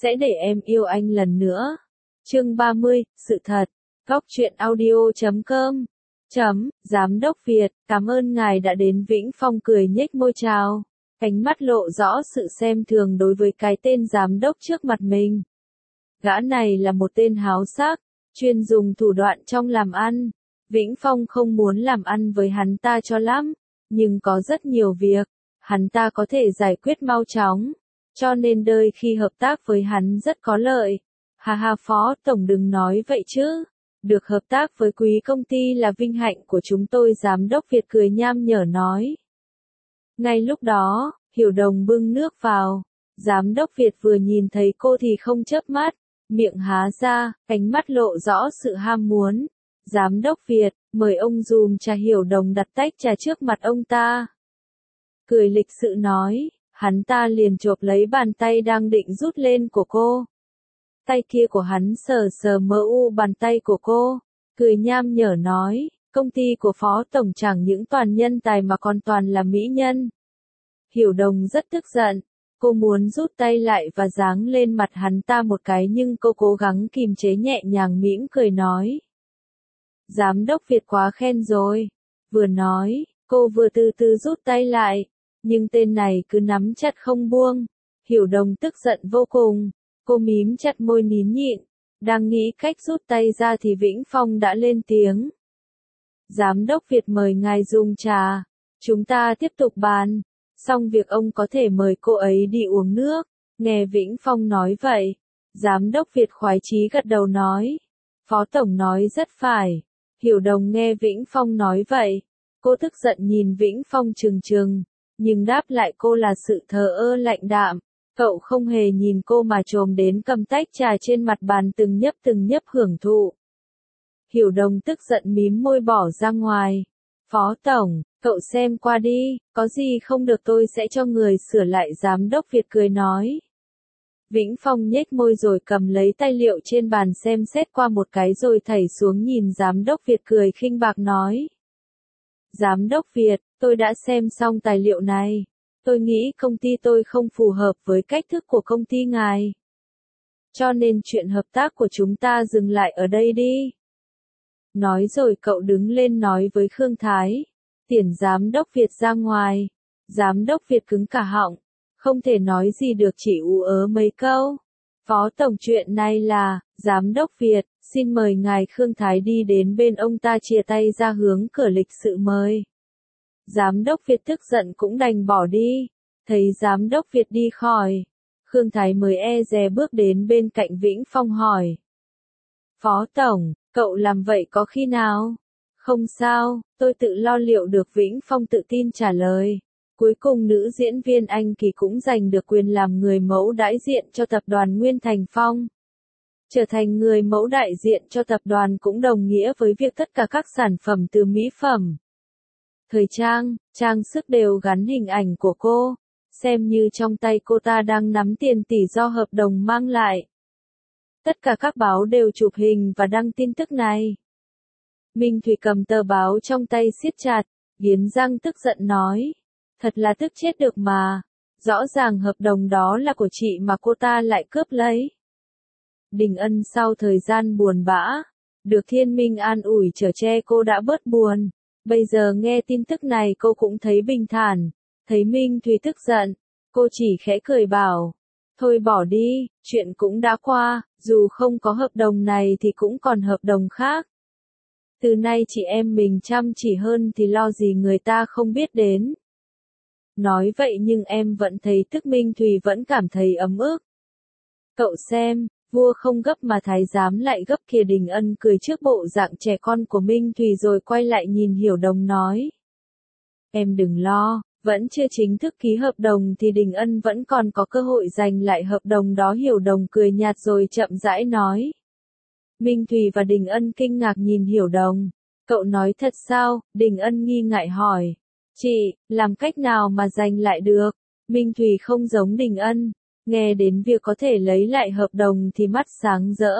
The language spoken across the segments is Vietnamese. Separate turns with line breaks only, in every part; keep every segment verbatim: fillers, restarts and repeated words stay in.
sẽ để em yêu anh lần nữa. Chương ba mươi, sự thật. Góc truyện audio chấm com. Chấm, Giám đốc Việt, cảm ơn ngài đã đến. Vĩnh Phong cười nhếch môi chào. Ánh mắt lộ rõ sự xem thường đối với cái tên giám đốc trước mặt mình. Gã này là một tên háo sắc, chuyên dùng thủ đoạn trong làm ăn. Vĩnh Phong không muốn làm ăn với hắn ta cho lắm, nhưng có rất nhiều việc, hắn ta có thể giải quyết mau chóng, cho nên đôi khi hợp tác với hắn rất có lợi. Hà hà Phó Tổng đừng nói vậy chứ, được hợp tác với quý công ty là vinh hạnh của chúng tôi. Giám đốc Việt cười nham nhở nói. Ngay lúc đó, Hiểu Đồng bưng nước vào, Giám đốc Việt vừa nhìn thấy cô thì không chớp mắt, miệng há ra, ánh mắt lộ rõ sự ham muốn. Giám đốc Việt, mời ông dùm trà. Hiểu Đồng đặt tách trà trước mặt ông ta. Cười lịch sự nói, hắn ta liền chộp lấy bàn tay đang định rút lên của cô. Tay kia của hắn sờ sờ mờ u bàn tay của cô, cười nham nhở nói, công ty của Phó Tổng chẳng những toàn nhân tài mà còn toàn là mỹ nhân. Hiểu Đồng rất tức giận, cô muốn rút tay lại và giáng lên mặt hắn ta một cái nhưng cô cố gắng kìm chế nhẹ nhàng mỉm cười nói. Giám đốc Việt quá khen rồi. Vừa nói, cô vừa từ từ rút tay lại, nhưng tên này cứ nắm chặt không buông. Hiểu Đồng tức giận vô cùng, cô mím chặt môi nín nhịn, đang nghĩ cách rút tay ra thì Vĩnh Phong đã lên tiếng. Giám đốc Việt mời ngài dùng trà, chúng ta tiếp tục bàn, xong việc ông có thể mời cô ấy đi uống nước. Nghe Vĩnh Phong nói vậy, Giám đốc Việt khoái chí gật đầu nói. Phó Tổng nói rất phải. Hiểu Đồng nghe Vĩnh Phong nói vậy, cô tức giận nhìn Vĩnh Phong trừng trừng, nhưng đáp lại cô là sự thờ ơ lạnh đạm. Cậu không hề nhìn cô mà chồm đến cầm tách trà trên mặt bàn từng nhấp từng nhấp hưởng thụ. Hiểu Đồng tức giận mím môi bỏ ra ngoài. Phó Tổng, cậu xem qua đi, có gì không được tôi sẽ cho người sửa lại. Giám đốc Việt cười nói. Vĩnh Phong nhếch môi rồi cầm lấy tài liệu trên bàn xem xét qua một cái rồi thảy xuống nhìn Giám đốc Việt cười khinh bạc nói. Giám đốc Việt, tôi đã xem xong tài liệu này. Tôi nghĩ công ty tôi không phù hợp với cách thức của công ty ngài. Cho nên chuyện hợp tác của chúng ta dừng lại ở đây đi. Nói rồi cậu đứng lên nói với Khương Thái. Tiền Giám đốc Việt ra ngoài. Giám đốc Việt cứng cả họng, không thể nói gì được, chỉ ú ớ mấy câu. Phó Tổng, chuyện này là, Giám đốc Việt, xin mời ngài. Khương Thái đi đến bên ông ta chia tay ra hướng cửa lịch sự mời. Giám đốc Việt tức giận cũng đành bỏ đi. Thấy Giám đốc Việt đi khỏi, Khương Thái mới e dè bước đến bên cạnh Vĩnh Phong hỏi. Phó Tổng, cậu làm vậy có khi nào? Không sao, tôi tự lo liệu được. Vĩnh Phong tự tin trả lời. Cuối cùng nữ diễn viên Anh Kỳ cũng giành được quyền làm người mẫu đại diện cho tập đoàn Nguyên Thành Phong. Trở thành người mẫu đại diện cho tập đoàn cũng đồng nghĩa với việc tất cả các sản phẩm từ mỹ phẩm, thời trang, trang sức đều gắn hình ảnh của cô, xem như trong tay cô ta đang nắm tiền tỷ do hợp đồng mang lại. Tất cả các báo đều chụp hình và đăng tin tức này. Minh Thủy cầm tờ báo trong tay siết chặt, nghiến răng tức giận nói. Thật là tức chết được mà. Rõ ràng hợp đồng đó là của chị mà cô ta lại cướp lấy. Đình Ân sau thời gian buồn bã, được Thiên Minh an ủi chở che cô đã bớt buồn. Bây giờ nghe tin tức này cô cũng thấy bình thản. Thấy Minh Thủy tức giận, cô chỉ khẽ cười bảo. Thôi bỏ đi, chuyện cũng đã qua, dù không có hợp đồng này thì cũng còn hợp đồng khác. Từ nay chị em mình chăm chỉ hơn thì lo gì người ta không biết đến. Nói vậy nhưng em vẫn thấy tức. Minh Thùy vẫn cảm thấy ấm ức. Cậu xem, vua không gấp mà thái giám lại gấp kìa. Đình Ân cười trước bộ dạng trẻ con của Minh Thùy rồi quay lại nhìn Hiểu Đồng nói. Em đừng lo, vẫn chưa chính thức ký hợp đồng thì Đình Ân vẫn còn có cơ hội giành lại hợp đồng đó. Hiểu Đồng cười nhạt rồi chậm rãi nói. Minh Thùy và Đình Ân kinh ngạc nhìn Hiểu Đồng. Cậu nói thật sao? Đình Ân nghi ngại hỏi. Chị, làm cách nào mà giành lại được? Minh Thùy không giống Đình Ân, nghe đến việc có thể lấy lại hợp đồng thì mắt sáng rỡ.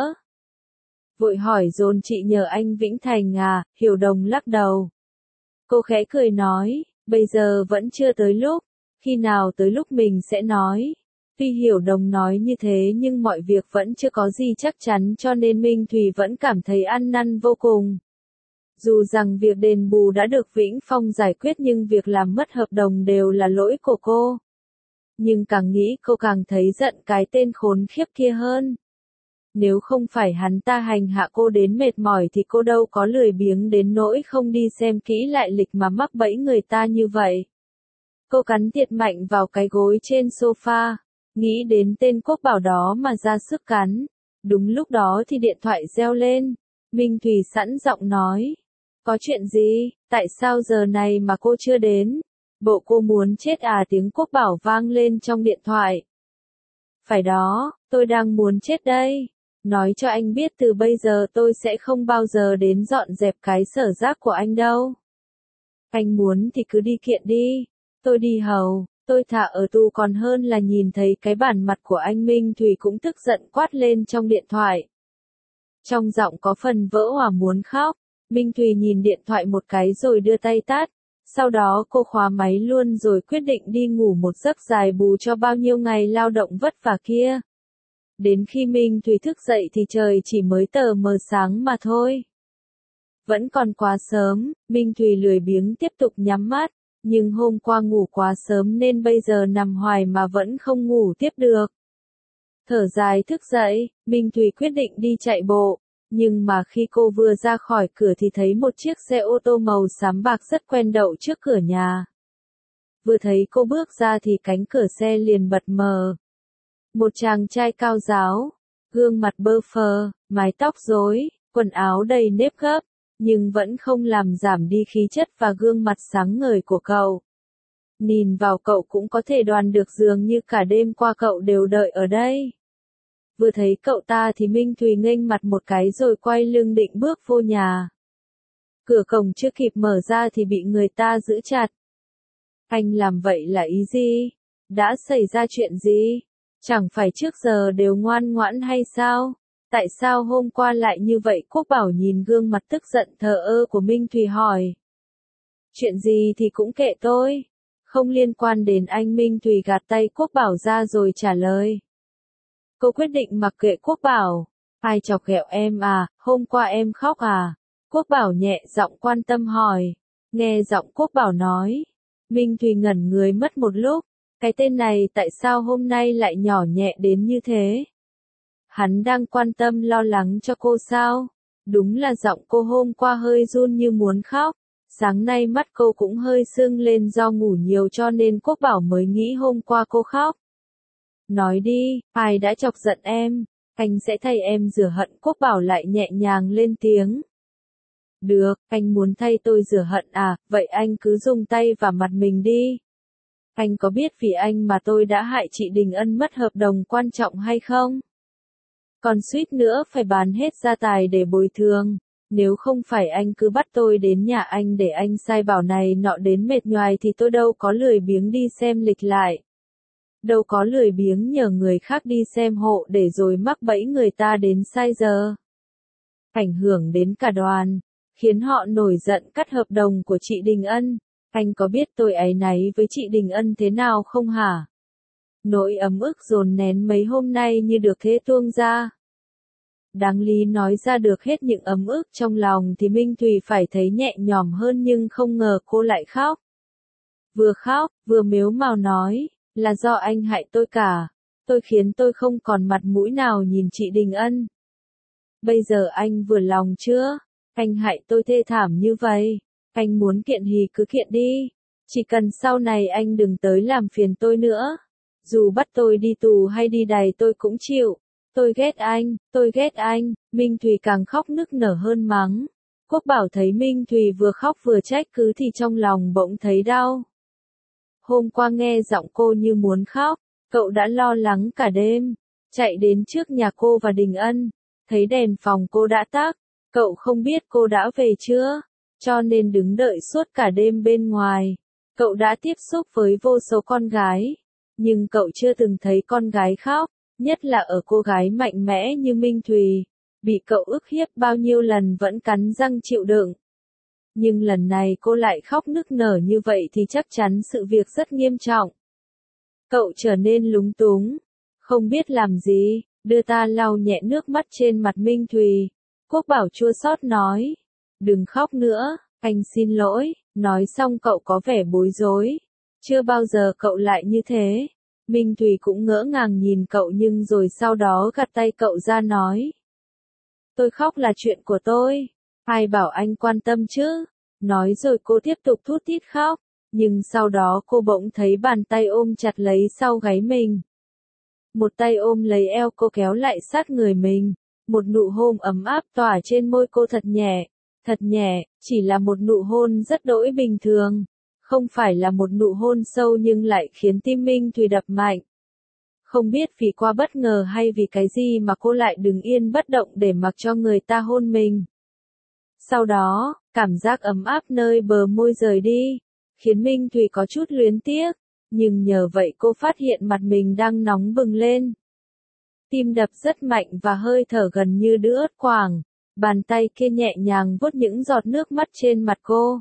Vội hỏi dồn chị nhờ anh Vĩnh Thành à? Hiểu Đồng lắc đầu. Cô khẽ cười nói, bây giờ vẫn chưa tới lúc, khi nào tới lúc mình sẽ nói. Tuy Hiểu Đồng nói như thế nhưng mọi việc vẫn chưa có gì chắc chắn cho nên Minh Thùy vẫn cảm thấy ăn năn vô cùng. Dù rằng việc đền bù đã được Vĩnh Phong giải quyết nhưng việc làm mất hợp đồng đều là lỗi của cô. Nhưng càng nghĩ cô càng thấy giận cái tên khốn khiếp kia hơn. Nếu không phải hắn ta hành hạ cô đến mệt mỏi thì cô đâu có lười biếng đến nỗi không đi xem kỹ lại lịch mà mắc bẫy người ta như vậy. Cô cắn thiệt mạnh vào cái gối trên sofa, nghĩ đến tên Quốc Bảo đó mà ra sức cắn. Đúng lúc đó thì điện thoại reo lên. Minh Thùy sẵn giọng nói. Có chuyện gì, tại sao giờ này mà cô chưa đến? Bộ cô muốn chết à, tiếng Quốc Bảo vang lên trong điện thoại. Phải đó, tôi đang muốn chết đây. Nói cho anh biết từ bây giờ tôi sẽ không bao giờ đến dọn dẹp cái sở rác của anh đâu. Anh muốn thì cứ đi kiện đi. Tôi đi hầu, tôi thà ở tù còn hơn là nhìn thấy cái bản mặt của anh. Minh Thùy cũng tức giận quát lên trong điện thoại. Trong giọng có phần vỡ òa muốn khóc. Minh Thùy nhìn điện thoại một cái rồi đưa tay tắt. Sau đó cô khóa máy luôn rồi quyết định đi ngủ một giấc dài bù cho bao nhiêu ngày lao động vất vả kia. Đến khi Minh Thùy thức dậy thì trời chỉ mới tờ mờ sáng mà thôi. Vẫn còn quá sớm, Minh Thùy lười biếng tiếp tục nhắm mắt, nhưng hôm qua ngủ quá sớm nên bây giờ nằm hoài mà vẫn không ngủ tiếp được. Thở dài thức dậy, Minh Thùy quyết định đi chạy bộ, nhưng mà khi cô vừa ra khỏi cửa thì thấy một chiếc xe ô tô màu xám bạc rất quen đậu trước cửa nhà. Vừa thấy cô bước ra thì cánh cửa xe liền bật mở. Một chàng trai cao ráo, gương mặt bơ phờ, mái tóc rối, quần áo đầy nếp gấp, nhưng vẫn không làm giảm đi khí chất và gương mặt sáng ngời của cậu. Nhìn vào cậu cũng có thể đoán được dường như cả đêm qua cậu đều đợi ở đây. Vừa thấy cậu ta thì Minh Thùy nghênh mặt một cái rồi quay lưng định bước vô nhà. Cửa cổng chưa kịp mở ra thì bị người ta giữ chặt. Anh làm vậy là ý gì? Đã xảy ra chuyện gì? Chẳng phải trước giờ đều ngoan ngoãn hay sao? Tại sao hôm qua lại như vậy? Quốc Bảo nhìn gương mặt tức giận thờ ơ của Minh Thùy hỏi. Chuyện gì thì cũng kệ tôi. Không liên quan đến anh. Minh Thùy gạt tay Quốc Bảo ra rồi trả lời. Cô quyết định mặc kệ Quốc Bảo. Ai chọc ghẹo em à, hôm qua em khóc à? Quốc Bảo nhẹ giọng quan tâm hỏi. Nghe giọng Quốc Bảo nói. Minh Thùy ngẩn người mất một lúc. Cái tên này tại sao hôm nay lại nhỏ nhẹ đến như thế? Hắn đang quan tâm lo lắng cho cô sao? Đúng là giọng cô hôm qua hơi run như muốn khóc. Sáng nay mắt cô cũng hơi sưng lên do ngủ nhiều cho nên Quốc Bảo mới nghĩ hôm qua cô khóc. Nói đi, ai đã chọc giận em? Anh sẽ thay em rửa hận. Quốc Bảo lại nhẹ nhàng lên tiếng. Được, anh muốn thay tôi rửa hận à, vậy anh cứ dùng tay vào mặt mình đi. Anh có biết vì anh mà tôi đã hại chị Đình Ân mất hợp đồng quan trọng hay không? Còn suýt nữa phải bán hết gia tài để bồi thường. Nếu không phải anh cứ bắt tôi đến nhà anh để anh sai bảo này nọ đến mệt nhoài thì tôi đâu có lười biếng đi xem lịch lại. Đâu có lười biếng nhờ người khác đi xem hộ để rồi mắc bẫy người ta đến sai giờ. Ảnh hưởng đến cả đoàn, khiến họ nổi giận cắt hợp đồng của chị Đình Ân. Anh có biết tôi áy náy với chị Đình Ân thế nào không hả? Nỗi ấm ức dồn nén mấy hôm nay như được thế tuông ra. Đáng lý nói ra được hết những ấm ức trong lòng thì Minh Thùy phải thấy nhẹ nhõm hơn nhưng không ngờ cô lại khóc. Vừa khóc, vừa mếu mào nói, là do anh hại tôi cả. Tôi khiến tôi không còn mặt mũi nào nhìn chị Đình Ân. Bây giờ anh vừa lòng chưa? Anh hại tôi thê thảm như vậy. Anh muốn kiện thì cứ kiện đi. Chỉ cần sau này anh đừng tới làm phiền tôi nữa. Dù bắt tôi đi tù hay đi đày tôi cũng chịu. Tôi ghét anh, tôi ghét anh. Minh Thùy càng khóc nức nở hơn mắng. Quốc Bảo thấy Minh Thùy vừa khóc vừa trách cứ thì trong lòng bỗng thấy đau. Hôm qua nghe giọng cô như muốn khóc, cậu đã lo lắng cả đêm. Chạy đến trước nhà cô và Đình Ân. Thấy đèn phòng cô đã tắt. Cậu không biết cô đã về chưa? Cho nên đứng đợi suốt cả đêm bên ngoài. Cậu đã tiếp xúc với vô số con gái. Nhưng cậu chưa từng thấy con gái khóc. Nhất là ở cô gái mạnh mẽ như Minh Thùy. Bị cậu ức hiếp bao nhiêu lần vẫn cắn răng chịu đựng. Nhưng lần này cô lại khóc nức nở như vậy thì chắc chắn sự việc rất nghiêm trọng. Cậu trở nên lúng túng. Không biết làm gì, đưa ta lau nhẹ nước mắt trên mặt Minh Thùy. Quốc Bảo chua xót nói. Đừng khóc nữa, anh xin lỗi. Nói xong cậu có vẻ bối rối. Chưa bao giờ cậu lại như thế. Minh Thùy cũng ngỡ ngàng nhìn cậu nhưng rồi sau đó gạt tay cậu ra nói. Tôi khóc là chuyện của tôi. Ai bảo anh quan tâm chứ? Nói rồi cô tiếp tục thút thít khóc. Nhưng sau đó cô bỗng thấy bàn tay ôm chặt lấy sau gáy mình. Một tay ôm lấy eo cô kéo lại sát người mình. Một nụ hôn ấm áp tỏa trên môi cô thật nhẹ. Thật nhẹ, chỉ là một nụ hôn rất đỗi bình thường. Không phải là một nụ hôn sâu nhưng lại khiến tim Minh Thùy đập mạnh. Không biết vì qua bất ngờ hay vì cái gì mà cô lại đứng yên bất động để mặc cho người ta hôn mình. Sau đó, cảm giác ấm áp nơi bờ môi rời đi, khiến Minh Thùy có chút luyến tiếc, nhưng nhờ vậy cô phát hiện mặt mình đang nóng bừng lên. Tim đập rất mạnh và hơi thở gần như đứa ớt quảng, bàn tay kia nhẹ nhàng vuốt những giọt nước mắt trên mặt cô.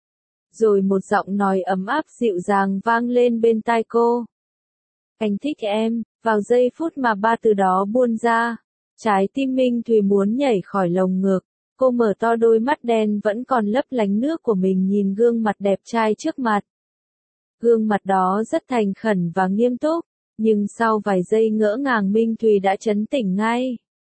Rồi một giọng nói ấm áp dịu dàng vang lên bên tai cô. Anh thích em, vào giây phút mà ba từ đó buôn ra, trái tim Minh Thùy muốn nhảy khỏi lồng ngực. Cô mở to đôi mắt đen vẫn còn lấp lánh nước của mình nhìn gương mặt đẹp trai trước mặt. Gương mặt đó rất thành khẩn và nghiêm túc, nhưng sau vài giây ngỡ ngàng Minh Thùy đã trấn tĩnh ngay.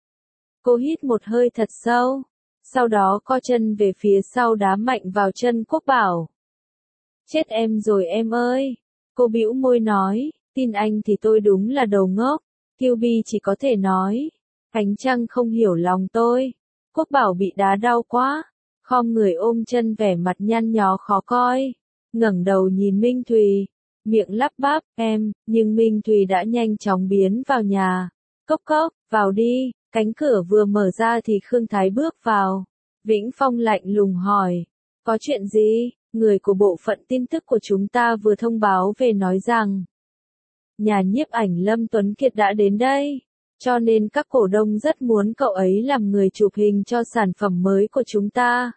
Cô hít một hơi thật sâu, sau đó co chân về phía sau đá mạnh vào chân Quốc Bảo. Chết em rồi em ơi, cô bĩu môi nói, tin anh thì tôi đúng là đồ ngốc, Kiêu Bi chỉ có thể nói, ánh trăng không hiểu lòng tôi. Quốc Bảo bị đá đau quá, khom người ôm chân vẻ mặt nhăn nhó khó coi, ngẩng đầu nhìn Minh Thùy, miệng lắp bắp, em, nhưng Minh Thùy đã nhanh chóng biến vào nhà. Cốc cốc, vào đi, cánh cửa vừa mở ra thì Khương Thái bước vào. Vĩnh Phong lạnh lùng hỏi, có chuyện gì? Người của bộ phận tin tức của chúng ta vừa thông báo về nói rằng, nhà nhiếp ảnh Lâm Tuấn Kiệt đã đến đây. Cho nên các cổ đông rất muốn cậu ấy làm người chụp hình cho sản phẩm mới của chúng ta.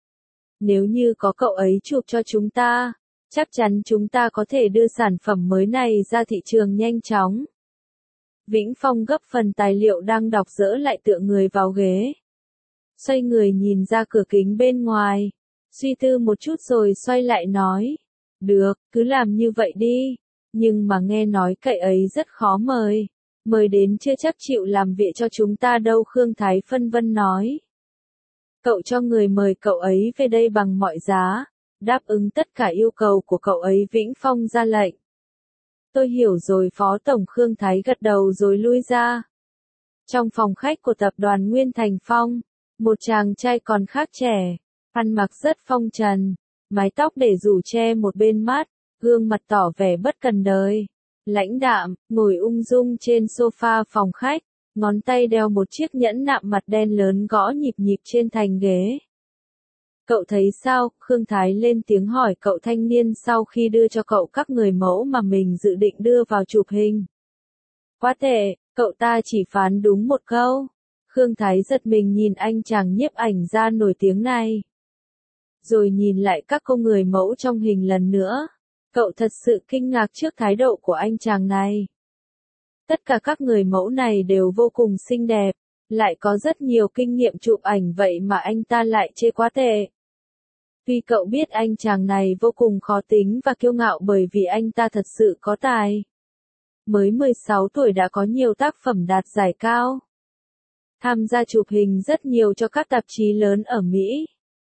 Nếu như có cậu ấy chụp cho chúng ta, chắc chắn chúng ta có thể đưa sản phẩm mới này ra thị trường nhanh chóng. Vĩnh Phong gấp phần tài liệu đang đọc dỡ lại tựa người vào ghế. Xoay người nhìn ra cửa kính bên ngoài, suy tư một chút rồi xoay lại nói. Được, cứ làm như vậy đi, nhưng mà nghe nói cậy ấy rất khó mời. Mời đến chưa chắc chịu làm việc cho chúng ta đâu Khương Thái phân vân nói. Cậu cho người mời cậu ấy về đây bằng mọi giá, đáp ứng tất cả yêu cầu của cậu ấy Vĩnh Phong ra lệnh. Tôi hiểu rồi Phó Tổng Khương Thái gật đầu rồi lui ra. Trong phòng khách của tập đoàn Nguyên Thành Phong, một chàng trai còn khác trẻ, ăn mặc rất phong trần, mái tóc để rủ che một bên mắt, gương mặt tỏ vẻ bất cần đời. Lãnh đạm, ngồi ung dung trên sofa phòng khách, ngón tay đeo một chiếc nhẫn nạm mặt đen lớn gõ nhịp nhịp trên thành ghế. Cậu thấy sao? Khương Thái lên tiếng hỏi cậu thanh niên sau khi đưa cho cậu các người mẫu mà mình dự định đưa vào chụp hình. Quá tệ, cậu ta chỉ phán đúng một câu. Khương Thái giật mình nhìn anh chàng nhiếp ảnh gia nổi tiếng này. Rồi nhìn lại các cô người mẫu trong hình lần nữa. Cậu thật sự kinh ngạc trước thái độ của anh chàng này. Tất cả các người mẫu này đều vô cùng xinh đẹp, lại có rất nhiều kinh nghiệm chụp ảnh vậy mà anh ta lại chê quá tệ. Vì cậu biết anh chàng này vô cùng khó tính và kiêu ngạo bởi vì anh ta thật sự có tài. Mới mười sáu tuổi đã có nhiều tác phẩm đạt giải cao. Tham gia chụp hình rất nhiều cho các tạp chí lớn ở Mỹ.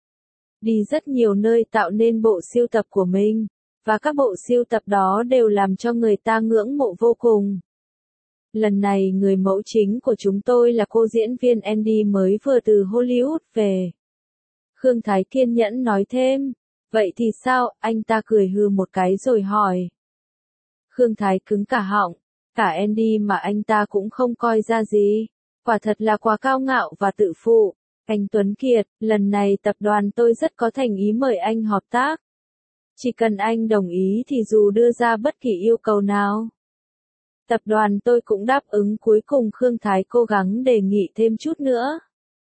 Đi rất nhiều nơi tạo nên bộ siêu tập của mình. Và các bộ siêu tập đó đều làm cho người ta ngưỡng mộ vô cùng. Lần này người mẫu chính của chúng tôi là cô diễn viên Andy mới vừa từ Hollywood về. Khương Thái kiên nhẫn nói thêm. Vậy thì sao? Anh ta cười hư một cái rồi hỏi. Khương Thái cứng cả họng. Cả Andy mà anh ta cũng không coi ra gì. Quả thật là quá cao ngạo và tự phụ. Anh Tuấn Kiệt, lần này tập đoàn tôi rất có thành ý mời anh hợp tác. Chỉ cần anh đồng ý thì dù đưa ra bất kỳ yêu cầu nào. Tập đoàn tôi cũng đáp ứng cuối cùng Khương Thái cố gắng đề nghị thêm chút nữa.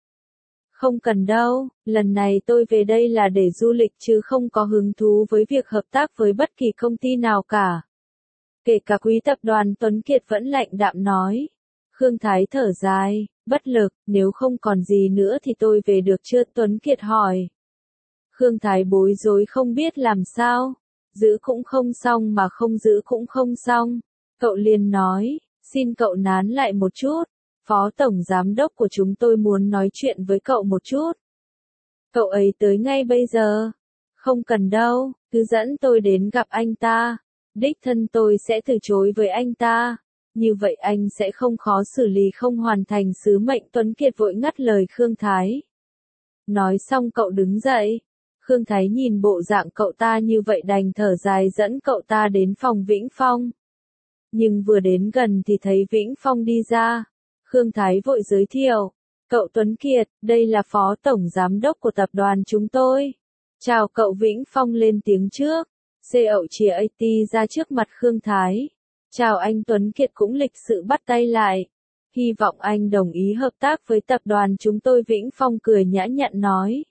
Không cần đâu, lần này tôi về đây là để du lịch chứ không có hứng thú với việc hợp tác với bất kỳ công ty nào cả. Kể cả quý tập đoàn Tuấn Kiệt vẫn lạnh đạm nói. Khương Thái thở dài, bất lực, nếu không còn gì nữa thì tôi về được chưa? Tuấn Kiệt hỏi. Khương Thái bối rối không biết làm sao. Giữ cũng không xong mà không giữ cũng không xong. Cậu liền nói, xin cậu nán lại một chút. Phó tổng giám đốc của chúng tôi muốn nói chuyện với cậu một chút. Cậu ấy tới ngay bây giờ. Không cần đâu, cứ dẫn tôi đến gặp anh ta. Đích thân tôi sẽ từ chối với anh ta. Như vậy anh sẽ không khó xử lý không hoàn thành sứ mệnh. Tuấn Kiệt vội ngắt lời Khương Thái. Nói xong cậu đứng dậy. Khương Thái nhìn bộ dạng cậu ta như vậy đành thở dài dẫn cậu ta đến phòng Vĩnh Phong. Nhưng vừa đến gần thì thấy Vĩnh Phong đi ra. Khương Thái vội giới thiệu. Cậu Tuấn Kiệt, đây là phó tổng giám đốc của tập đoàn chúng tôi. Chào cậu. Vĩnh Phong lên tiếng trước. xê e ô chia a tê ra trước mặt Khương Thái. Chào anh. Tuấn Kiệt cũng lịch sự bắt tay lại. Hy vọng anh đồng ý hợp tác với tập đoàn chúng tôi. Vĩnh Phong cười nhã nhặn nói.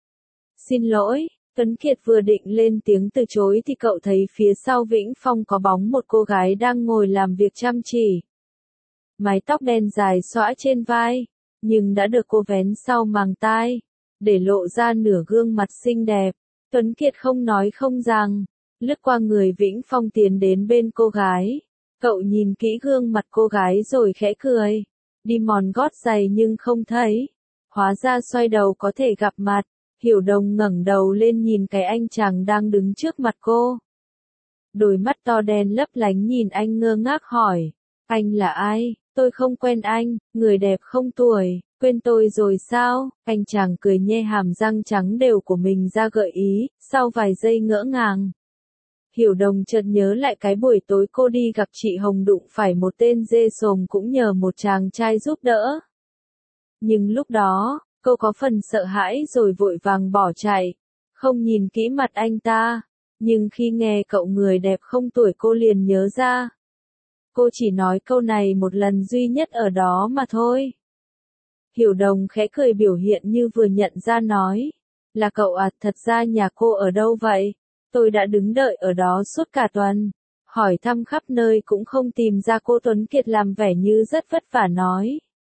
Xin lỗi. Tuấn Kiệt vừa định lên tiếng từ chối thì cậu thấy phía sau Vĩnh Phong có bóng một cô gái đang ngồi làm việc chăm chỉ. Mái tóc đen dài xõa trên vai, nhưng đã được cô vén sau màng tai, để lộ ra nửa gương mặt xinh đẹp. Tuấn Kiệt không nói không rằng, lướt qua người Vĩnh Phong tiến đến bên cô gái. Cậu nhìn kỹ gương mặt cô gái rồi khẽ cười. Đi mòn gót giày nhưng không thấy. Hóa ra xoay đầu có thể gặp mặt. Hiểu Đồng ngẩng đầu lên nhìn cái anh chàng đang đứng trước mặt cô. Đôi mắt to đen lấp lánh nhìn anh ngơ ngác hỏi. Anh là ai? Tôi không quen anh, người đẹp không tuổi, quên tôi rồi sao? Anh chàng cười nhe hàm răng trắng đều của mình ra gợi ý, sau vài giây ngỡ ngàng. Hiểu Đồng chợt nhớ lại cái buổi tối cô đi gặp chị Hồng đụng phải một tên dê sồm cũng nhờ một chàng trai giúp đỡ. Nhưng lúc đó, cô có phần sợ hãi rồi vội vàng bỏ chạy, không nhìn kỹ mặt anh ta. Nhưng khi nghe cậu người đẹp không tuổi cô liền nhớ ra. Cô chỉ nói câu này một lần duy nhất ở đó mà thôi. Hiểu Đồng khẽ cười biểu hiện như vừa nhận ra nói. Là cậu à? Thật ra nhà cô ở đâu vậy? Tôi đã đứng đợi ở đó suốt cả tuần. Hỏi thăm khắp nơi cũng không tìm ra cô. Tuấn Kiệt làm vẻ như rất vất vả nói.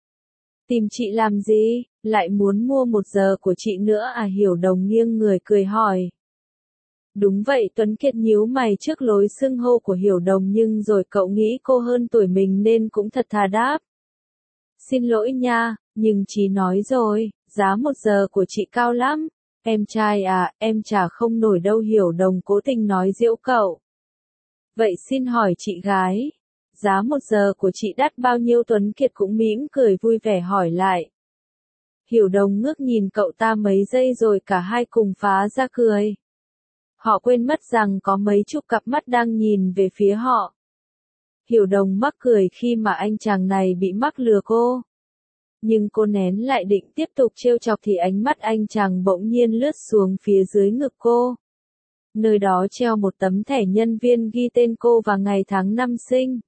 Tìm chị làm gì? Lại muốn mua một giờ của chị nữa à? Hiểu Đồng nghiêng người cười hỏi. Đúng vậy. Tuấn Kiệt nhíu mày trước lối xưng hô của Hiểu Đồng nhưng rồi cậu nghĩ cô hơn tuổi mình nên cũng thật thà đáp. Xin lỗi nha, nhưng chị nói rồi, giá một giờ của chị cao lắm. Em trai à, em trả không nổi đâu. Hiểu Đồng cố tình nói giễu cậu. Vậy xin hỏi chị gái, giá một giờ của chị đắt bao nhiêu? Tuấn Kiệt cũng mỉm cười vui vẻ hỏi lại. Hiểu Đồng ngước nhìn cậu ta mấy giây rồi cả hai cùng phá ra cười. Họ quên mất rằng có mấy chục cặp mắt đang nhìn về phía họ. Hiểu Đồng mắc cười khi mà anh chàng này bị mắc lừa cô. Nhưng cô nén lại định tiếp tục trêu chọc thì ánh mắt anh chàng bỗng nhiên lướt xuống phía dưới ngực cô. Nơi đó treo một tấm thẻ nhân viên ghi tên cô và ngày tháng năm sinh.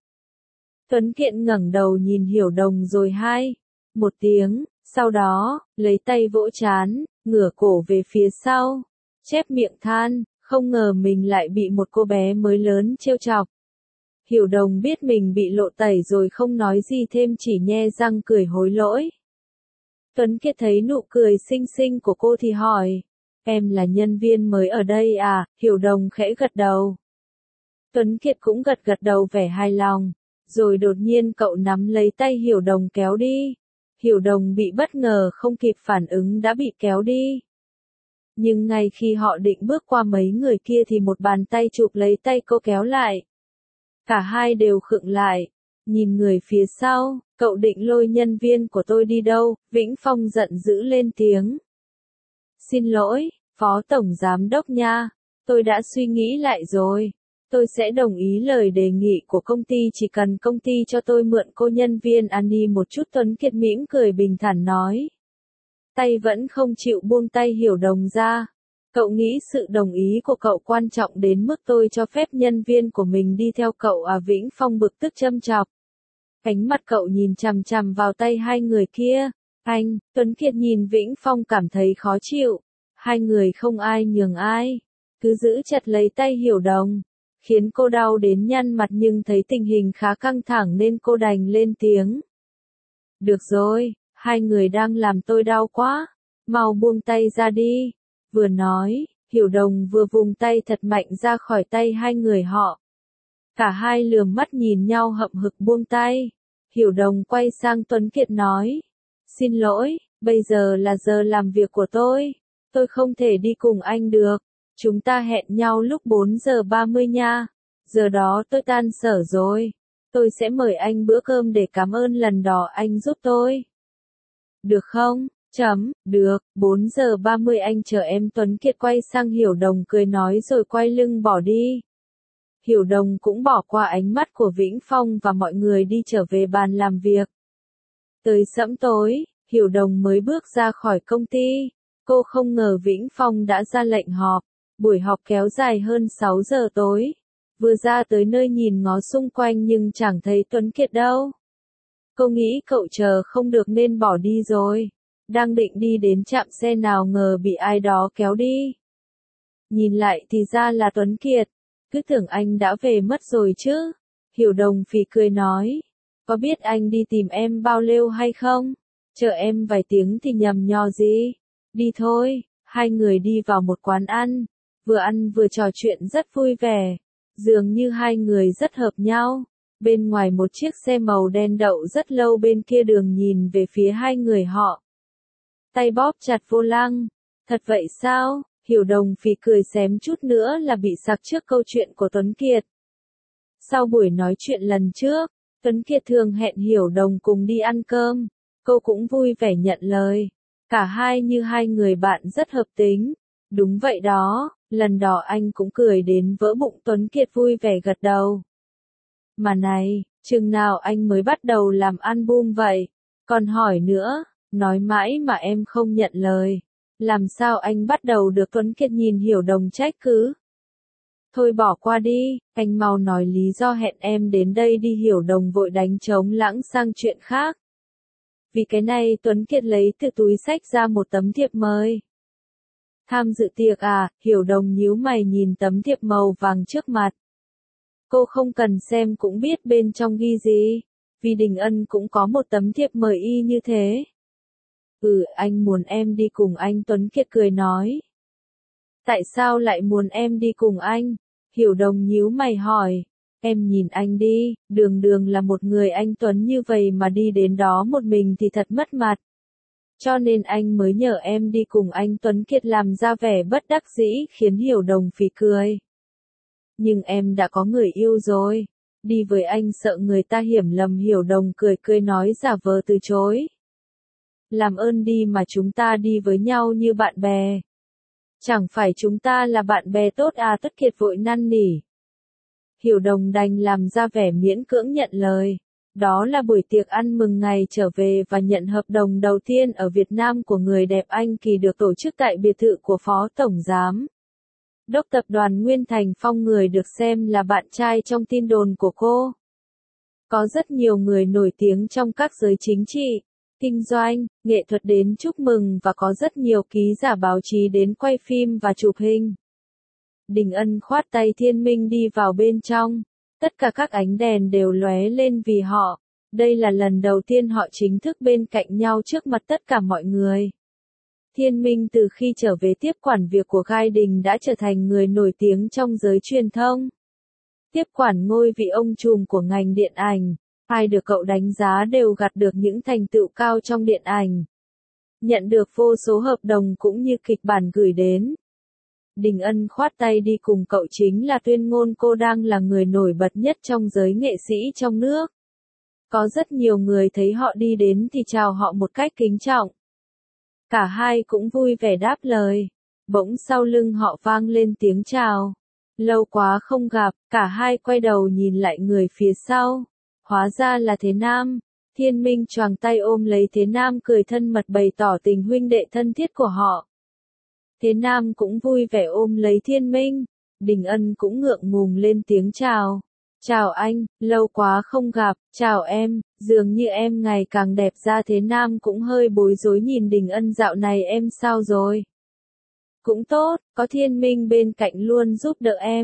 Tuấn Kiệt ngẩng đầu nhìn Hiểu Đồng rồi hai, một tiếng, sau đó, lấy tay vỗ trán, ngửa cổ về phía sau, chép miệng than, không ngờ mình lại bị một cô bé mới lớn trêu chọc. Hiểu Đồng biết mình bị lộ tẩy rồi không nói gì thêm chỉ nhe răng cười hối lỗi. Tuấn Kiệt thấy nụ cười xinh xinh của cô thì hỏi, em là nhân viên mới ở đây à? Hiểu Đồng khẽ gật đầu. Tuấn Kiệt cũng gật gật đầu vẻ hài lòng, rồi đột nhiên cậu nắm lấy tay Hiểu Đồng kéo đi. Hiểu Đồng bị bất ngờ không kịp phản ứng đã bị kéo đi. Nhưng ngay khi họ định bước qua mấy người kia thì một bàn tay chụp lấy tay cô kéo lại. Cả hai đều khựng lại, nhìn người phía sau. Cậu định lôi nhân viên của tôi đi đâu? Vĩnh Phong giận dữ lên tiếng. Xin lỗi, Phó Tổng Giám Đốc nha, tôi đã suy nghĩ lại rồi. Tôi sẽ đồng ý lời đề nghị của công ty chỉ cần công ty cho tôi mượn cô nhân viên Annie một chút. Tuấn Kiệt mỉm cười bình thản nói. Tay vẫn không chịu buông tay Hiểu Đồng ra. Cậu nghĩ sự đồng ý của cậu quan trọng đến mức tôi cho phép nhân viên của mình đi theo cậu à? Vĩnh Phong bực tức châm chọc. Ánh mắt cậu nhìn chằm chằm vào tay hai người kia. Anh, Tuấn Kiệt nhìn Vĩnh Phong cảm thấy khó chịu. Hai người không ai nhường ai. Cứ giữ chặt lấy tay Hiểu Đồng. khiến cô đau đến nhăn mặt nhưng thấy tình hình khá căng thẳng nên cô đành lên tiếng. Được rồi, hai người đang làm tôi đau quá, mau buông tay ra đi. Vừa nói, Hiểu Đồng vừa vùng tay thật mạnh ra khỏi tay hai người họ. Cả hai lườm mắt nhìn nhau hậm hực buông tay. Hiểu Đồng quay sang Tuấn Kiệt nói. Xin lỗi, bây giờ là giờ làm việc của tôi. Tôi không thể đi cùng anh được. Chúng ta hẹn nhau lúc bốn giờ ba mươi nha. Giờ đó tôi tan sở rồi. Tôi sẽ mời anh bữa cơm để cảm ơn lần đó anh giúp tôi. Được không? Chấm, được, bốn giờ ba mươi anh chờ em. Tuấn Kiệt quay sang Hiểu Đồng cười nói rồi quay lưng bỏ đi. Hiểu Đồng cũng bỏ qua ánh mắt của Vĩnh Phong và mọi người đi trở về bàn làm việc. Tới sẫm tối, Hiểu Đồng mới bước ra khỏi công ty. Cô không ngờ Vĩnh Phong đã ra lệnh họp. Buổi họp kéo dài hơn sáu giờ tối. Vừa ra tới nơi nhìn ngó xung quanh nhưng chẳng thấy Tuấn Kiệt đâu. Cô nghĩ cậu chờ không được nên bỏ đi rồi. Đang định đi đến trạm xe nào ngờ bị ai đó kéo đi. Nhìn lại thì ra là Tuấn Kiệt. Cứ tưởng anh đã về mất rồi chứ. Hiểu Đồng phì cười nói. Có biết anh đi tìm em bao lâu hay không? Chờ em vài tiếng thì nhầm nhò gì. Đi thôi. Hai người đi vào một quán ăn. Vừa ăn vừa trò chuyện rất vui vẻ. Dường như hai người rất hợp nhau. Bên ngoài một chiếc xe màu đen đậu rất lâu bên kia đường nhìn về phía hai người họ. Tay bóp chặt vô lăng. Thật vậy sao? Hiểu Đồng phì cười xém chút nữa là bị sặc trước câu chuyện của Tuấn Kiệt. Sau buổi nói chuyện lần trước, Tuấn Kiệt thường hẹn Hiểu Đồng cùng đi ăn cơm. Cô cũng vui vẻ nhận lời. Cả hai như hai người bạn rất hợp tính. Đúng vậy đó, lần đó anh cũng cười đến vỡ bụng. Tuấn Kiệt vui vẻ gật đầu. Mà này, chừng nào anh mới bắt đầu làm album vậy? Còn hỏi nữa, nói mãi mà em không nhận lời. Làm sao anh bắt đầu được? Tuấn Kiệt nhìn Hiểu Đồng trách cứ. Thôi bỏ qua đi, anh mau nói lý do hẹn em đến đây đi. Hiểu Đồng vội đánh trống lãng sang chuyện khác. Vì cái này Tuấn Kiệt lấy từ túi xách ra một tấm thiệp mời. Tham dự tiệc à? Hiểu Đồng nhíu mày nhìn tấm thiệp màu vàng trước mặt. Cô không cần xem cũng biết bên trong ghi gì. Vì Đình Ân cũng có một tấm thiệp mời y như thế. Ừ, anh muốn em đi cùng anh. Tuấn Kiệt cười nói. Tại sao lại muốn em đi cùng anh? Hiểu Đồng nhíu mày hỏi. Em nhìn anh đi, đường đường là một người anh tuấn như vậy mà đi đến đó một mình thì thật mất mặt. Cho nên anh mới nhờ em đi cùng anh. Tuấn Kiệt làm ra vẻ bất đắc dĩ khiến Hiểu Đồng phì cười. Nhưng em đã có người yêu rồi. Đi với anh sợ người ta hiểu lầm. Hiểu Đồng cười cười nói giả vờ từ chối. Làm ơn đi mà chúng ta đi với nhau như bạn bè. Chẳng phải chúng ta là bạn bè tốt à? Tuấn Kiệt vội năn nỉ. Hiểu Đồng đành làm ra vẻ miễn cưỡng nhận lời. Đó là buổi tiệc ăn mừng ngày trở về và nhận hợp đồng đầu tiên ở Việt Nam của người đẹp Anh Kỳ được tổ chức tại biệt thự của Phó Tổng Giám đốc tập đoàn Nguyên Thành Phong, người được xem là bạn trai trong tin đồn của cô. Có rất nhiều người nổi tiếng trong các giới chính trị, kinh doanh, nghệ thuật đến chúc mừng và có rất nhiều ký giả báo chí đến quay phim và chụp hình. Đình Ân khoát tay Thiên Minh đi vào bên trong. Tất cả các ánh đèn đều lóe lên vì họ. Đây là lần đầu tiên họ chính thức bên cạnh nhau trước mặt tất cả mọi người. Thiên Minh từ khi trở về tiếp quản việc của Gai Đình đã trở thành người nổi tiếng trong giới truyền thông. Tiếp quản ngôi vị ông trùm của ngành điện ảnh, ai được cậu đánh giá đều gặt được những thành tựu cao trong điện ảnh. Nhận được vô số hợp đồng cũng như kịch bản gửi đến. Đình Ân khoát tay đi cùng cậu chính là Tuyên Ngôn. Cô đang là người nổi bật nhất trong giới nghệ sĩ trong nước. Có rất nhiều người thấy họ đi đến thì chào họ một cách kính trọng. Cả hai cũng vui vẻ đáp lời. Bỗng sau lưng họ vang lên tiếng chào. Lâu quá không gặp, cả hai quay đầu nhìn lại người phía sau. Hóa ra là Thế Nam. Thiên Minh choàng tay ôm lấy Thế Nam cười thân mật bày tỏ tình huynh đệ thân thiết của họ. Thế Nam cũng vui vẻ ôm lấy Thiên Minh. Đình Ân cũng ngượng ngùng lên tiếng chào. Chào anh, lâu quá không gặp. Chào em, dường như em ngày càng đẹp ra. Thế Nam cũng hơi bối rối nhìn Đình Ân. Dạo này em sao rồi? Cũng tốt, có Thiên Minh bên cạnh luôn giúp đỡ em.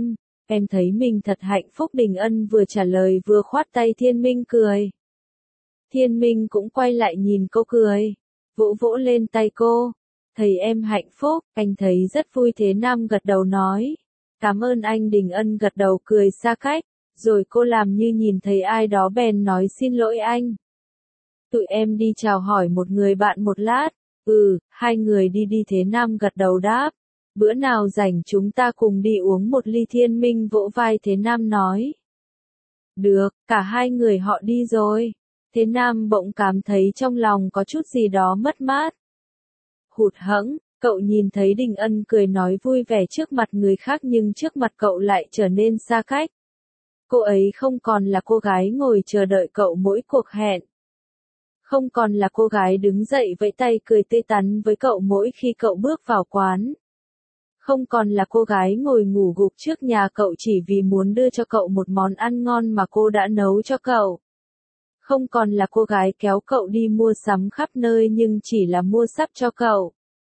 Em thấy mình thật hạnh phúc. Đình Ân vừa trả lời vừa khoát tay. Thiên Minh cười. Thiên Minh cũng quay lại nhìn cô cười. Vỗ vỗ lên tay cô. Thấy em hạnh phúc, anh thấy rất vui. Thế Nam gật đầu nói. Cảm ơn anh. Đình Ân gật đầu cười xa cách. Rồi cô làm như nhìn thấy ai đó bèn nói xin lỗi anh. Tụi em đi chào hỏi một người bạn một lát. Ừ, hai người đi đi. Thế Nam gật đầu đáp. Bữa nào rảnh chúng ta cùng đi uống một ly. Thiên Minh vỗ vai Thế Nam nói. Được, cả hai người họ đi rồi. Thế Nam bỗng cảm thấy trong lòng có chút gì đó mất mát. Hụt hẫng, cậu nhìn thấy Đình Ân cười nói vui vẻ trước mặt người khác nhưng trước mặt cậu lại trở nên xa cách. Cô ấy không còn là cô gái ngồi chờ đợi cậu mỗi cuộc hẹn. Không còn là cô gái đứng dậy vẫy tay cười tươi tắn với cậu mỗi khi cậu bước vào quán. Không còn là cô gái ngồi ngủ gục trước nhà cậu chỉ vì muốn đưa cho cậu một món ăn ngon mà cô đã nấu cho cậu. Không còn là cô gái kéo cậu đi mua sắm khắp nơi nhưng chỉ là mua sắp cho cậu.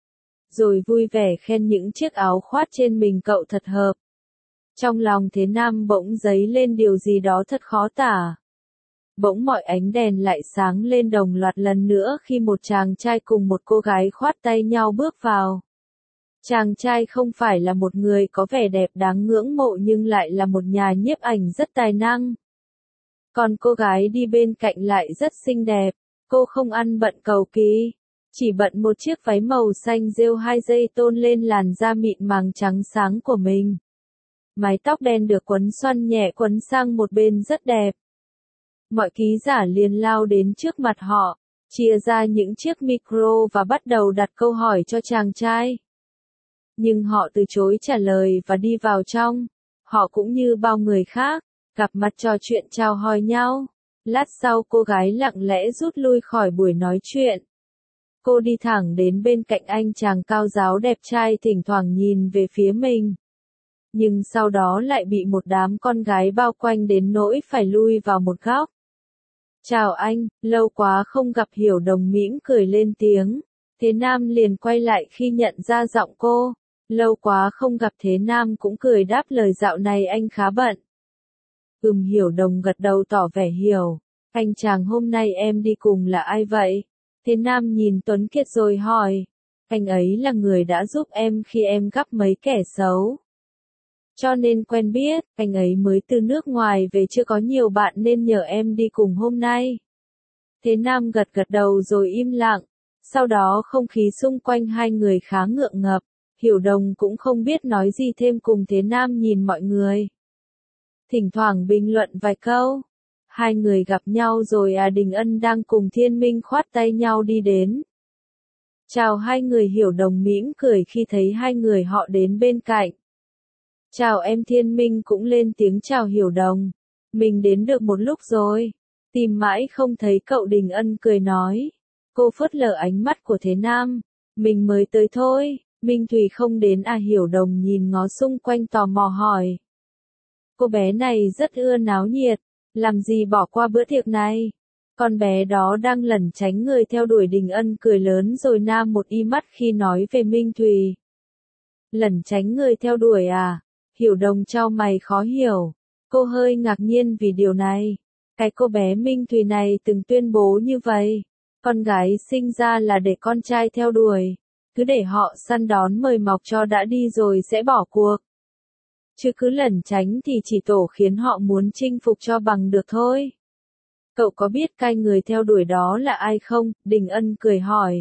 Rồi vui vẻ khen những chiếc áo khoác trên mình cậu thật hợp. Trong lòng Thế Nam bỗng dấy lên điều gì đó thật khó tả. Bỗng mọi ánh đèn lại sáng lên đồng loạt lần nữa khi một chàng trai cùng một cô gái khoát tay nhau bước vào. Chàng trai không phải là một người có vẻ đẹp đáng ngưỡng mộ nhưng lại là một nhà nhiếp ảnh rất tài năng. Còn cô gái đi bên cạnh lại rất xinh đẹp. Cô không ăn bận cầu kỳ, chỉ bận một chiếc váy màu xanh rêu hai dây tôn lên làn da mịn màng trắng sáng của mình. Mái tóc đen được quấn xoăn nhẹ quấn sang một bên rất đẹp. Mọi ký giả liền lao đến trước mặt họ, chia ra những chiếc micro và bắt đầu đặt câu hỏi cho chàng trai. Nhưng họ từ chối trả lời và đi vào trong. Họ cũng như bao người khác, gặp mặt trò chuyện chào hỏi nhau. Lát sau cô gái lặng lẽ rút lui khỏi buổi nói chuyện. Cô đi thẳng đến bên cạnh anh chàng cao ráo đẹp trai thỉnh thoảng nhìn về phía mình. Nhưng sau đó lại bị một đám con gái bao quanh đến nỗi phải lui vào một góc. Chào anh, lâu quá không gặp. Hiểu Đồng mỉm cười lên tiếng. Thế Nam liền quay lại khi nhận ra giọng cô. Lâu quá không gặp. Thế Nam cũng cười đáp lời dạo này anh khá bận. Ừm. Hiểu Đồng gật đầu tỏ vẻ hiểu. Anh chàng hôm nay em đi cùng là ai vậy? Thế Nam nhìn Tuấn Kiệt rồi hỏi. Anh ấy là người đã giúp em khi em gặp mấy kẻ xấu. Cho nên quen biết, anh ấy mới từ nước ngoài về chưa có nhiều bạn nên nhờ em đi cùng hôm nay. Thế Nam gật gật đầu rồi im lặng. Sau đó không khí xung quanh hai người khá ngượng ngập. Hiểu Đồng cũng không biết nói gì thêm cùng Thế Nam nhìn mọi người. Thỉnh thoảng bình luận vài câu. Hai người gặp nhau rồi à. Đình Ân đang cùng Thiên Minh khoát tay nhau đi đến. Chào hai người. Hiểu Đồng mỉm cười khi thấy hai người họ đến bên cạnh. Chào em. Thiên Minh cũng lên tiếng chào Hiểu Đồng. Mình đến được một lúc rồi. Tìm mãi không thấy cậu. Đình Ân cười nói. Cô phớt lờ ánh mắt của Thế Nam. Mình mới tới thôi. Minh Thùy không đến à. Hiểu Đồng nhìn ngó xung quanh tò mò hỏi. Cô bé này rất ưa náo nhiệt. Làm gì bỏ qua bữa tiệc này? Con bé đó đang lẩn tránh người theo đuổi. Đình Ân cười lớn rồi nam một y mắt khi nói về Minh Thùy. Lẩn tránh người theo đuổi à? Hiểu Đồng chau mày khó hiểu. Cô hơi ngạc nhiên vì điều này. Cái cô bé Minh Thùy này từng tuyên bố như vậy. Con gái sinh ra là để con trai theo đuổi. Cứ để họ săn đón mời mọc cho đã đi rồi sẽ bỏ cuộc. Chứ cứ lẩn tránh thì chỉ tổ khiến họ muốn chinh phục cho bằng được thôi. Cậu có biết cái người theo đuổi đó là ai không? Đình Ân cười hỏi.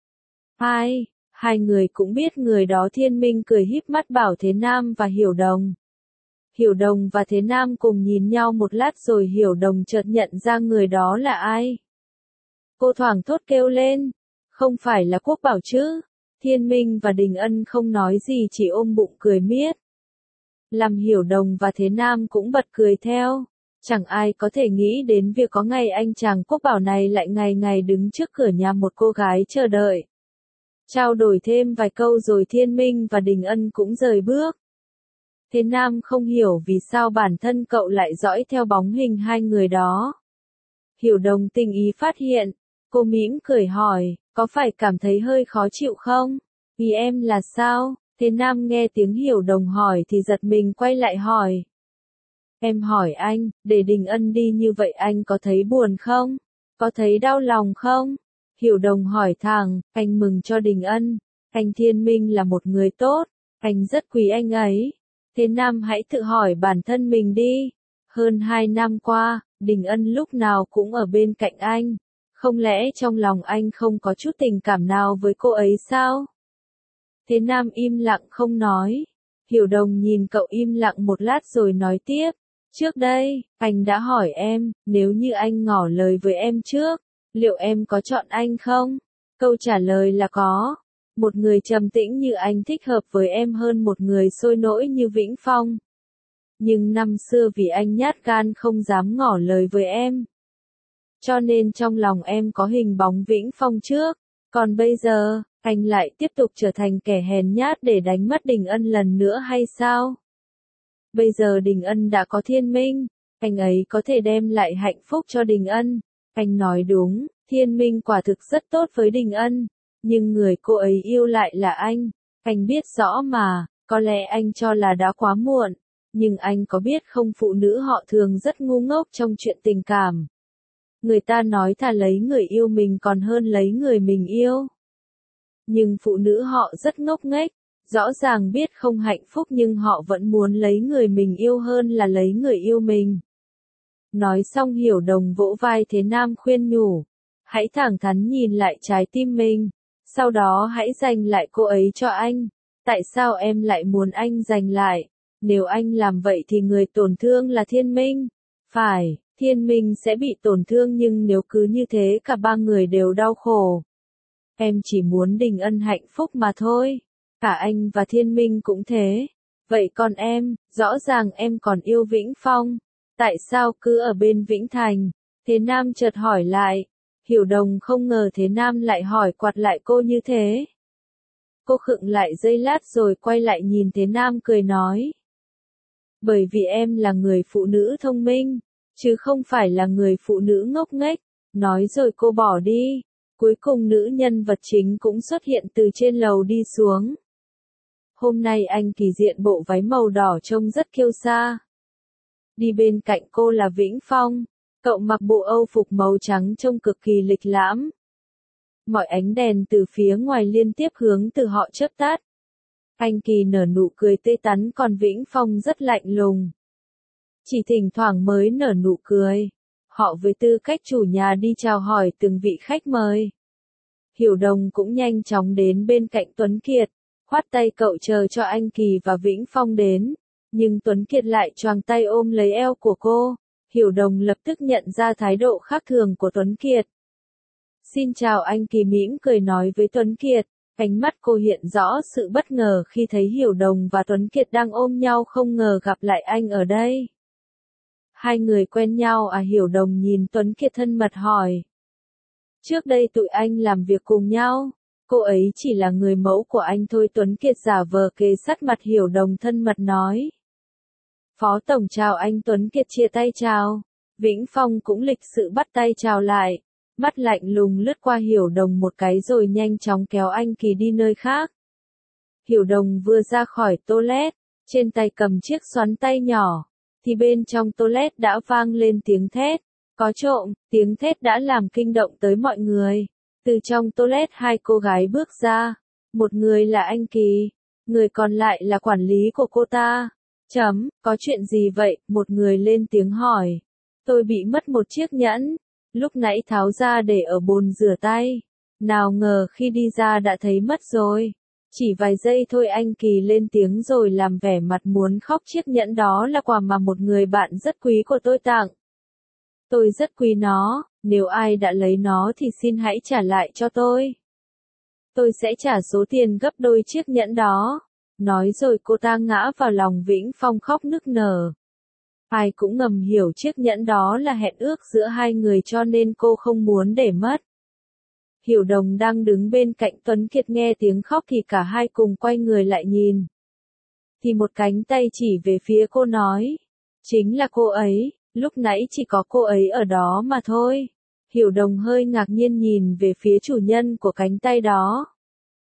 Ai? Hai người cũng biết người đó. Thiên Minh cười híp mắt bảo Thế Nam và Hiểu Đồng. Hiểu Đồng và Thế Nam cùng nhìn nhau một lát rồi Hiểu Đồng chợt nhận ra người đó là ai. Cô thoảng thốt kêu lên. Không phải là Quốc Bảo chứ? Thiên Minh và Đình Ân không nói gì chỉ ôm bụng cười miết. Làm Hiểu Đồng và Thế Nam cũng bật cười theo. Chẳng ai có thể nghĩ đến việc có ngày anh chàng Quốc Bảo này lại ngày ngày đứng trước cửa nhà một cô gái chờ đợi. Trao đổi thêm vài câu rồi Thiên Minh và Đình Ân cũng rời bước. Thế Nam không hiểu vì sao bản thân cậu lại dõi theo bóng hình hai người đó. Hiểu Đồng tình ý phát hiện. Cô mỉm cười hỏi, có phải cảm thấy hơi khó chịu không? Vì em là sao? Thế Nam nghe tiếng Hiểu Đồng hỏi thì giật mình quay lại hỏi. Em hỏi anh, để Đình Ân đi như vậy anh có thấy buồn không? Có thấy đau lòng không? Hiểu Đồng hỏi thẳng, anh mừng cho Đình Ân. Anh Thiên Minh là một người tốt, anh rất quý anh ấy. Thế Nam hãy tự hỏi bản thân mình đi. Hơn hai năm qua, Đình Ân lúc nào cũng ở bên cạnh anh. Không lẽ trong lòng anh không có chút tình cảm nào với cô ấy sao? Thế Nam im lặng không nói. Hiểu Đồng nhìn cậu im lặng một lát rồi nói tiếp. Trước đây, anh đã hỏi em, nếu như anh ngỏ lời với em trước, liệu em có chọn anh không? Câu trả lời là có. Một người trầm tĩnh như anh thích hợp với em hơn một người sôi nổi như Vĩnh Phong. Nhưng năm xưa vì anh nhát gan không dám ngỏ lời với em. Cho nên trong lòng em có hình bóng Vĩnh Phong trước. Còn bây giờ, anh lại tiếp tục trở thành kẻ hèn nhát để đánh mất Đình Ân lần nữa hay sao? Bây giờ Đình Ân đã có Thiên Minh, anh ấy có thể đem lại hạnh phúc cho Đình Ân. Anh nói đúng, Thiên Minh quả thực rất tốt với Đình Ân, nhưng người cô ấy yêu lại là anh. Anh biết rõ mà, có lẽ anh cho là đã quá muộn, nhưng anh có biết không, phụ nữ họ thường rất ngu ngốc trong chuyện tình cảm. Người ta nói thà lấy người yêu mình còn hơn lấy người mình yêu. Nhưng phụ nữ họ rất ngốc nghếch. Rõ ràng biết không hạnh phúc nhưng họ vẫn muốn lấy người mình yêu hơn là lấy người yêu mình. Nói xong Hiểu Đồng vỗ vai Thế Nam khuyên nhủ. Hãy thẳng thắn nhìn lại trái tim mình. Sau đó hãy dành lại cô ấy cho anh. Tại sao em lại muốn anh dành lại? Nếu anh làm vậy thì người tổn thương là Thiên Minh. Phải, Thiên Minh sẽ bị tổn thương nhưng nếu cứ như thế cả ba người đều đau khổ. Em chỉ muốn Đình Ân hạnh phúc mà thôi. Cả anh và Thiên Minh cũng thế. Vậy còn em, rõ ràng em còn yêu Vĩnh Phong. Tại sao cứ ở bên Vĩnh Thành? Thế Nam chợt hỏi lại. Hiểu Đồng không ngờ Thế Nam lại hỏi quạt lại cô như thế. Cô khựng lại giây lát rồi quay lại nhìn Thế Nam cười nói. Bởi vì em là người phụ nữ thông minh, chứ không phải là người phụ nữ ngốc nghếch. Nói rồi cô bỏ đi. Cuối cùng nữ nhân vật chính cũng xuất hiện từ trên lầu đi xuống. Hôm nay anh Kỳ diện bộ váy màu đỏ trông rất kiêu sa. Đi bên cạnh cô là Vĩnh Phong. Cậu mặc bộ âu phục màu trắng trông cực kỳ lịch lãm. Mọi ánh đèn từ phía ngoài liên tiếp hướng từ họ chớp tắt. Anh Kỳ nở nụ cười tươi tắn còn Vĩnh Phong rất lạnh lùng. Chỉ thỉnh thoảng mới nở nụ cười. Họ với tư cách chủ nhà đi chào hỏi từng vị khách mời. Hiểu Đồng cũng nhanh chóng đến bên cạnh Tuấn Kiệt. Khoát tay cậu chờ cho anh Kỳ và Vĩnh Phong đến. Nhưng Tuấn Kiệt lại choàng tay ôm lấy eo của cô. Hiểu Đồng lập tức nhận ra thái độ khác thường của Tuấn Kiệt. Xin chào anh Kỳ, mỉm cười nói với Tuấn Kiệt. Ánh mắt cô hiện rõ sự bất ngờ khi thấy Hiểu Đồng và Tuấn Kiệt đang ôm nhau, không ngờ gặp lại anh ở đây. Hai người quen nhau à? Hiểu Đồng nhìn Tuấn Kiệt thân mật hỏi. Trước đây tụi anh làm việc cùng nhau. Cô ấy chỉ là người mẫu của anh thôi. Tuấn Kiệt giả vờ kề sát mặt Hiểu Đồng thân mật nói. Phó Tổng chào anh. Tuấn Kiệt chia tay chào. Vĩnh Phong cũng lịch sự bắt tay chào lại. Mắt lạnh lùng lướt qua Hiểu Đồng một cái rồi nhanh chóng kéo anh Kỳ đi nơi khác. Hiểu Đồng vừa ra khỏi toilet, trên tay cầm chiếc xoắn tay nhỏ, thì bên trong toilet đã vang lên tiếng thét. Có trộm, tiếng thét đã làm kinh động tới mọi người. Từ trong toilet hai cô gái bước ra. Một người là anh Kỳ, người còn lại là quản lý của cô ta. Chấm, có chuyện gì vậy? Một người lên tiếng hỏi. Tôi bị mất một chiếc nhẫn. Lúc nãy tháo ra để ở bồn rửa tay. Nào ngờ khi đi ra đã thấy mất rồi. Chỉ vài giây thôi anh Kỳ lên tiếng rồi làm vẻ mặt muốn khóc. Chiếc nhẫn đó là quà mà một người bạn rất quý của tôi tặng. Tôi rất quý nó, nếu ai đã lấy nó thì xin hãy trả lại cho tôi. Tôi sẽ trả số tiền gấp đôi chiếc nhẫn đó. Nói rồi cô ta ngã vào lòng Vĩnh Phong khóc nức nở. Ai cũng ngầm hiểu chiếc nhẫn đó là hẹn ước giữa hai người cho nên cô không muốn để mất. Hiểu Đồng đang đứng bên cạnh Tuấn Kiệt nghe tiếng khóc thì cả hai cùng quay người lại nhìn. Thì một cánh tay chỉ về phía cô nói. Chính là cô ấy, lúc nãy chỉ có cô ấy ở đó mà thôi. Hiểu Đồng hơi ngạc nhiên nhìn về phía chủ nhân của cánh tay đó.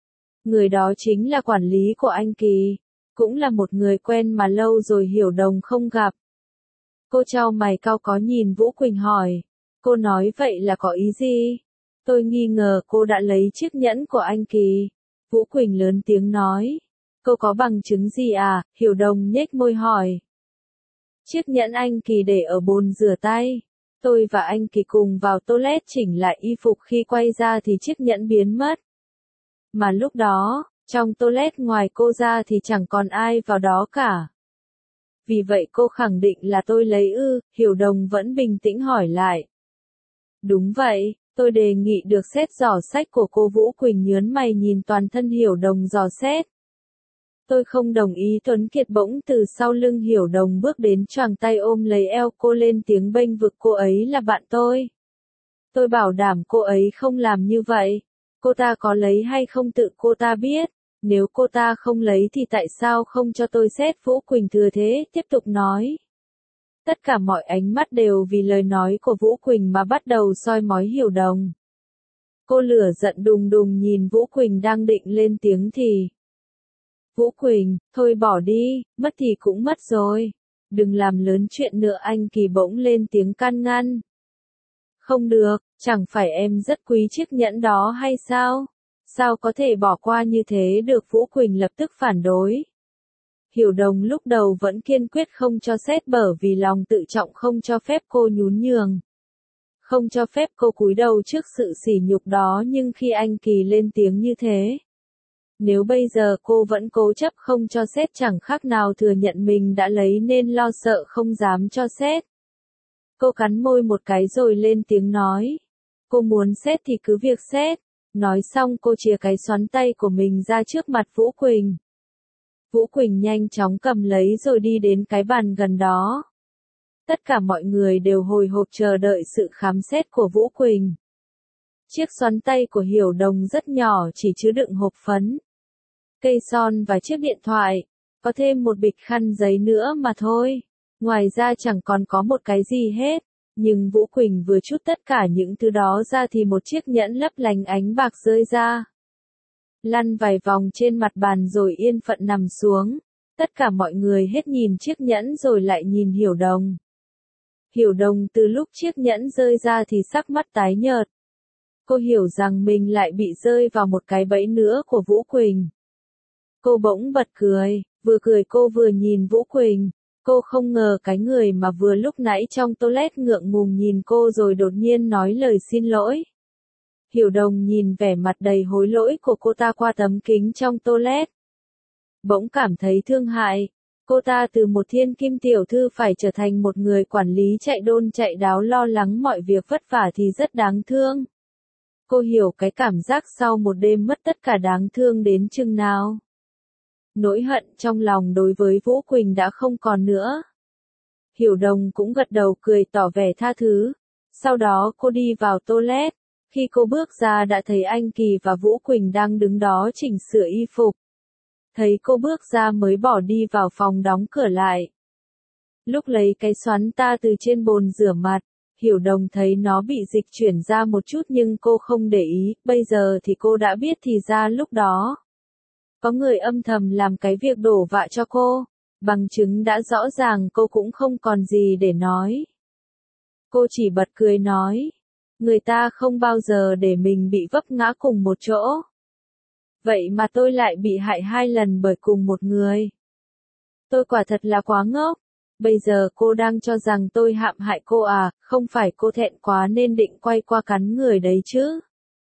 Người đó chính là quản lý của anh Kỳ, cũng là một người quen mà lâu rồi Hiểu Đồng không gặp. Cô chau mày cau có nhìn Vũ Quỳnh hỏi, cô nói vậy là có ý gì? Tôi nghi ngờ cô đã lấy chiếc nhẫn của anh Kỳ. Vũ Quỳnh lớn tiếng nói, cô có bằng chứng gì à? Hiểu Đồng nhếch môi hỏi. Chiếc nhẫn anh Kỳ để ở bồn rửa tay. Tôi và anh Kỳ cùng vào toilet chỉnh lại y phục, khi quay ra thì chiếc nhẫn biến mất. Mà lúc đó, trong toilet ngoài cô ra thì chẳng còn ai vào đó cả. Vì vậy cô khẳng định là tôi lấy ư? Hiểu Đồng vẫn bình tĩnh hỏi lại. Đúng vậy, tôi đề nghị được xét giỏ sách của cô. Vũ Quỳnh nhớn mày nhìn toàn thân Hiểu Đồng dò xét. Tôi không đồng ý. Tuấn Kiệt bỗng từ sau lưng Hiểu Đồng bước đến, choàng tay ôm lấy eo cô lên tiếng bênh vực, cô ấy là bạn tôi. Tôi bảo đảm cô ấy không làm như vậy. Cô ta có lấy hay không tự cô ta biết. Nếu cô ta không lấy thì tại sao không cho tôi xét? Vũ Quỳnh thừa thế tiếp tục nói. Tất cả mọi ánh mắt đều vì lời nói của Vũ Quỳnh mà bắt đầu soi mói Hiểu Đồng. Cô lửa giận đùng đùng nhìn Vũ Quỳnh đang định lên tiếng thì. Vũ Quỳnh, thôi bỏ đi, mất thì cũng mất rồi. Đừng làm lớn chuyện nữa. Anh Kỳ bỗng lên tiếng can ngăn. Không được, chẳng phải em rất quý chiếc nhẫn đó hay sao? Sao có thể bỏ qua như thế được? Vũ Quỳnh lập tức phản đối. Hiểu Đồng lúc đầu vẫn kiên quyết không cho xét, bởi vì lòng tự trọng không cho phép cô nhún nhường. Không cho phép cô cúi đầu trước sự sỉ nhục đó, nhưng khi anh Kỳ lên tiếng như thế. Nếu bây giờ cô vẫn cố chấp không cho xét, chẳng khác nào thừa nhận mình đã lấy nên lo sợ không dám cho xét. Cô cắn môi một cái rồi lên tiếng nói. Cô muốn xét thì cứ việc xét. Nói xong cô chìa cái xoắn tay của mình ra trước mặt Vũ Quỳnh. Vũ Quỳnh nhanh chóng cầm lấy rồi đi đến cái bàn gần đó. Tất cả mọi người đều hồi hộp chờ đợi sự khám xét của Vũ Quỳnh. Chiếc xoắn tay của Hiểu Đồng rất nhỏ, chỉ chứa đựng hộp phấn, cây son và chiếc điện thoại, có thêm một bịch khăn giấy nữa mà thôi. Ngoài ra chẳng còn có một cái gì hết. Nhưng Vũ Quỳnh vừa trút tất cả những thứ đó ra thì một chiếc nhẫn lấp lánh ánh bạc rơi ra. Lăn vài vòng trên mặt bàn rồi yên phận nằm xuống. Tất cả mọi người hết nhìn chiếc nhẫn rồi lại nhìn Hiểu Đồng. Hiểu Đồng từ lúc chiếc nhẫn rơi ra thì sắc mắt tái nhợt. Cô hiểu rằng mình lại bị rơi vào một cái bẫy nữa của Vũ Quỳnh. Cô bỗng bật cười, vừa cười cô vừa nhìn Vũ Quỳnh. Cô không ngờ cái người mà vừa lúc nãy trong toilet ngượng ngùng nhìn cô rồi đột nhiên nói lời xin lỗi. Hiểu Đồng nhìn vẻ mặt đầy hối lỗi của cô ta qua tấm kính trong toilet. Bỗng cảm thấy thương hại. Cô ta từ một thiên kim tiểu thư phải trở thành một người quản lý chạy đôn chạy đáo lo lắng mọi việc vất vả thì rất đáng thương. Cô hiểu cái cảm giác sau một đêm mất tất cả đáng thương đến chừng nào. Nỗi hận trong lòng đối với Vũ Quỳnh đã không còn nữa. Hiểu Đồng cũng gật đầu cười tỏ vẻ tha thứ. Sau đó cô đi vào toilet. Khi cô bước ra đã thấy anh Kỳ và Vũ Quỳnh đang đứng đó chỉnh sửa y phục. Thấy cô bước ra mới bỏ đi vào phòng đóng cửa lại. Lúc lấy cái xoắn ta từ trên bồn rửa mặt, Hiểu Đồng thấy nó bị dịch chuyển ra một chút nhưng cô không để ý, bây giờ thì cô đã biết thì ra lúc đó. Có người âm thầm làm cái việc đổ vạ cho cô, bằng chứng đã rõ ràng, cô cũng không còn gì để nói. Cô chỉ bật cười nói, người ta không bao giờ để mình bị vấp ngã cùng một chỗ. Vậy mà tôi lại bị hại hai lần bởi cùng một người. Tôi quả thật là quá ngốc. Bây giờ cô đang cho rằng tôi hãm hại cô à? Không phải cô thẹn quá nên định quay qua cắn người đấy chứ?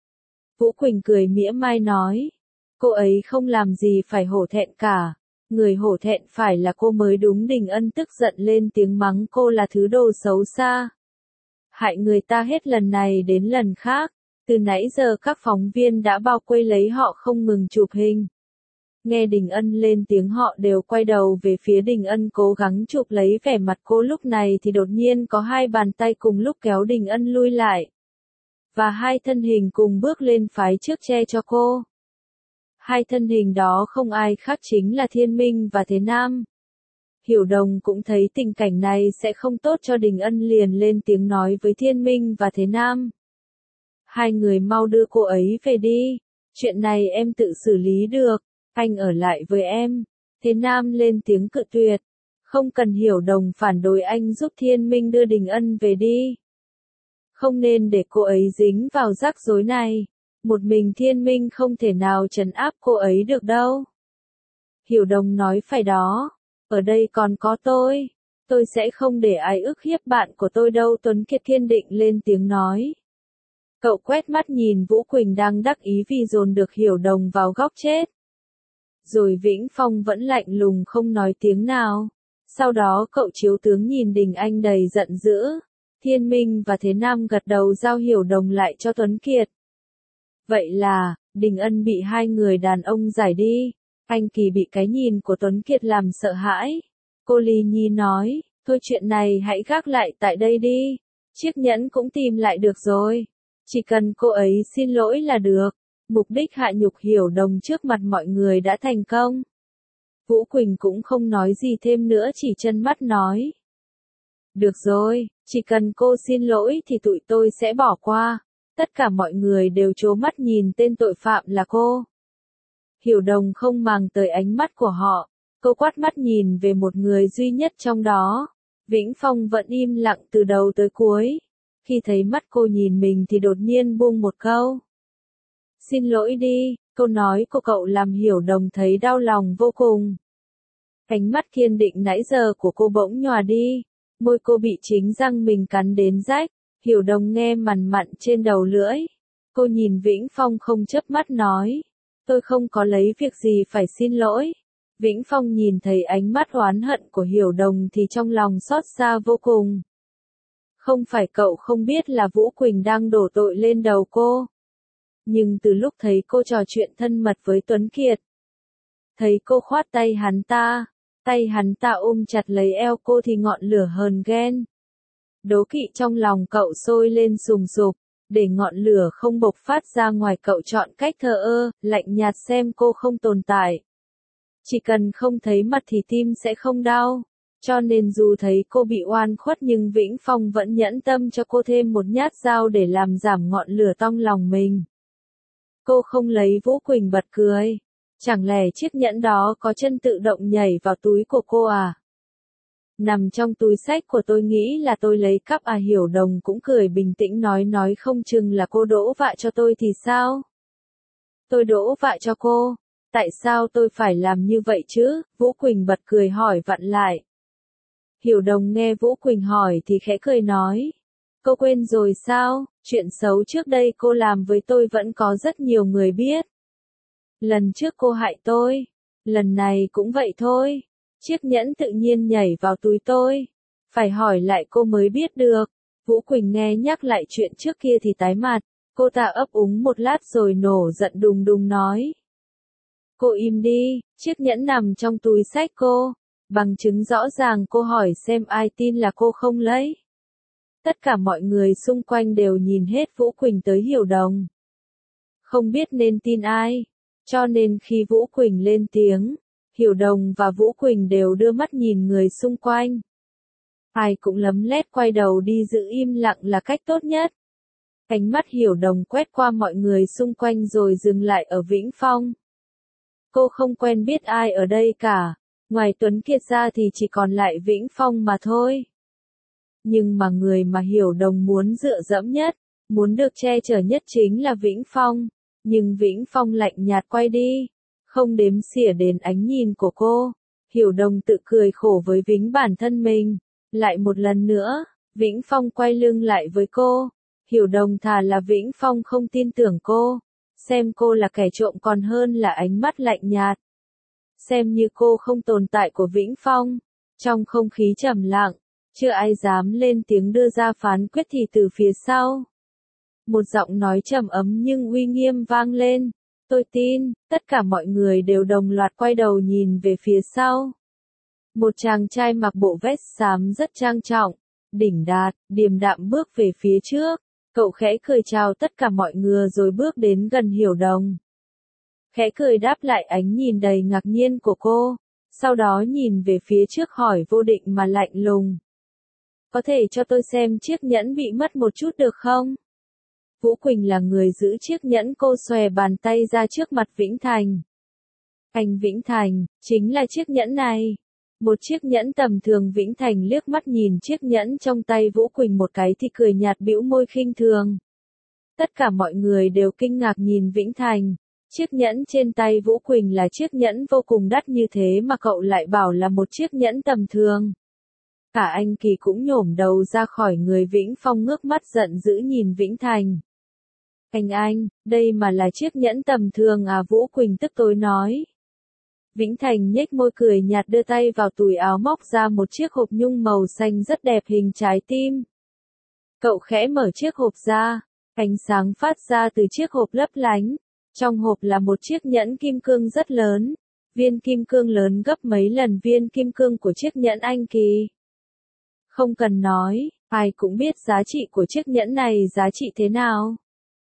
Vũ Quỳnh cười mỉa mai nói. Cô ấy không làm gì phải hổ thẹn cả. Người hổ thẹn phải là cô mới đúng. Đình Ân tức giận lên tiếng mắng cô là thứ đồ xấu xa. Hại người ta hết lần này đến lần khác. Từ nãy giờ các phóng viên đã bao quây lấy họ không ngừng chụp hình. Nghe Đình Ân lên tiếng họ đều quay đầu về phía Đình Ân cố gắng chụp lấy vẻ mặt cô. Lúc này thì đột nhiên có hai bàn tay cùng lúc kéo Đình Ân lui lại. Và hai thân hình cùng bước lên phái trước che cho cô. Hai thân hình đó không ai khác chính là Thiên Minh và Thế Nam. Hiểu Đồng cũng thấy tình cảnh này sẽ không tốt cho Đình Ân liền lên tiếng nói với Thiên Minh và Thế Nam. Hai người mau đưa cô ấy về đi. Chuyện này em tự xử lý được, anh ở lại với em. Thế Nam lên tiếng cự tuyệt. Không cần Hiểu Đồng phản đối, anh giúp Thiên Minh đưa Đình Ân về đi. Không nên để cô ấy dính vào rắc rối này. Một mình Thiên Minh không thể nào trấn áp cô ấy được đâu. Hiểu Đồng nói phải đó. Ở đây còn có tôi. Tôi sẽ không để ai ức hiếp bạn của tôi đâu. Tuấn Kiệt kiên định lên tiếng nói. Cậu quét mắt nhìn Vũ Quỳnh đang đắc ý vì dồn được Hiểu Đồng vào góc chết. Rồi Vĩnh Phong vẫn lạnh lùng không nói tiếng nào. Sau đó cậu chiếu tướng nhìn Đình Anh đầy giận dữ. Thiên Minh và Thế Nam gật đầu giao Hiểu Đồng lại cho Tuấn Kiệt. Vậy là, Đình Ân bị hai người đàn ông giải đi. Anh Kỳ bị cái nhìn của Tuấn Kiệt làm sợ hãi. Cô Ly Nhi nói, thôi chuyện này hãy gác lại tại đây đi. Chiếc nhẫn cũng tìm lại được rồi. Chỉ cần cô ấy xin lỗi là được. Mục đích hạ nhục Hiểu Đồng trước mặt mọi người đã thành công. Vũ Quỳnh cũng không nói gì thêm nữa, chỉ chân mắt nói. Được rồi, chỉ cần cô xin lỗi thì tụi tôi sẽ bỏ qua. Tất cả mọi người đều trố mắt nhìn tên tội phạm là cô. Hiểu Đồng không màng tới ánh mắt của họ. Cô quát mắt nhìn về một người duy nhất trong đó. Vĩnh Phong vẫn im lặng từ đầu tới cuối. Khi thấy mắt cô nhìn mình thì đột nhiên buông một câu. Xin lỗi đi, câu nói của cậu làm Hiểu Đồng thấy đau lòng vô cùng. Ánh mắt kiên định nãy giờ của cô bỗng nhòa đi. Môi cô bị chính răng mình cắn đến rách. Hiểu Đồng nghe mằn mặn trên đầu lưỡi. Cô nhìn Vĩnh Phong không chớp mắt nói. Tôi không có lấy việc gì phải xin lỗi. Vĩnh Phong nhìn thấy ánh mắt oán hận của Hiểu Đồng thì trong lòng xót xa vô cùng. Không phải cậu không biết là Vũ Quỳnh đang đổ tội lên đầu cô. Nhưng từ lúc thấy cô trò chuyện thân mật với Tuấn Kiệt. Thấy cô khoát tay hắn ta. Tay hắn ta ôm chặt lấy eo cô thì ngọn lửa hờn ghen. Đố kỵ trong lòng cậu sôi lên sùng sục. Để ngọn lửa không bộc phát ra ngoài, cậu chọn cách thờ ơ, lạnh nhạt xem cô không tồn tại. Chỉ cần không thấy mặt thì tim sẽ không đau. Cho nên dù thấy cô bị oan khuất nhưng Vĩnh Phong vẫn nhẫn tâm cho cô thêm một nhát dao để làm giảm ngọn lửa trong lòng mình. Cô không lấy. Vũ Quỳnh bật cười. Chẳng lẽ chiếc nhẫn đó có chân tự động nhảy vào túi của cô à? Nằm trong túi xách của tôi, nghĩ là tôi lấy cắp à? Hiểu Đồng cũng cười bình tĩnh nói nói không chừng là cô đổ vạ cho tôi thì sao? Tôi đổ vạ cho cô? Tại sao tôi phải làm như vậy chứ? Vũ Quỳnh bật cười hỏi vặn lại. Hiểu Đồng nghe Vũ Quỳnh hỏi thì khẽ cười nói. Cô quên rồi sao? Chuyện xấu trước đây cô làm với tôi vẫn có rất nhiều người biết. Lần trước cô hại tôi. Lần này cũng vậy thôi. Chiếc nhẫn tự nhiên nhảy vào túi tôi. Phải hỏi lại cô mới biết được. Vũ Quỳnh nghe nhắc lại chuyện trước kia thì tái mặt. Cô ta ấp úng một lát rồi nổ giận đùng đùng nói. Cô im đi, chiếc nhẫn nằm trong túi xách cô. Bằng chứng rõ ràng, cô hỏi xem ai tin là cô không lấy. Tất cả mọi người xung quanh đều nhìn hết Vũ Quỳnh tới Hiểu Đồng. Không biết nên tin ai. Cho nên khi Vũ Quỳnh lên tiếng, Hiểu Đồng và Vũ Quỳnh đều đưa mắt nhìn người xung quanh. Ai cũng lấm lét quay đầu đi, giữ im lặng là cách tốt nhất. Ánh mắt Hiểu Đồng quét qua mọi người xung quanh rồi dừng lại ở Vĩnh Phong. Cô không quen biết ai ở đây cả. Ngoài Tuấn Kiệt ra thì chỉ còn lại Vĩnh Phong mà thôi. Nhưng mà người mà Hiểu Đồng muốn dựa dẫm nhất, muốn được che chở nhất chính là Vĩnh Phong. Nhưng Vĩnh Phong lạnh nhạt quay đi, không đếm xỉa đến ánh nhìn của cô. Hiểu Đồng tự cười khổ với Vĩnh bản thân mình. Lại một lần nữa, Vĩnh Phong quay lưng lại với cô. Hiểu Đồng thà là Vĩnh Phong không tin tưởng cô, xem cô là kẻ trộm còn hơn là ánh mắt lạnh nhạt. Xem như cô không tồn tại của Vĩnh Phong. Trong không khí trầm lặng, chưa ai dám lên tiếng đưa ra phán quyết thì từ phía sau. Một giọng nói trầm ấm nhưng uy nghiêm vang lên. Tôi tin, tất cả mọi người đều đồng loạt quay đầu nhìn về phía sau. Một chàng trai mặc bộ vest xám rất trang trọng, đỉnh đạt, điềm đạm bước về phía trước. Cậu khẽ cười chào tất cả mọi người rồi bước đến gần Hiểu Đồng. Khẽ cười đáp lại ánh nhìn đầy ngạc nhiên của cô, sau đó nhìn về phía trước hỏi vô định mà lạnh lùng. Có thể cho tôi xem chiếc nhẫn bị mất một chút được không? Vũ Quỳnh là người giữ chiếc nhẫn, cô xòe bàn tay ra trước mặt Vĩnh Thành. Anh Vĩnh Thành, chính là chiếc nhẫn này. Một chiếc nhẫn tầm thường. Vĩnh Thành liếc mắt nhìn chiếc nhẫn trong tay Vũ Quỳnh một cái thì cười nhạt bĩu môi khinh thường. Tất cả mọi người đều kinh ngạc nhìn Vĩnh Thành. Chiếc nhẫn trên tay Vũ Quỳnh là chiếc nhẫn vô cùng đắt như thế mà cậu lại bảo là một chiếc nhẫn tầm thường. Cả anh Kỳ cũng nhổm đầu ra khỏi người. Vĩnh Phong ngước mắt giận dữ nhìn Vĩnh Thành. Anh anh, đây mà là chiếc nhẫn tầm thường à? Vũ Quỳnh tức tối nói. Vĩnh Thành nhếch môi cười nhạt đưa tay vào túi áo móc ra một chiếc hộp nhung màu xanh rất đẹp hình trái tim. Cậu khẽ mở chiếc hộp ra, ánh sáng phát ra từ chiếc hộp lấp lánh. Trong hộp là một chiếc nhẫn kim cương rất lớn, viên kim cương lớn gấp mấy lần viên kim cương của chiếc nhẫn anh Kỳ. Không cần nói, ai cũng biết giá trị của chiếc nhẫn này giá trị thế nào.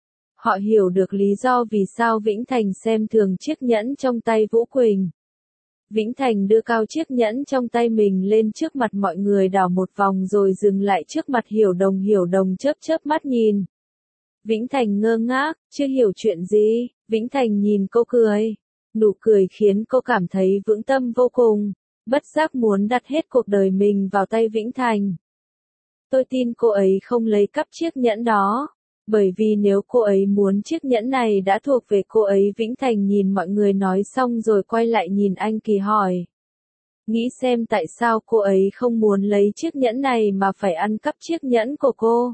Họ hiểu được lý do vì sao Vĩnh Thành xem thường chiếc nhẫn trong tay Vũ Quỳnh. Vĩnh Thành đưa cao chiếc nhẫn trong tay mình lên trước mặt mọi người đảo một vòng rồi dừng lại trước mặt Hiểu Đồng. Hiểu Đồng chớp chớp mắt nhìn. Vĩnh Thành ngơ ngác, chưa hiểu chuyện gì. Vĩnh Thành nhìn cô cười. Nụ cười khiến cô cảm thấy vững tâm vô cùng, bất giác muốn đặt hết cuộc đời mình vào tay Vĩnh Thành. Tôi tin cô ấy không lấy cắp chiếc nhẫn đó. Bởi vì nếu cô ấy muốn chiếc nhẫn này đã thuộc về cô ấy. Vĩnh Thành nhìn mọi người nói xong rồi quay lại nhìn anh Kỳ hỏi. Nghĩ xem tại sao cô ấy không muốn lấy chiếc nhẫn này mà phải ăn cắp chiếc nhẫn của cô.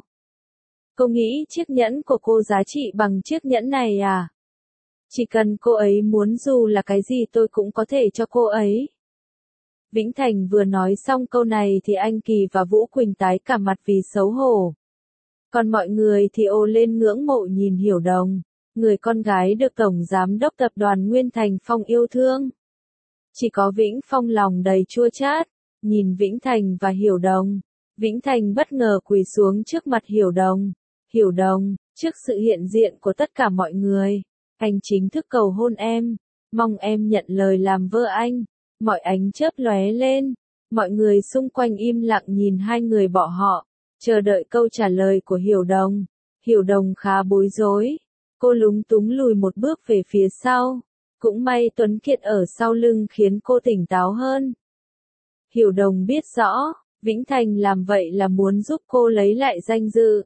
Cô nghĩ chiếc nhẫn của cô giá trị bằng chiếc nhẫn này à? Chỉ cần cô ấy muốn dù là cái gì tôi cũng có thể cho cô ấy. Vĩnh Thành vừa nói xong câu này thì anh Kỳ và Vũ Quỳnh tái cả mặt vì xấu hổ. Còn mọi người thì ồ lên ngưỡng mộ nhìn Hiểu Đồng, người con gái được Tổng Giám đốc Tập đoàn Nguyên Thành Phong yêu thương. Chỉ có Vĩnh Phong lòng đầy chua chát, nhìn Vĩnh Thành và Hiểu Đồng. Vĩnh Thành bất ngờ quỳ xuống trước mặt Hiểu Đồng. Hiểu Đồng, trước sự hiện diện của tất cả mọi người, anh chính thức cầu hôn em, mong em nhận lời làm vợ anh. Mọi ánh chớp lóe lên, mọi người xung quanh im lặng nhìn hai người bọn họ, chờ đợi câu trả lời của Hiểu Đồng. Hiểu Đồng khá bối rối, cô lúng túng lùi một bước về phía sau. Cũng may Tuấn Kiệt ở sau lưng khiến cô tỉnh táo hơn. Hiểu Đồng biết rõ, Vĩnh Thành làm vậy là muốn giúp cô lấy lại danh dự,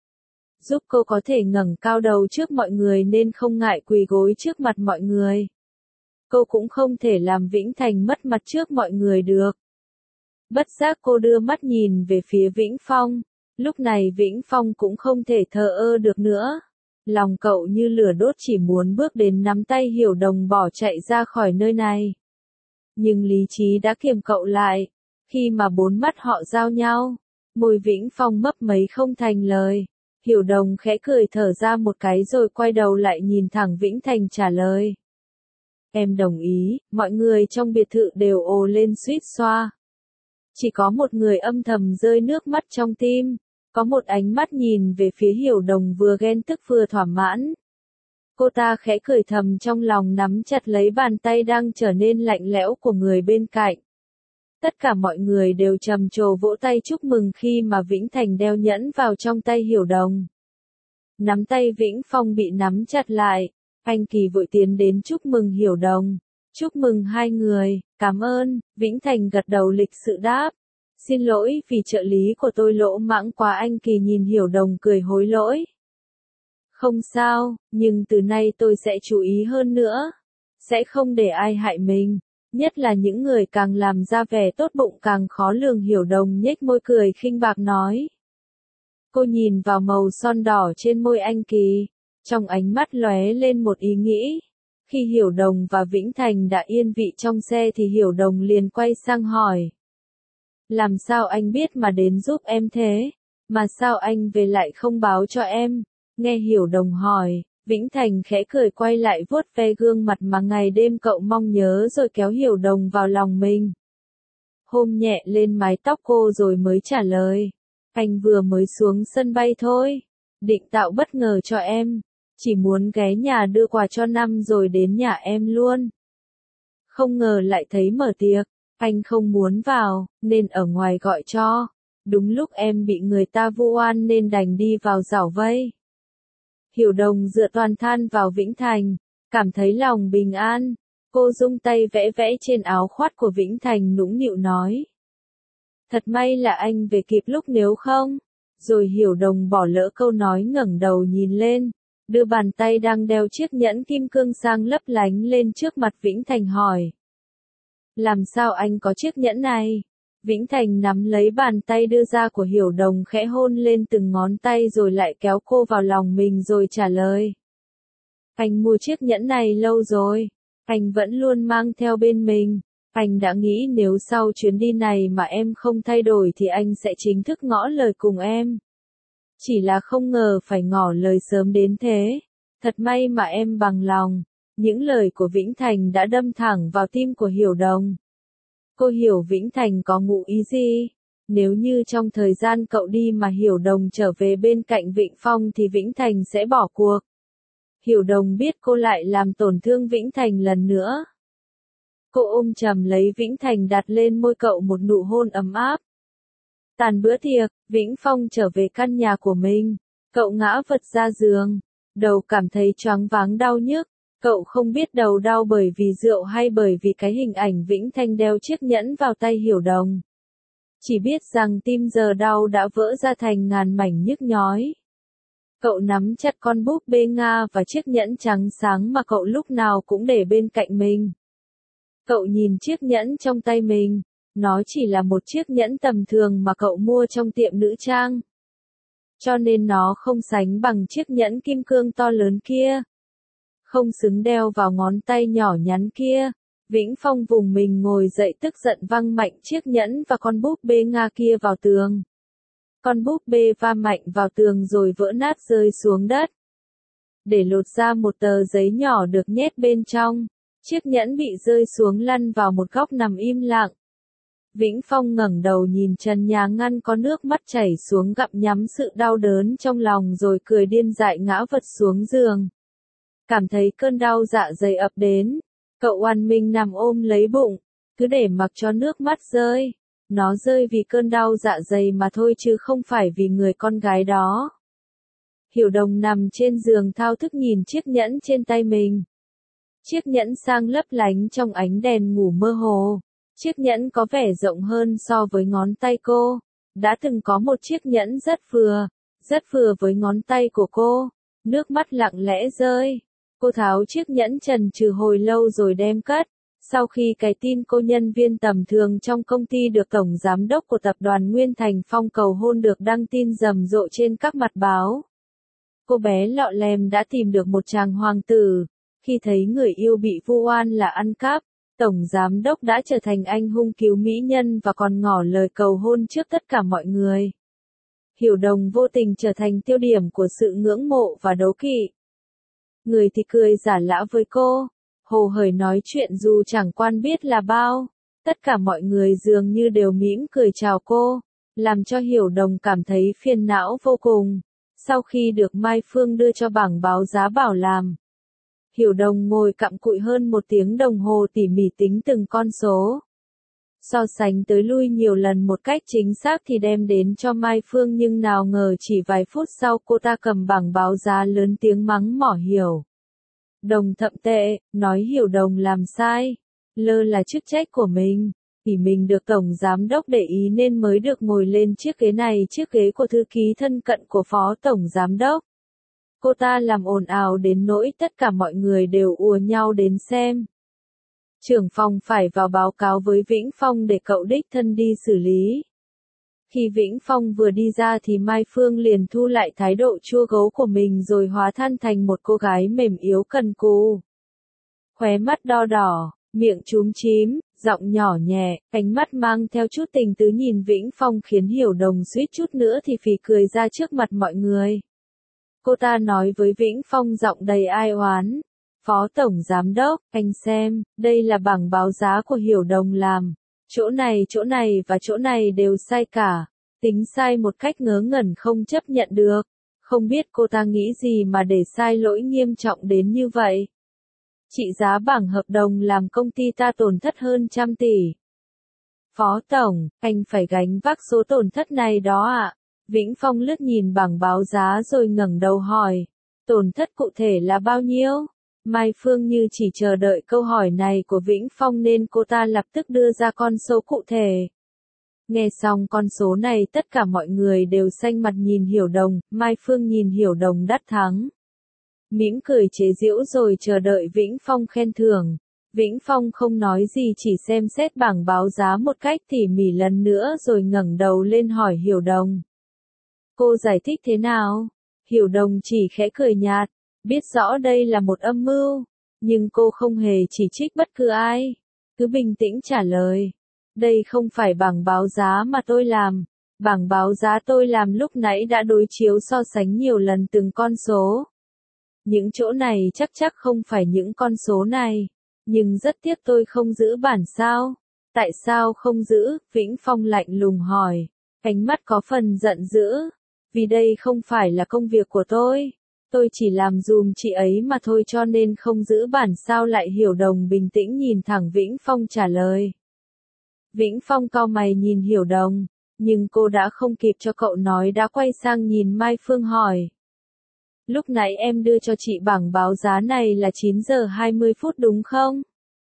giúp cô có thể ngẩng cao đầu trước mọi người nên không ngại quỳ gối trước mặt mọi người. Cô cũng không thể làm Vĩnh Thành mất mặt trước mọi người được. Bất giác cô đưa mắt nhìn về phía Vĩnh Phong. Lúc này Vĩnh Phong cũng không thể thờ ơ được nữa. Lòng cậu như lửa đốt chỉ muốn bước đến nắm tay Hiểu Đồng bỏ chạy ra khỏi nơi này. Nhưng lý trí đã kiềm cậu lại. Khi mà bốn mắt họ giao nhau, môi Vĩnh Phong mấp mấy không thành lời. Hiểu Đồng khẽ cười thở ra một cái rồi quay đầu lại nhìn thẳng Vĩnh Thành trả lời. Em đồng ý. Mọi người trong biệt thự đều ồ lên suýt xoa. Chỉ có một người âm thầm rơi nước mắt trong tim. Có một ánh mắt nhìn về phía Hiểu Đồng vừa ghen tức vừa thỏa mãn. Cô ta khẽ cười thầm trong lòng nắm chặt lấy bàn tay đang trở nên lạnh lẽo của người bên cạnh. Tất cả mọi người đều trầm trồ vỗ tay chúc mừng khi mà Vĩnh Thành đeo nhẫn vào trong tay Hiểu Đồng. Nắm tay Vĩnh Phong bị nắm chặt lại, anh Kỳ vội tiến đến chúc mừng Hiểu Đồng. Chúc mừng hai người, cảm ơn. Vĩnh Thành gật đầu lịch sự đáp. Xin lỗi vì trợ lý của tôi lỗ mãng quá. Anh Kỳ nhìn Hiểu Đồng cười hối lỗi. Không sao, nhưng từ nay tôi sẽ chú ý hơn nữa. Sẽ không để ai hại mình. Nhất là những người càng làm ra vẻ tốt bụng càng khó lường. Hiểu Đồng nhếch môi cười khinh bạc nói. Cô nhìn vào màu son đỏ trên môi anh Kỳ. Trong ánh mắt lóe lên một ý nghĩ. Khi Hiểu Đồng và Vĩnh Thành đã yên vị trong xe thì Hiểu Đồng liền quay sang hỏi. Làm sao anh biết mà đến giúp em thế? Mà sao anh về lại không báo cho em? Nghe Hiểu Đồng hỏi, Vĩnh Thành khẽ cười quay lại vuốt ve gương mặt mà ngày đêm cậu mong nhớ rồi kéo Hiểu Đồng vào lòng mình. Hôn nhẹ lên mái tóc cô rồi mới trả lời. Anh vừa mới xuống sân bay thôi. Định tạo bất ngờ cho em. Chỉ muốn ghé nhà đưa quà cho năm rồi đến nhà em luôn. Không ngờ lại thấy mở tiệc. Anh không muốn vào, nên ở ngoài gọi cho. Đúng lúc em bị người ta vu oan nên đành đi vào giảo vây. Hiểu Đồng dựa toàn than vào Vĩnh Thành, cảm thấy lòng bình an. Cô dung tay vẽ vẽ trên áo khoác của Vĩnh Thành nũng nịu nói. Thật may là anh về kịp lúc, nếu không. Rồi Hiểu Đồng bỏ lỡ câu nói, ngẩng đầu nhìn lên, đưa bàn tay đang đeo chiếc nhẫn kim cương sang lấp lánh lên trước mặt Vĩnh Thành hỏi. Làm sao anh có chiếc nhẫn này? Vĩnh Thành nắm lấy bàn tay đưa ra của Hiểu Đồng, khẽ hôn lên từng ngón tay rồi lại kéo cô vào lòng mình rồi trả lời. Anh mua chiếc nhẫn này lâu rồi, anh vẫn luôn mang theo bên mình. Anh đã nghĩ nếu sau chuyến đi này mà em không thay đổi thì anh sẽ chính thức ngỏ lời cùng em. Chỉ là không ngờ phải ngỏ lời sớm đến thế. Thật may mà em bằng lòng. Những lời của Vĩnh Thành đã đâm thẳng vào tim của Hiểu Đồng. Cô hiểu Vĩnh Thành có ngụ ý gì. Nếu như trong thời gian cậu đi mà Hiểu Đồng trở về bên cạnh Vĩnh Phong thì Vĩnh Thành sẽ bỏ cuộc. Hiểu Đồng biết cô lại làm tổn thương Vĩnh Thành lần nữa. Cô ôm chầm lấy Vĩnh Thành, đặt lên môi cậu một nụ hôn ấm áp. Tàn bữa tiệc, Vĩnh Phong trở về căn nhà của mình. Cậu ngã vật ra giường. Đầu cảm thấy choáng váng đau nhức. Cậu không biết đầu đau bởi vì rượu hay bởi vì cái hình ảnh Vĩnh Thành đeo chiếc nhẫn vào tay Hiểu Đồng. Chỉ biết rằng tim giờ đau đã vỡ ra thành ngàn mảnh nhức nhói. Cậu nắm chặt con búp bê Nga và chiếc nhẫn trắng sáng mà cậu lúc nào cũng để bên cạnh mình. Cậu nhìn chiếc nhẫn trong tay mình, nó chỉ là một chiếc nhẫn tầm thường mà cậu mua trong tiệm nữ trang. Cho nên nó không sánh bằng chiếc nhẫn kim cương to lớn kia. Không xứng đeo vào ngón tay nhỏ nhắn kia. Vĩnh Phong vùng mình ngồi dậy, tức giận văng mạnh chiếc nhẫn và con búp bê Nga kia vào tường. Con búp bê va mạnh vào tường rồi vỡ nát rơi xuống đất. Để lột ra một tờ giấy nhỏ được nhét bên trong. Chiếc nhẫn bị rơi xuống lăn vào một góc nằm im lặng. Vĩnh Phong ngẩng đầu nhìn trần nhà ngăn có nước mắt chảy xuống, gặm nhắm sự đau đớn trong lòng rồi cười điên dại ngã vật xuống giường. Cảm thấy cơn đau dạ dày ập đến. Cậu oằn mình nằm ôm lấy bụng, cứ để mặc cho nước mắt rơi. Nó rơi vì cơn đau dạ dày mà thôi chứ không phải vì người con gái đó. Hiểu Đồng nằm trên giường thao thức nhìn chiếc nhẫn trên tay mình. Chiếc nhẫn sang lấp lánh trong ánh đèn ngủ mơ hồ. Chiếc nhẫn có vẻ rộng hơn so với ngón tay cô. Đã từng có một chiếc nhẫn rất vừa, rất vừa với ngón tay của cô. Nước mắt lặng lẽ rơi. Cô tháo chiếc nhẫn chần chừ hồi lâu rồi đem cất. Sau khi cái tin cô nhân viên tầm thường trong công ty được tổng giám đốc của tập đoàn Nguyên Thành Phong cầu hôn được đăng tin rầm rộ trên các mặt báo. Cô bé lọ lem đã tìm được một chàng hoàng tử. Khi thấy người yêu bị vu oan là ăn cắp, tổng giám đốc đã trở thành anh hùng cứu mỹ nhân và còn ngỏ lời cầu hôn trước tất cả mọi người. Hiểu Đồng vô tình trở thành tiêu điểm của sự ngưỡng mộ và đố kỵ. Người thì cười giả lả với cô, hồ hởi nói chuyện dù chẳng quan biết là bao. Tất cả mọi người dường như đều mỉm cười chào cô, làm cho Hiểu Đồng cảm thấy phiền não vô cùng. Sau khi được Mai Phương đưa cho bảng báo giá bảo làm, Hiểu Đồng ngồi cặm cụi hơn một tiếng đồng hồ tỉ mỉ tính từng con số. So sánh tới lui nhiều lần một cách chính xác thì đem đến cho Mai Phương, nhưng nào ngờ chỉ vài phút sau cô ta cầm bảng báo giá lớn tiếng mắng mỏ Hiểu Đồng thậm tệ, nói Hiểu Đồng làm sai, lơ là chức trách của mình, thì mình được tổng giám đốc để ý nên mới được ngồi lên chiếc ghế này, chiếc ghế của thư ký thân cận của phó tổng giám đốc. Cô ta làm ồn ào đến nỗi tất cả mọi người đều ùa nhau đến xem. Trưởng phòng phải vào báo cáo với Vĩnh Phong để cậu đích thân đi xử lý. Khi Vĩnh Phong vừa đi ra thì Mai Phương liền thu lại thái độ chua gấu của mình rồi hóa thân thành một cô gái mềm yếu cần cù. Khóe mắt đo đỏ, miệng chúm chím, giọng nhỏ nhẹ, ánh mắt mang theo chút tình tứ nhìn Vĩnh Phong khiến Hiểu Đồng suýt chút nữa thì phì cười ra trước mặt mọi người. Cô ta nói với Vĩnh Phong giọng đầy ai oán. Phó tổng giám đốc, anh xem, đây là bảng báo giá của Hiểu Đồng làm. Chỗ này, chỗ này và chỗ này đều sai cả. Tính sai một cách ngớ ngẩn không chấp nhận được. Không biết cô ta nghĩ gì mà để sai lỗi nghiêm trọng đến như vậy. Trị giá bảng hợp đồng làm công ty ta tổn thất hơn trăm tỷ. Phó tổng, anh phải gánh vác số tổn thất này đó ạ. À? Vĩnh Phong lướt nhìn bảng báo giá rồi ngẩng đầu hỏi. Tổn thất cụ thể là bao nhiêu? Mai Phương như chỉ chờ đợi câu hỏi này của Vĩnh Phong nên cô ta lập tức đưa ra con số cụ thể. Nghe xong con số này tất cả mọi người đều xanh mặt nhìn Hiểu Đồng, Mai Phương nhìn Hiểu Đồng đắc thắng. Mỉm cười chế giễu rồi chờ đợi Vĩnh Phong khen thưởng. Vĩnh Phong không nói gì chỉ xem xét bảng báo giá một cách tỉ mỉ lần nữa rồi ngẩng đầu lên hỏi Hiểu Đồng. Cô giải thích thế nào? Hiểu Đồng chỉ khẽ cười nhạt, biết rõ đây là một âm mưu, nhưng cô không hề chỉ trích bất cứ ai. Cứ bình tĩnh trả lời. Đây không phải bảng báo giá mà tôi làm. Bảng báo giá tôi làm lúc nãy đã đối chiếu so sánh nhiều lần từng con số. Những chỗ này chắc chắc không phải những con số này. Nhưng rất tiếc tôi không giữ bản sao. Tại sao không giữ? Vĩnh Phong lạnh lùng hỏi. Ánh mắt có phần giận dữ. Vì đây không phải là công việc của tôi. Tôi chỉ làm dùm chị ấy mà thôi cho nên không giữ bản sao lại. Hiểu Đồng bình tĩnh nhìn thẳng Vĩnh Phong trả lời. Vĩnh Phong cau mày nhìn Hiểu Đồng, nhưng cô đã không kịp cho cậu nói đã quay sang nhìn Mai Phương hỏi. Lúc nãy em đưa cho chị bảng báo giá này là chín giờ hai mươi phút đúng không?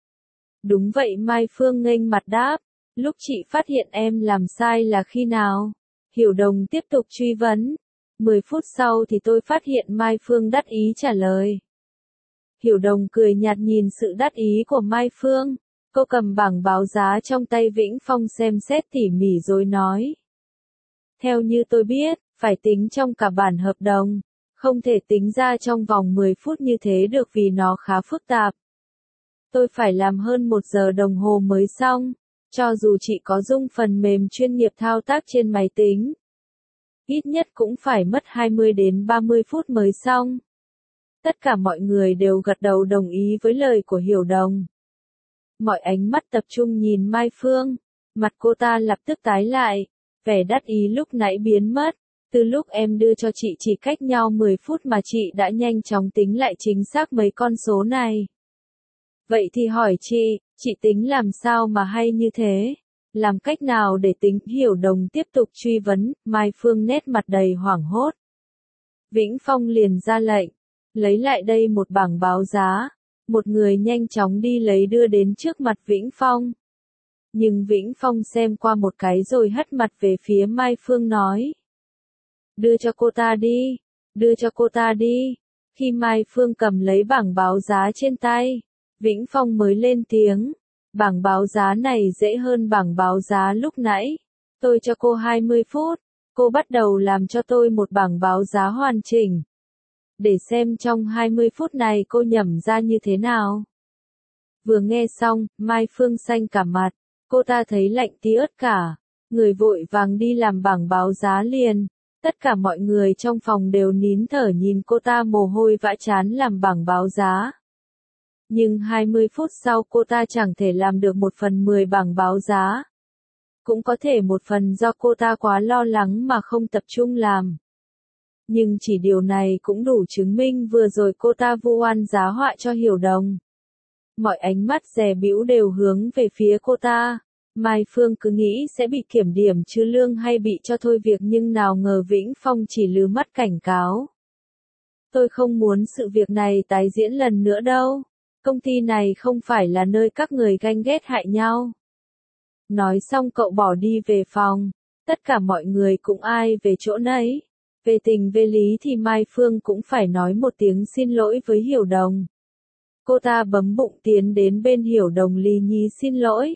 Đúng vậy Mai Phương nghênh mặt đáp, lúc chị phát hiện em làm sai là khi nào? Hiểu Đồng tiếp tục truy vấn. mười phút sau thì tôi phát hiện Mai Phương đắc ý trả lời. Hiểu Đồng cười nhạt nhìn sự đắc ý của Mai Phương. Cô cầm bảng báo giá trong tay Vĩnh Phong xem xét tỉ mỉ rồi nói. Theo như tôi biết, phải tính trong cả bản hợp đồng. Không thể tính ra trong vòng mười phút như thế được vì nó khá phức tạp. Tôi phải làm hơn một giờ đồng hồ mới xong. Cho dù chị có dùng phần mềm chuyên nghiệp thao tác trên máy tính. Ít nhất cũng phải mất hai mươi đến ba mươi phút mới xong. Tất cả mọi người đều gật đầu đồng ý với lời của Hiểu Đồng. Mọi ánh mắt tập trung nhìn Mai Phương, mặt cô ta lập tức tái lại, vẻ đắc ý lúc nãy biến mất, từ lúc em đưa cho chị chỉ cách nhau mười phút mà chị đã nhanh chóng tính lại chính xác mấy con số này. Vậy thì hỏi chị, chị tính làm sao mà hay như thế? Làm cách nào để tính? Hiểu Đồng tiếp tục truy vấn, Mai Phương nét mặt đầy hoảng hốt. Vĩnh Phong liền ra lệnh, lấy lại đây một bảng báo giá. Một người nhanh chóng đi lấy đưa đến trước mặt Vĩnh Phong. Nhưng Vĩnh Phong xem qua một cái rồi hất mặt về phía Mai Phương nói. Đưa cho cô ta đi, đưa cho cô ta đi. Khi Mai Phương cầm lấy bảng báo giá trên tay, Vĩnh Phong mới lên tiếng. Bảng báo giá này dễ hơn bảng báo giá lúc nãy. Tôi cho cô hai mươi phút, cô bắt đầu làm cho tôi một bảng báo giá hoàn chỉnh. Để xem trong hai mươi phút này cô nhẩm ra như thế nào. Vừa nghe xong, Mai Phương xanh cả mặt, cô ta thấy lạnh tí ớt cả, người vội vàng đi làm bảng báo giá liền. Tất cả mọi người trong phòng đều nín thở nhìn cô ta mồ hôi vã chán làm bảng báo giá. Nhưng hai mươi phút sau cô ta chẳng thể làm được một phần mười bảng báo giá. Cũng có thể một phần do cô ta quá lo lắng mà không tập trung làm. Nhưng chỉ điều này cũng đủ chứng minh vừa rồi cô ta vu oan giá họa cho Hiểu Đồng. Mọi ánh mắt dè bĩu đều hướng về phía cô ta. Mai Phương cứ nghĩ sẽ bị kiểm điểm chứ lương hay bị cho thôi việc nhưng nào ngờ Vĩnh Phong chỉ lừ mắt cảnh cáo. Tôi không muốn sự việc này tái diễn lần nữa đâu. Công ty này không phải là nơi các người ganh ghét hại nhau. Nói xong cậu bỏ đi về phòng. Tất cả mọi người cũng ai về chỗ nấy. Về tình về lý thì Mai Phương cũng phải nói một tiếng xin lỗi với Hiểu Đồng. Cô ta bấm bụng tiến đến bên Hiểu Đồng lì nhí xin lỗi.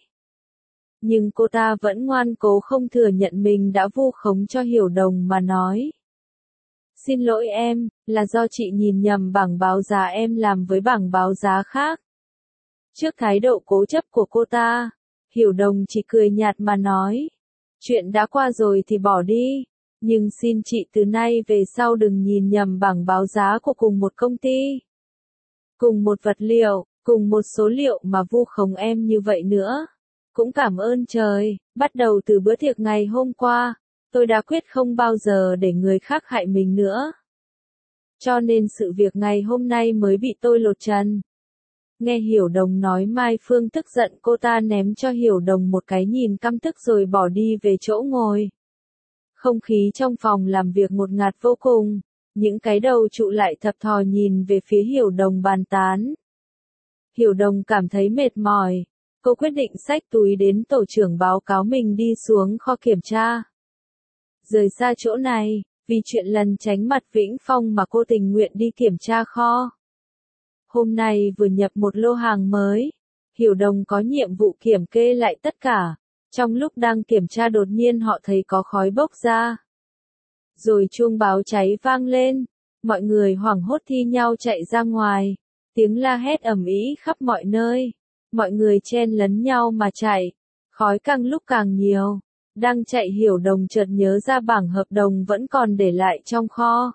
Nhưng cô ta vẫn ngoan cố không thừa nhận mình đã vu khống cho Hiểu Đồng mà nói. Xin lỗi em, là do chị nhìn nhầm bảng báo giá em làm với bảng báo giá khác. Trước thái độ cố chấp của cô ta, Hiểu Đồng chỉ cười nhạt mà nói. Chuyện đã qua rồi thì bỏ đi. Nhưng xin chị từ nay về sau đừng nhìn nhầm bảng báo giá của cùng một công ty. Cùng một vật liệu, cùng một số liệu mà vu khống em như vậy nữa. Cũng cảm ơn trời, bắt đầu từ bữa tiệc ngày hôm qua, tôi đã quyết không bao giờ để người khác hại mình nữa. Cho nên sự việc ngày hôm nay mới bị tôi lột trần. Nghe Hiểu Đồng nói Mai Phương tức giận cô ta ném cho Hiểu Đồng một cái nhìn căm tức rồi bỏ đi về chỗ ngồi. Không khí trong phòng làm việc ngột ngạt vô cùng. Những cái đầu trụ lại thập thò nhìn về phía Hiểu Đồng bàn tán. Hiểu Đồng cảm thấy mệt mỏi. Cô quyết định xách túi đến tổ trưởng báo cáo mình đi xuống kho kiểm tra. Rời xa chỗ này, vì chuyện lần tránh mặt Vĩnh Phong mà cô tình nguyện đi kiểm tra kho. Hôm nay vừa nhập một lô hàng mới, Hiểu Đồng có nhiệm vụ kiểm kê lại tất cả. Trong lúc đang kiểm tra đột nhiên họ thấy có khói bốc ra. Rồi chuông báo cháy vang lên, mọi người hoảng hốt thi nhau chạy ra ngoài. Tiếng la hét ầm ĩ khắp mọi nơi. Mọi người chen lấn nhau mà chạy. Khói càng lúc càng nhiều. Đang chạy Hiểu Đồng chợt nhớ ra bảng hợp đồng vẫn còn để lại trong kho.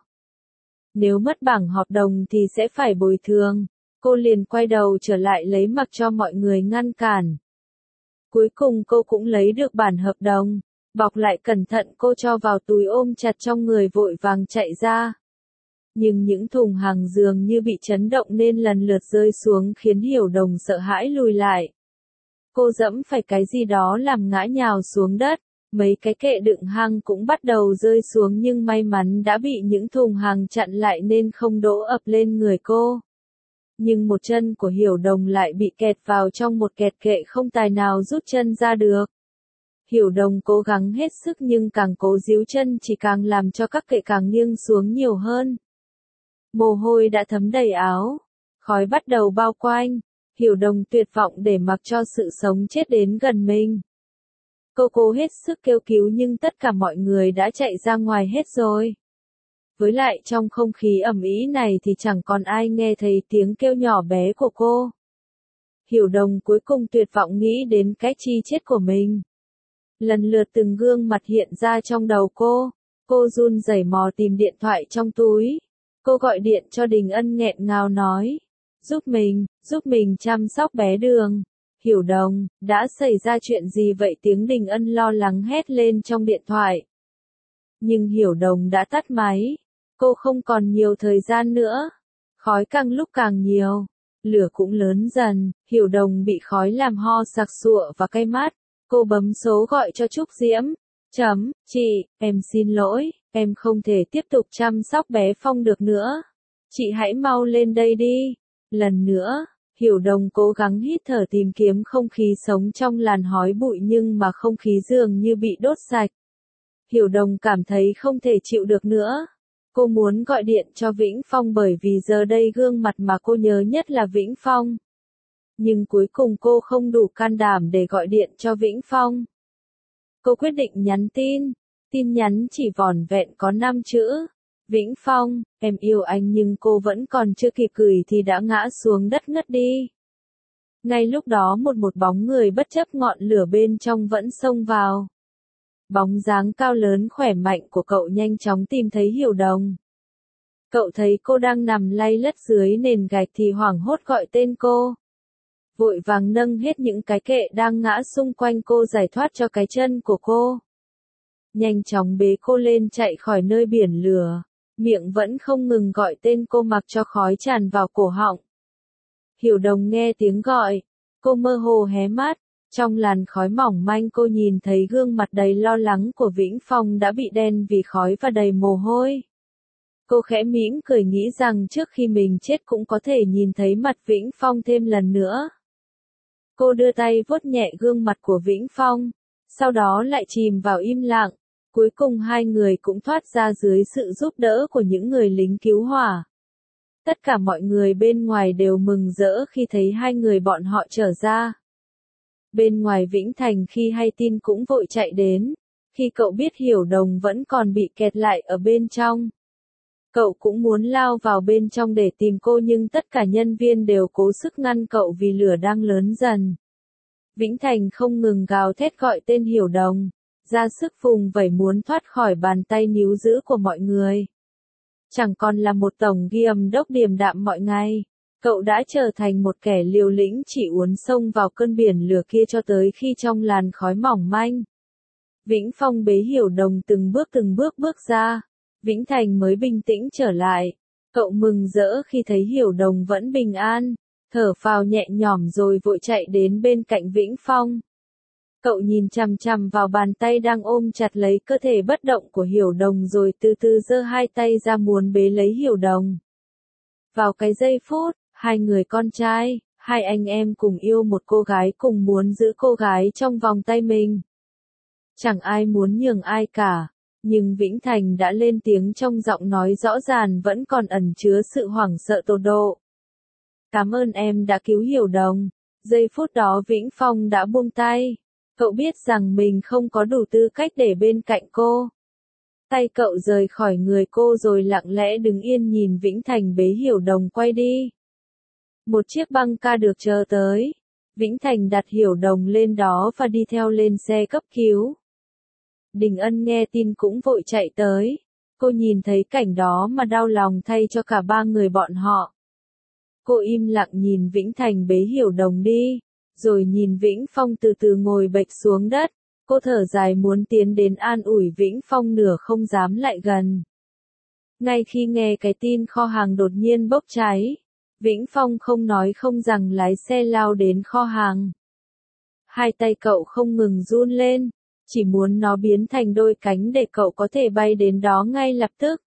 Nếu mất bảng hợp đồng thì sẽ phải bồi thường. Cô liền quay đầu trở lại lấy mặc cho mọi người ngăn cản. Cuối cùng cô cũng lấy được bản hợp đồng. Bọc lại cẩn thận cô cho vào túi ôm chặt trong người vội vàng chạy ra. Nhưng những thùng hàng dường như bị chấn động nên lần lượt rơi xuống khiến Hiểu Đồng sợ hãi lùi lại. Cô dẫm phải cái gì đó làm ngã nhào xuống đất. Mấy cái kệ đựng hàng cũng bắt đầu rơi xuống nhưng may mắn đã bị những thùng hàng chặn lại nên không đổ ập lên người cô. Nhưng một chân của Hiểu Đồng lại bị kẹt vào trong một kẹt kệ không tài nào rút chân ra được. Hiểu Đồng cố gắng hết sức nhưng càng cố díu chân chỉ càng làm cho các kệ càng nghiêng xuống nhiều hơn. Mồ hôi đã thấm đầy áo. Khói bắt đầu bao quanh. Hiểu Đồng tuyệt vọng để mặc cho sự sống chết đến gần mình. Cô cố hết sức kêu cứu nhưng tất cả mọi người đã chạy ra ngoài hết rồi. Với lại trong không khí ầm ĩ này thì chẳng còn ai nghe thấy tiếng kêu nhỏ bé của cô. Hiểu Đồng cuối cùng tuyệt vọng nghĩ đến cái chi chết của mình. Lần lượt từng gương mặt hiện ra trong đầu cô. Cô run rẩy mò tìm điện thoại trong túi. Cô gọi điện cho Đình Ân nghẹn ngào nói. Giúp mình, giúp mình chăm sóc bé Đường. Hiểu Đồng, đã xảy ra chuyện gì vậy? Tiếng Đình Ân lo lắng hét lên trong điện thoại. Nhưng Hiểu Đồng đã tắt máy. Cô không còn nhiều thời gian nữa. Khói càng lúc càng nhiều. Lửa cũng lớn dần. Hiểu Đồng bị khói làm ho sặc sụa và cay mắt. Cô bấm số gọi cho Trúc Diễm. Chấm, chị, em xin lỗi, em không thể tiếp tục chăm sóc bé Phong được nữa. Chị hãy mau lên đây đi. Lần nữa, Hiểu Đồng cố gắng hít thở tìm kiếm không khí sống trong làn khói bụi nhưng mà không khí dường như bị đốt sạch. Hiểu Đồng cảm thấy không thể chịu được nữa. Cô muốn gọi điện cho Vĩnh Phong bởi vì giờ đây gương mặt mà cô nhớ nhất là Vĩnh Phong. Nhưng cuối cùng cô không đủ can đảm để gọi điện cho Vĩnh Phong. Cô quyết định nhắn tin. Tin nhắn chỉ vỏn vẹn có năm chữ. Vĩnh Phong, em yêu anh nhưng cô vẫn còn chưa kịp gửi thì đã ngã xuống đất ngất đi. Ngay lúc đó một một bóng người bất chấp ngọn lửa bên trong vẫn xông vào. Bóng dáng cao lớn khỏe mạnh của cậu nhanh chóng tìm thấy Hiểu Đồng. Cậu thấy cô đang nằm lay lất dưới nền gạch thì hoảng hốt gọi tên cô. Vội vàng nâng hết những cái kệ đang ngã xung quanh cô giải thoát cho cái chân của cô. Nhanh chóng bế cô lên chạy khỏi nơi biển lửa. Miệng vẫn không ngừng gọi tên cô mặc cho khói tràn vào cổ họng. Hiểu Đồng nghe tiếng gọi. Cô mơ hồ hé mắt. Trong làn khói mỏng manh cô nhìn thấy gương mặt đầy lo lắng của Vĩnh Phong đã bị đen vì khói và đầy mồ hôi. Cô khẽ mỉm cười nghĩ rằng trước khi mình chết cũng có thể nhìn thấy mặt Vĩnh Phong thêm lần nữa. Cô đưa tay vuốt nhẹ gương mặt của Vĩnh Phong. Sau đó lại chìm vào im lặng. Cuối cùng hai người cũng thoát ra dưới sự giúp đỡ của những người lính cứu hỏa. Tất cả mọi người bên ngoài đều mừng rỡ khi thấy hai người bọn họ trở ra. Bên ngoài Vĩnh Thành khi hay tin cũng vội chạy đến. Khi cậu biết Hiểu Đồng vẫn còn bị kẹt lại ở bên trong. Cậu cũng muốn lao vào bên trong để tìm cô nhưng tất cả nhân viên đều cố sức ngăn cậu vì lửa đang lớn dần. Vĩnh Thành không ngừng gào thét gọi tên Hiểu Đồng. Ra sức vùng vẫy muốn thoát khỏi bàn tay níu giữ của mọi người. Chẳng còn là một tổng giám đốc điềm đạm mọi ngày. Cậu đã trở thành một kẻ liều lĩnh chỉ uốn xông vào cơn biển lửa kia cho tới khi trong làn khói mỏng manh. Vĩnh Phong bế Hiểu Đồng từng bước từng bước bước ra. Vĩnh Thành mới bình tĩnh trở lại. Cậu mừng rỡ khi thấy Hiểu Đồng vẫn bình an. Thở phào nhẹ nhõm rồi vội chạy đến bên cạnh Vĩnh Phong. Cậu nhìn chằm chằm vào bàn tay đang ôm chặt lấy cơ thể bất động của Hiểu Đồng rồi từ từ giơ hai tay ra muốn bế lấy Hiểu Đồng. Vào cái giây phút, hai người con trai, hai anh em cùng yêu một cô gái cùng muốn giữ cô gái trong vòng tay mình. Chẳng ai muốn nhường ai cả, nhưng Vĩnh Thành đã lên tiếng trong giọng nói rõ ràng vẫn còn ẩn chứa sự hoảng sợ tột độ. Cảm ơn em đã cứu Hiểu Đồng. Giây phút đó Vĩnh Phong đã buông tay. Cậu biết rằng mình không có đủ tư cách để bên cạnh cô. Tay cậu rời khỏi người cô rồi lặng lẽ đứng yên nhìn Vĩnh Thành bế Hiểu Đồng quay đi. Một chiếc băng ca được chờ tới. Vĩnh Thành đặt Hiểu Đồng lên đó và đi theo lên xe cấp cứu. Đình Ân nghe tin cũng vội chạy tới. Cô nhìn thấy cảnh đó mà đau lòng thay cho cả ba người bọn họ. Cô im lặng nhìn Vĩnh Thành bế Hiểu Đồng đi, rồi nhìn Vĩnh Phong từ từ ngồi bệt xuống đất. Cô thở dài muốn tiến đến an ủi Vĩnh Phong nửa không dám lại gần. Ngay khi nghe cái tin kho hàng đột nhiên bốc cháy, Vĩnh Phong không nói không rằng lái xe lao đến kho hàng. Hai tay cậu không ngừng run lên, chỉ muốn nó biến thành đôi cánh để cậu có thể bay đến đó ngay lập tức.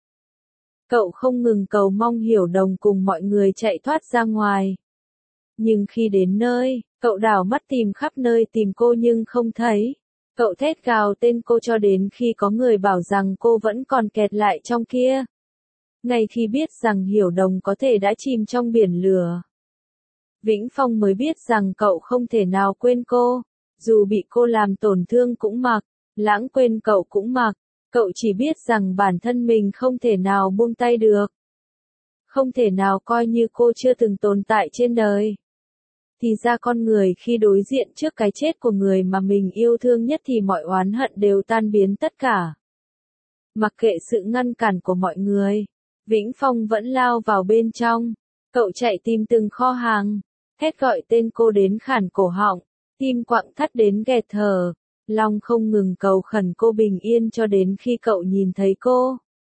Cậu không ngừng cầu mong Hiểu Đồng cùng mọi người chạy thoát ra ngoài. Nhưng khi đến nơi, cậu đảo mắt tìm khắp nơi tìm cô nhưng không thấy. Cậu thét gào tên cô cho đến khi có người bảo rằng cô vẫn còn kẹt lại trong kia. Ngay khi biết rằng Hiểu Đồng có thể đã chìm trong biển lửa, Vĩnh Phong mới biết rằng cậu không thể nào quên cô. Dù bị cô làm tổn thương cũng mặc, lãng quên cậu cũng mặc. Cậu chỉ biết rằng bản thân mình không thể nào buông tay được. Không thể nào coi như cô chưa từng tồn tại trên đời. Thì ra con người khi đối diện trước cái chết của người mà mình yêu thương nhất thì mọi oán hận đều tan biến tất cả. Mặc kệ sự ngăn cản của mọi người, Vĩnh Phong vẫn lao vào bên trong. Cậu chạy tìm từng kho hàng, hét gọi tên cô đến khản cổ họng, tim quặn thắt đến nghẹt thở. Long không ngừng cầu khẩn cô bình yên cho đến khi cậu nhìn thấy cô.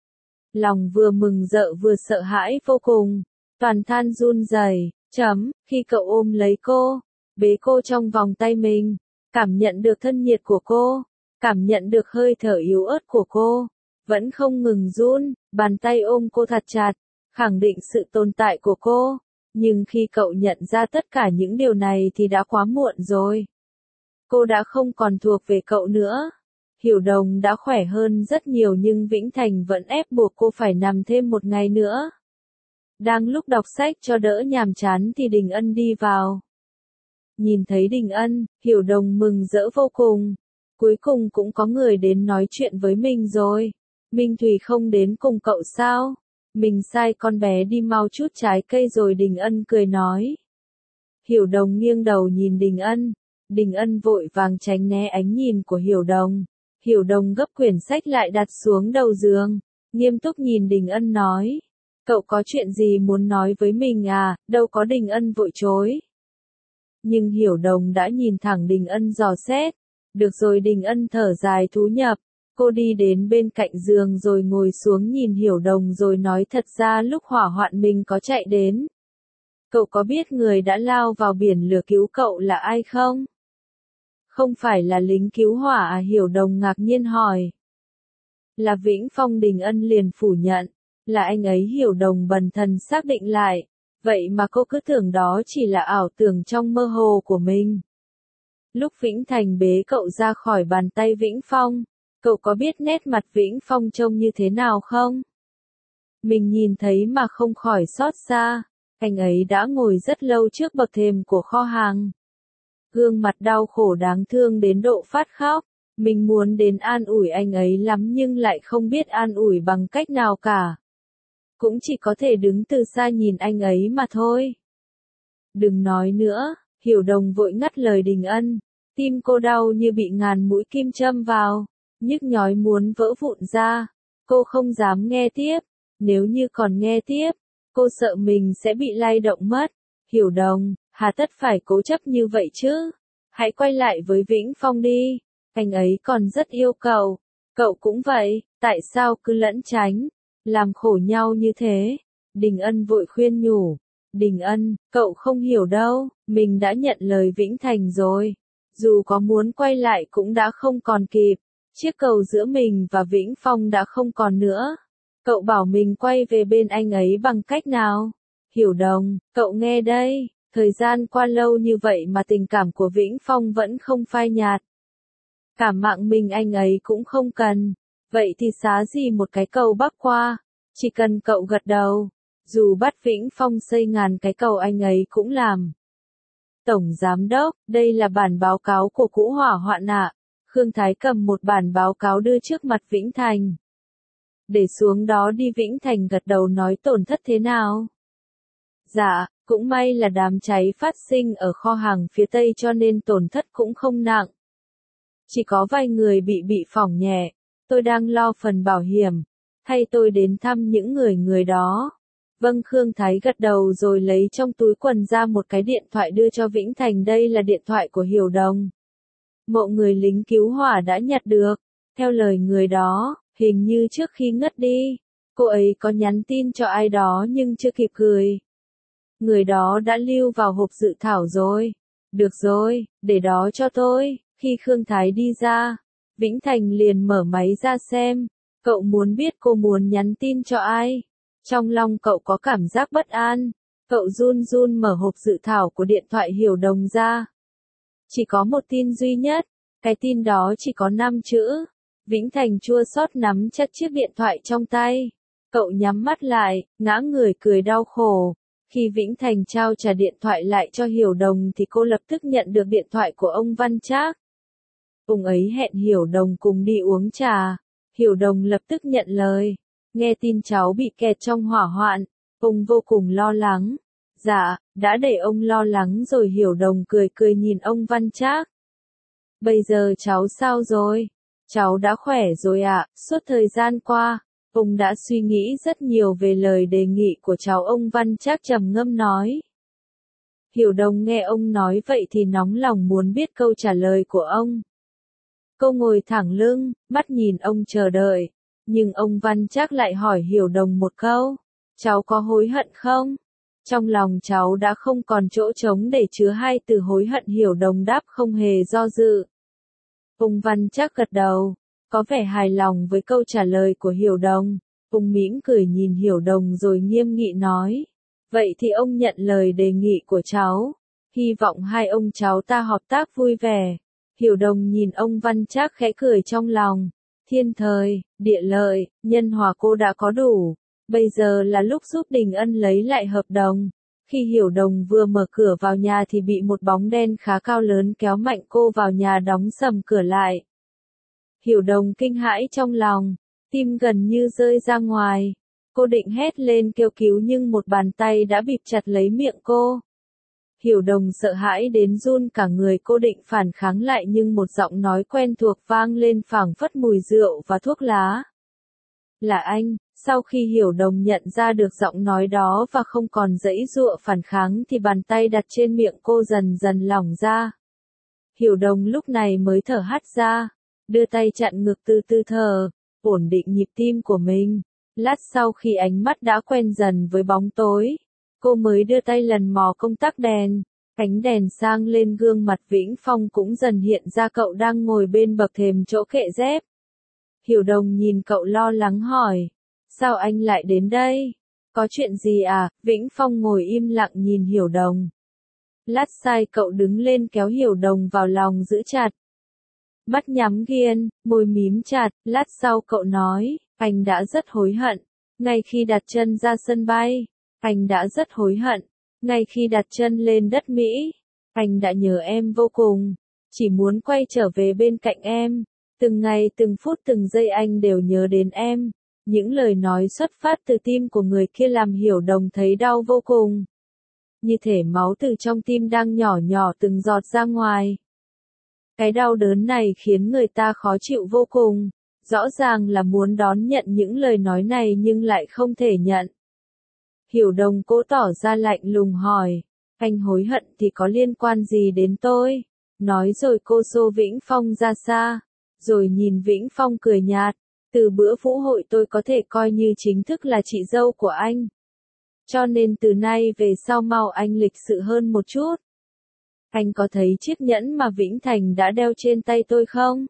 Lòng vừa mừng rỡ vừa sợ hãi vô cùng, toàn thân run rẩy. Chấm, khi cậu ôm lấy cô, bế cô trong vòng tay mình, cảm nhận được thân nhiệt của cô, cảm nhận được hơi thở yếu ớt của cô, vẫn không ngừng run, bàn tay ôm cô thật chặt, khẳng định sự tồn tại của cô. Nhưng khi cậu nhận ra tất cả những điều này thì đã quá muộn rồi. Cô đã không còn thuộc về cậu nữa. Hiểu Đồng đã khỏe hơn rất nhiều nhưng Vĩnh Thành vẫn ép buộc cô phải nằm thêm một ngày nữa. Đang lúc đọc sách cho đỡ nhàm chán thì Đình Ân đi vào. Nhìn thấy Đình Ân, Hiểu Đồng mừng rỡ vô cùng. Cuối cùng cũng có người đến nói chuyện với mình rồi. Minh Thùy không đến cùng cậu sao? Mình sai con bé đi mau chút trái cây rồi Đình Ân cười nói. Hiểu Đồng nghiêng đầu nhìn Đình Ân. Đình Ân vội vàng tránh né ánh nhìn của Hiểu Đồng. Hiểu Đồng gấp quyển sách lại đặt xuống đầu giường. Nghiêm túc nhìn Đình Ân nói. Cậu có chuyện gì muốn nói với mình à, đâu có. Đình Ân vội chối. Nhưng Hiểu Đồng đã nhìn thẳng Đình Ân dò xét. Được rồi. Đình Ân thở dài thú nhập. Cô đi đến bên cạnh giường rồi ngồi xuống nhìn Hiểu Đồng rồi nói thật ra lúc hỏa hoạn mình có chạy đến. Cậu có biết người đã lao vào biển lửa cứu cậu là ai không? Không phải là lính cứu hỏa à? Hiểu Đồng ngạc nhiên hỏi. Là Vĩnh Phong. Đình Ân liền phủ nhận. Là anh ấy. Hiểu Đồng bần thần xác định lại. Vậy mà cô cứ tưởng đó chỉ là ảo tưởng trong mơ hồ của mình. Lúc Vĩnh Thành bế cậu ra khỏi bàn tay Vĩnh Phong, cậu có biết nét mặt Vĩnh Phong trông như thế nào không? Mình nhìn thấy mà không khỏi xót xa. Anh ấy đã ngồi rất lâu trước bậc thềm của kho hàng. Gương mặt đau khổ đáng thương đến độ phát khóc. Mình muốn đến an ủi anh ấy lắm nhưng lại không biết an ủi bằng cách nào cả. Cũng chỉ có thể đứng từ xa nhìn anh ấy mà thôi. Đừng nói nữa, Hiểu Đồng vội ngắt lời Đình Ân. Tim cô đau như bị ngàn mũi kim châm vào, nhức nhói muốn vỡ vụn ra. Cô không dám nghe tiếp. Nếu như còn nghe tiếp, cô sợ mình sẽ bị lay động mất. Hiểu Đồng, hà tất phải cố chấp như vậy chứ? Hãy quay lại với Vĩnh Phong đi. Anh ấy còn rất yêu cậu. Cậu cũng vậy, tại sao cứ lẫn tránh, làm khổ nhau như thế? Đình Ân vội khuyên nhủ. Đình Ân, cậu không hiểu đâu, mình đã nhận lời Vĩnh Thành rồi. Dù có muốn quay lại cũng đã không còn kịp. Chiếc cầu giữa mình và Vĩnh Phong đã không còn nữa. Cậu bảo mình quay về bên anh ấy bằng cách nào? Hiểu Đồng, cậu nghe đây, thời gian qua lâu như vậy mà tình cảm của Vĩnh Phong vẫn không phai nhạt. Cả mạng mình anh ấy cũng không cần. Vậy thì xá gì một cái cầu bắc qua, chỉ cần cậu gật đầu. Dù bắt Vĩnh Phong xây ngàn cái cầu anh ấy cũng làm. Tổng Giám Đốc, đây là bản báo cáo của Cũ Hỏa Hoạn ạ. Khương Thái cầm một bản báo cáo đưa trước mặt Vĩnh Thành. Để xuống đó đi. Vĩnh Thành gật đầu nói tổn thất thế nào? Dạ, cũng may là đám cháy phát sinh ở kho hàng phía Tây cho nên tổn thất cũng không nặng. Chỉ có vài người bị bị phỏng nhẹ. Tôi đang lo phần bảo hiểm. Hay tôi đến thăm những người người đó? Vâng, Khương Thái gật đầu rồi lấy trong túi quần ra một cái điện thoại đưa cho Vĩnh Thành. Đây là điện thoại của Hiểu Đồng. Mộ người lính cứu hỏa đã nhặt được. Theo lời người đó, hình như trước khi ngất đi, cô ấy có nhắn tin cho ai đó nhưng chưa kịp gửi. Người đó đã lưu vào hộp dự thảo rồi. Được rồi, để đó cho tôi. Khi Khương Thái đi ra, Vĩnh Thành liền mở máy ra xem. Cậu muốn biết cô muốn nhắn tin cho ai? Trong lòng cậu có cảm giác bất an. Cậu run run mở hộp dự thảo của điện thoại Hiểu Đồng ra. Chỉ có một tin duy nhất. Cái tin đó chỉ có năm chữ. Vĩnh Thành chua xót nắm chặt chiếc điện thoại trong tay. Cậu nhắm mắt lại, ngã người cười đau khổ. Khi Vĩnh Thành trao trả điện thoại lại cho Hiểu Đồng thì cô lập tức nhận được điện thoại của ông Văn Trác. Ông ấy hẹn Hiểu Đồng cùng đi uống trà. Hiểu Đồng lập tức nhận lời. Nghe tin cháu bị kẹt trong hỏa hoạn, ông vô cùng lo lắng. Dạ, đã để ông lo lắng rồi. Hiểu Đồng cười cười nhìn ông Văn Trác. Bây giờ cháu sao rồi? Cháu đã khỏe rồi ạ. Suốt thời gian qua, ông đã suy nghĩ rất nhiều về lời đề nghị của cháu. Ông Văn Trác trầm ngâm nói. Hiểu Đồng nghe ông nói vậy thì nóng lòng muốn biết câu trả lời của ông. Cô ngồi thẳng lưng, mắt nhìn ông chờ đợi. Nhưng ông Văn Trác lại hỏi Hiểu Đồng một câu. Cháu có hối hận không? Trong lòng cháu đã không còn chỗ trống để chứa hai từ hối hận. Hiểu Đồng đáp không hề do dự. Ông Văn Trác gật đầu, có vẻ hài lòng với câu trả lời của Hiểu Đồng. Ông mỉm cười nhìn Hiểu Đồng rồi nghiêm nghị nói. Vậy thì ông nhận lời đề nghị của cháu. Hy vọng hai ông cháu ta hợp tác vui vẻ. Hiểu Đồng nhìn ông Văn Trác khẽ cười trong lòng. Thiên thời, địa lợi, nhân hòa cô đã có đủ. Bây giờ là lúc giúp Đình Ân lấy lại hợp đồng. Khi Hiểu Đồng vừa mở cửa vào nhà thì bị một bóng đen khá cao lớn kéo mạnh cô vào nhà, đóng sầm cửa lại. Hiểu Đồng kinh hãi trong lòng, tim gần như rơi ra ngoài. Cô định hét lên kêu cứu nhưng một bàn tay đã bịt chặt lấy miệng cô. Hiểu Đồng sợ hãi đến run cả người. Cô định phản kháng lại nhưng một giọng nói quen thuộc vang lên phảng phất mùi rượu và thuốc lá. Là anh. Sau khi Hiểu Đồng nhận ra được giọng nói đó và không còn giãy giụa phản kháng thì bàn tay đặt trên miệng cô dần dần lỏng ra. Hiểu Đồng lúc này mới thở hắt ra, đưa tay chặn ngực từ từ thở, ổn định nhịp tim của mình. Lát sau khi ánh mắt đã quen dần với bóng tối, cô mới đưa tay lần mò công tắc đèn. Ánh đèn sang lên gương mặt Vĩnh Phong cũng dần hiện ra. Cậu đang ngồi bên bậc thềm chỗ kệ dép. Hiểu Đồng nhìn cậu lo lắng hỏi. Sao anh lại đến đây? Có chuyện gì à? Vĩnh Phong ngồi im lặng nhìn Hiểu Đồng. Lát sai cậu đứng lên kéo Hiểu Đồng vào lòng giữ chặt. Mắt nhắm nghiền, môi mím chặt. Lát sau cậu nói, anh đã rất hối hận. Ngay khi đặt chân ra sân bay, anh đã rất hối hận. Ngay khi đặt chân lên đất Mỹ, anh đã nhớ em vô cùng. Chỉ muốn quay trở về bên cạnh em. Từng ngày từng phút từng giây anh đều nhớ đến em. Những lời nói xuất phát từ tim của người kia làm Hiểu Đồng thấy đau vô cùng. Như thể máu từ trong tim đang nhỏ nhỏ từng giọt ra ngoài. Cái đau đớn này khiến người ta khó chịu vô cùng. Rõ ràng là muốn đón nhận những lời nói này nhưng lại không thể nhận. Hiểu Đồng cố tỏ ra lạnh lùng hỏi. Anh hối hận thì có liên quan gì đến tôi? Nói rồi cô xô Vĩnh Phong ra xa. Rồi nhìn Vĩnh Phong cười nhạt. Từ bữa vũ hội tôi có thể coi như chính thức là chị dâu của anh. Cho nên từ nay về sau mau anh lịch sự hơn một chút. Anh có thấy chiếc nhẫn mà Vĩnh Thành đã đeo trên tay tôi không?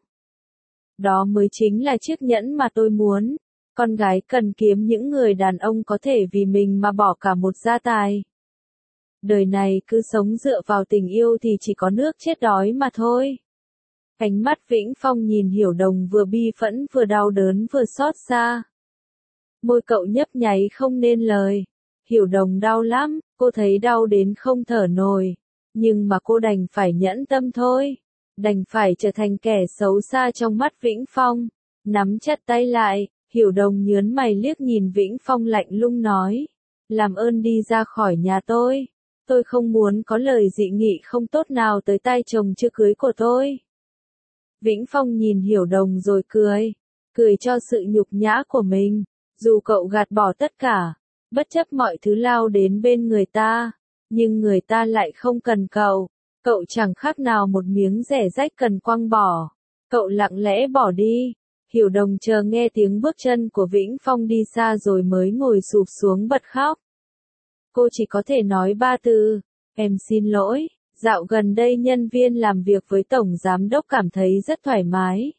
Đó mới chính là chiếc nhẫn mà tôi muốn. Con gái cần kiếm những người đàn ông có thể vì mình mà bỏ cả một gia tài. Đời này cứ sống dựa vào tình yêu thì chỉ có nước chết đói mà thôi. Ánh mắt Vĩnh Phong nhìn Hiểu Đồng vừa bi phẫn vừa đau đớn vừa xót xa. Môi cậu nhấp nháy không nên lời. Hiểu Đồng đau lắm, cô thấy đau đến không thở nổi. Nhưng mà cô đành phải nhẫn tâm thôi. Đành phải trở thành kẻ xấu xa trong mắt Vĩnh Phong. Nắm chặt tay lại, Hiểu Đồng nhớn mày liếc nhìn Vĩnh Phong lạnh lùng nói. Làm ơn đi ra khỏi nhà tôi. Tôi không muốn có lời dị nghị không tốt nào tới tai chồng chưa cưới của tôi. Vĩnh Phong nhìn Hiểu Đồng rồi cười. Cười cho sự nhục nhã của mình. Dù cậu gạt bỏ tất cả, bất chấp mọi thứ lao đến bên người ta, nhưng người ta lại không cần cậu. Cậu chẳng khác nào một miếng rẻ rách cần quăng bỏ. Cậu lặng lẽ bỏ đi. Hiểu Đồng chờ nghe tiếng bước chân của Vĩnh Phong đi xa rồi mới ngồi sụp xuống bật khóc. Cô chỉ có thể nói ba từ. Em xin lỗi. Dạo gần đây nhân viên làm việc với Tổng Giám Đốc cảm thấy rất thoải mái.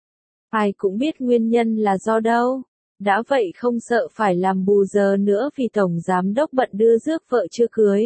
Ai cũng biết nguyên nhân là do đâu. Đã vậy không sợ phải làm bù giờ nữa vì Tổng Giám Đốc bận đưa rước vợ chưa cưới.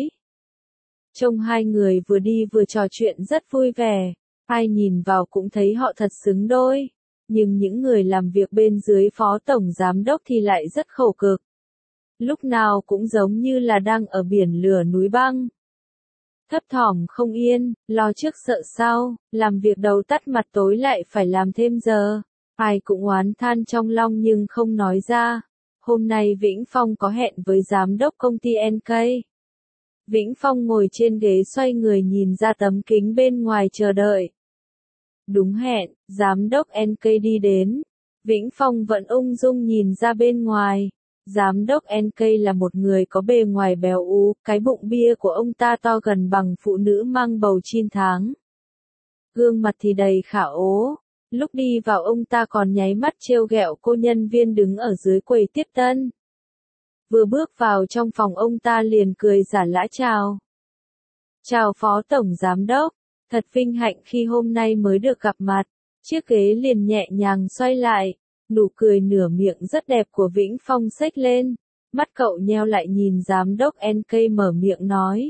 Trông hai người vừa đi vừa trò chuyện rất vui vẻ. Ai nhìn vào cũng thấy họ thật xứng đôi. Nhưng những người làm việc bên dưới Phó Tổng Giám Đốc thì lại rất khổ cực. Lúc nào cũng giống như là đang ở biển lửa núi băng. Thấp thỏm không yên, lo trước sợ sau, làm việc đầu tắt mặt tối lại phải làm thêm giờ. Ai cũng oán than trong lòng nhưng không nói ra. Hôm nay Vĩnh Phong có hẹn với giám đốc công ty en ca. Vĩnh Phong ngồi trên ghế xoay người nhìn ra tấm kính bên ngoài chờ đợi. Đúng hẹn, giám đốc en ca đi đến. Vĩnh Phong vẫn ung dung nhìn ra bên ngoài. Giám đốc en ca là một người có bề ngoài béo ú, cái bụng bia của ông ta to gần bằng phụ nữ mang bầu chín tháng. Gương mặt thì đầy khả ố. Lúc đi vào ông ta còn nháy mắt trêu ghẹo cô nhân viên đứng ở dưới quầy tiếp tân. Vừa bước vào trong phòng ông ta liền cười giả lã chào. Chào Phó Tổng Giám Đốc, thật vinh hạnh khi hôm nay mới được gặp mặt. Chiếc ghế liền nhẹ nhàng xoay lại, nụ cười nửa miệng rất đẹp của Vĩnh Phong xếch lên. Mắt cậu nheo lại nhìn Giám đốc en ca mở miệng nói.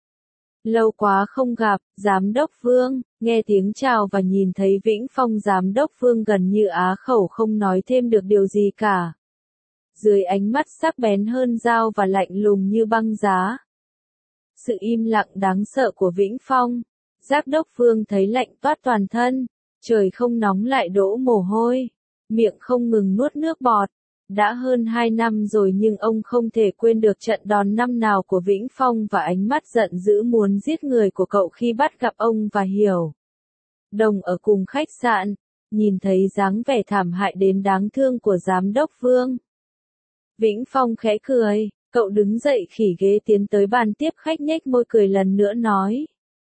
Lâu quá không gặp, Giám đốc Vương, nghe tiếng chào và nhìn thấy Vĩnh Phong Giám đốc Vương gần như á khẩu không nói thêm được điều gì cả. Dưới ánh mắt sắc bén hơn dao và lạnh lùng như băng giá. Sự im lặng đáng sợ của Vĩnh Phong, Giám đốc Vương thấy lạnh toát toàn thân, trời không nóng lại đổ mồ hôi, miệng không ngừng nuốt nước bọt. Đã hơn hai năm rồi nhưng ông không thể quên được trận đòn năm nào của Vĩnh Phong và ánh mắt giận dữ muốn giết người của cậu khi bắt gặp ông và Hiểu Đồng ở cùng khách sạn, nhìn thấy dáng vẻ thảm hại đến đáng thương của Giám đốc Vương. Vĩnh Phong khẽ cười, cậu đứng dậy khỉ ghế tiến tới bàn tiếp khách nhếch môi cười lần nữa nói.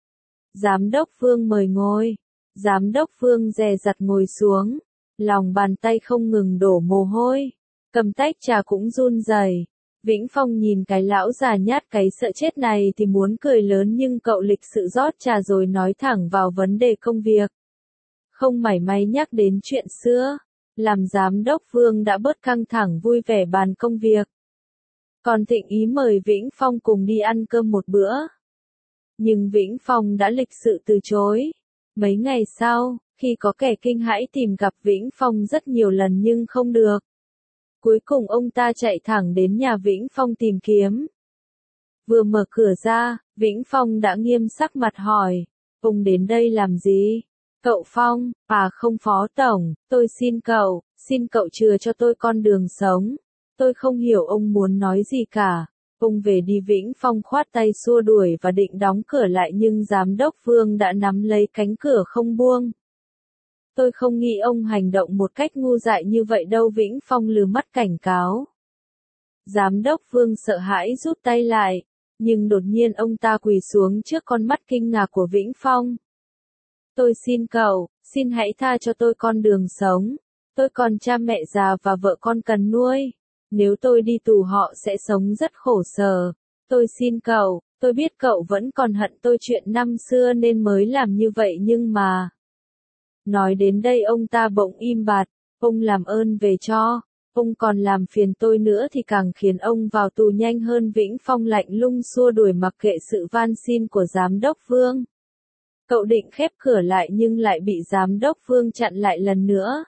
Giám đốc Vương mời ngồi. Giám đốc Vương dè dặt ngồi xuống, lòng bàn tay không ngừng đổ mồ hôi. Cầm tách trà cũng run rẩy. Vĩnh Phong nhìn cái lão già nhát cái sợ chết này thì muốn cười lớn nhưng cậu lịch sự rót trà rồi nói thẳng vào vấn đề công việc. Không mảy may nhắc đến chuyện xưa. Làm giám đốc Vương đã bớt căng thẳng vui vẻ bàn công việc. Còn thịnh ý mời Vĩnh Phong cùng đi ăn cơm một bữa. Nhưng Vĩnh Phong đã lịch sự từ chối. Mấy ngày sau, khi có kẻ kinh hãi tìm gặp Vĩnh Phong rất nhiều lần nhưng không được. Cuối cùng ông ta chạy thẳng đến nhà Vĩnh Phong tìm kiếm. Vừa mở cửa ra, Vĩnh Phong đã nghiêm sắc mặt hỏi, ông đến đây làm gì? Cậu Phong, à không Phó Tổng, tôi xin cậu, xin cậu chừa cho tôi con đường sống. Tôi không hiểu ông muốn nói gì cả. Ông về đi. Vĩnh Phong khoát tay xua đuổi và định đóng cửa lại nhưng Giám đốc Vương đã nắm lấy cánh cửa không buông. Tôi không nghĩ ông hành động một cách ngu dại như vậy đâu. Vĩnh Phong lừ mắt cảnh cáo. Giám đốc Vương sợ hãi rút tay lại, nhưng đột nhiên ông ta quỳ xuống trước con mắt kinh ngạc của Vĩnh Phong. Tôi xin cậu, xin hãy tha cho tôi con đường sống. Tôi còn cha mẹ già và vợ con cần nuôi. Nếu tôi đi tù họ sẽ sống rất khổ sở. Tôi xin cậu, Tôi biết cậu vẫn còn hận tôi chuyện năm xưa nên mới làm như vậy nhưng mà... Nói đến đây ông ta bỗng im bặt, ông làm ơn về cho, ông còn làm phiền tôi nữa thì càng khiến ông vào tù nhanh hơn. Vĩnh Phong lạnh lùng xua đuổi mặc kệ sự van xin của giám đốc Vương. Cậu định khép cửa lại nhưng lại bị giám đốc Vương chặn lại lần nữa.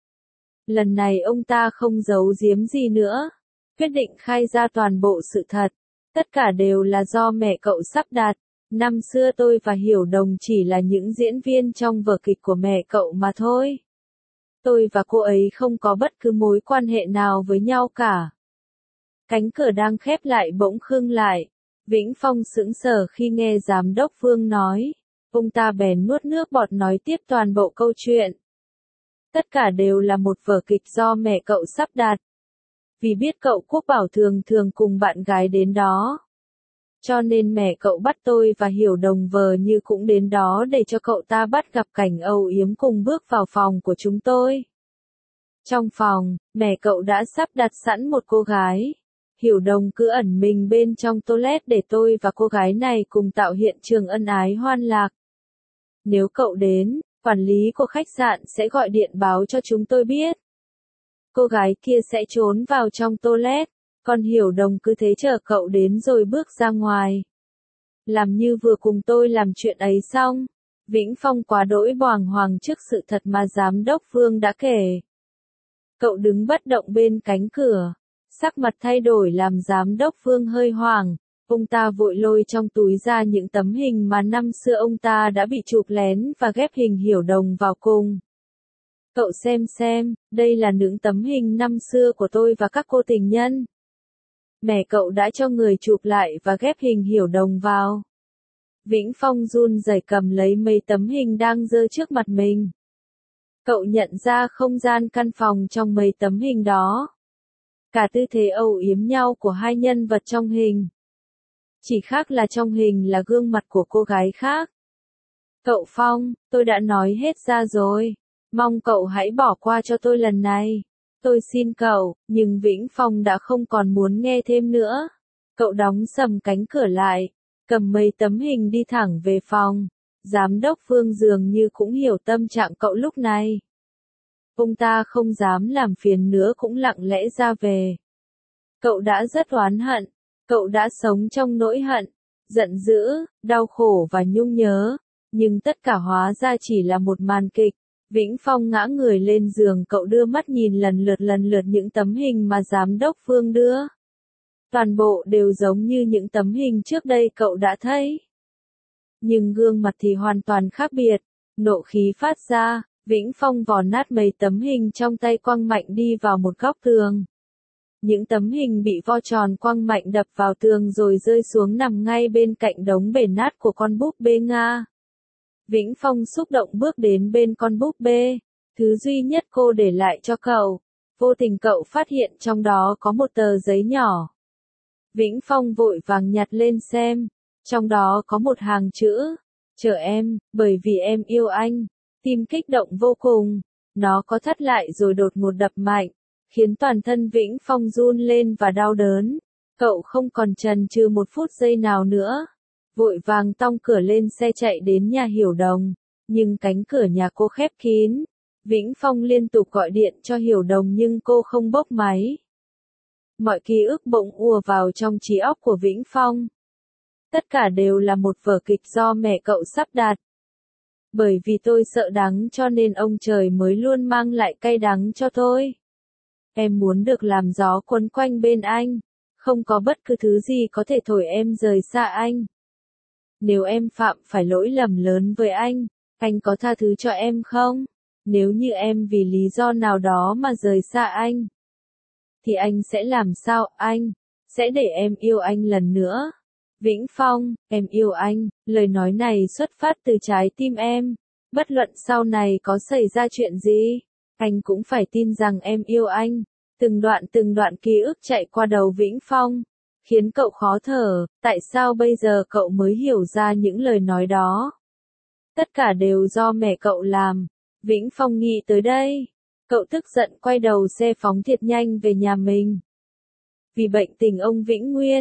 Lần này ông ta không giấu giếm gì nữa, quyết định khai ra toàn bộ sự thật. Tất cả đều là do mẹ cậu sắp đặt. Năm xưa tôi và Hiểu Đồng chỉ là những diễn viên trong vở kịch của mẹ cậu mà thôi. Tôi và cô ấy không có bất cứ mối quan hệ nào với nhau cả. Cánh cửa đang khép lại bỗng khựng lại. Vĩnh Phong sững sờ khi nghe giám đốc Vương nói. Ông ta bèn nuốt nước bọt nói tiếp toàn bộ câu chuyện. Tất cả đều là một vở kịch do mẹ cậu sắp đặt. Vì biết cậu Quốc Bảo thường thường cùng bạn gái đến đó. Cho nên mẹ cậu bắt tôi và Hiểu Đồng vờ như cũng đến đó để cho cậu ta bắt gặp cảnh âu yếm cùng bước vào phòng của chúng tôi. Trong phòng, mẹ cậu đã sắp đặt sẵn một cô gái. Hiểu Đồng cứ ẩn mình bên trong toilet để tôi và cô gái này cùng tạo hiện trường ân ái hoan lạc. Nếu cậu đến, quản lý của khách sạn sẽ gọi điện báo cho chúng tôi biết. Cô gái kia sẽ trốn vào trong toilet, còn Hiểu Đồng cứ thế chờ cậu đến rồi bước ra ngoài. Làm như vừa cùng tôi làm chuyện ấy xong. Vĩnh Phong quá đỗi bàng hoàng trước sự thật mà giám đốc Vương đã kể. Cậu đứng bất động bên cánh cửa, sắc mặt thay đổi làm giám đốc Vương hơi hoảng. Ông ta vội lôi trong túi ra những tấm hình mà năm xưa ông ta đã bị chụp lén và ghép hình Hiểu Đồng vào cùng. Cậu xem xem, đây là những tấm hình năm xưa của tôi và các cô tình nhân. Mẹ cậu đã cho người chụp lại và ghép hình Hiểu Đồng vào. Vĩnh Phong run rẩy cầm lấy mấy tấm hình đang giơ trước mặt mình. Cậu nhận ra không gian căn phòng trong mấy tấm hình đó. Cả tư thế âu yếm nhau của hai nhân vật trong hình. Chỉ khác là trong hình là gương mặt của cô gái khác. Cậu Phong, tôi đã nói hết ra rồi. Mong cậu hãy bỏ qua cho tôi lần này. Tôi xin cậu, nhưng Vĩnh Phong đã không còn muốn nghe thêm nữa. Cậu đóng sầm cánh cửa lại, cầm mấy tấm hình đi thẳng về phòng. Giám đốc Vương dường như cũng hiểu tâm trạng cậu lúc này. Ông ta không dám làm phiền nữa cũng lặng lẽ ra về. Cậu đã rất oán hận. Cậu đã sống trong nỗi hận, giận dữ, đau khổ và nhung nhớ. Nhưng tất cả hóa ra chỉ là một màn kịch. Vĩnh Phong ngã người lên giường, cậu đưa mắt nhìn lần lượt lần lượt những tấm hình mà giám đốc Vương đưa. Toàn bộ đều giống như những tấm hình trước đây cậu đã thấy. Nhưng gương mặt thì hoàn toàn khác biệt. Nộ khí phát ra, Vĩnh Phong vò nát mấy tấm hình trong tay quăng mạnh đi vào một góc tường. Những tấm hình bị vo tròn quăng mạnh đập vào tường rồi rơi xuống nằm ngay bên cạnh đống bể nát của con búp bê Nga. Vĩnh Phong xúc động bước đến bên con búp bê, thứ duy nhất cô để lại cho cậu. Vô tình cậu phát hiện trong đó có một tờ giấy nhỏ. Vĩnh Phong vội vàng nhặt lên xem, trong đó có một hàng chữ, chờ em, bởi vì em yêu anh. Tim kích động vô cùng, nó có thắt lại rồi đột ngột đập mạnh, khiến toàn thân Vĩnh Phong run lên và đau đớn. Cậu không còn chần chừ một phút giây nào nữa. Vội vàng tong cửa lên xe chạy đến nhà Hiểu Đồng, nhưng cánh cửa nhà cô khép kín. Vĩnh Phong liên tục gọi điện cho Hiểu Đồng nhưng cô không bốc máy. Mọi ký ức bỗng ùa vào trong trí óc của Vĩnh Phong. Tất cả đều là một vở kịch do mẹ cậu sắp đặt. Bởi vì tôi sợ đắng cho nên ông trời mới luôn mang lại cay đắng cho tôi. Em muốn được làm gió quấn quanh bên anh, không có bất cứ thứ gì có thể thổi em rời xa anh. Nếu em phạm phải lỗi lầm lớn với anh, anh có tha thứ cho em không? Nếu như em vì lý do nào đó mà rời xa anh, thì anh sẽ làm sao? Anh sẽ để em yêu anh lần nữa. Vĩnh Phong, em yêu anh. Lời nói này xuất phát từ trái tim em. Bất luận sau này có xảy ra chuyện gì, anh cũng phải tin rằng em yêu anh. Từng đoạn từng đoạn ký ức chạy qua đầu Vĩnh Phong, khiến cậu khó thở. Tại sao bây giờ cậu mới hiểu ra những lời nói đó? Tất cả đều do mẹ cậu làm. Vĩnh Phong nghĩ tới đây. Cậu tức giận quay đầu xe phóng thiệt nhanh về nhà mình. Vì bệnh tình ông Vĩnh Nguyên,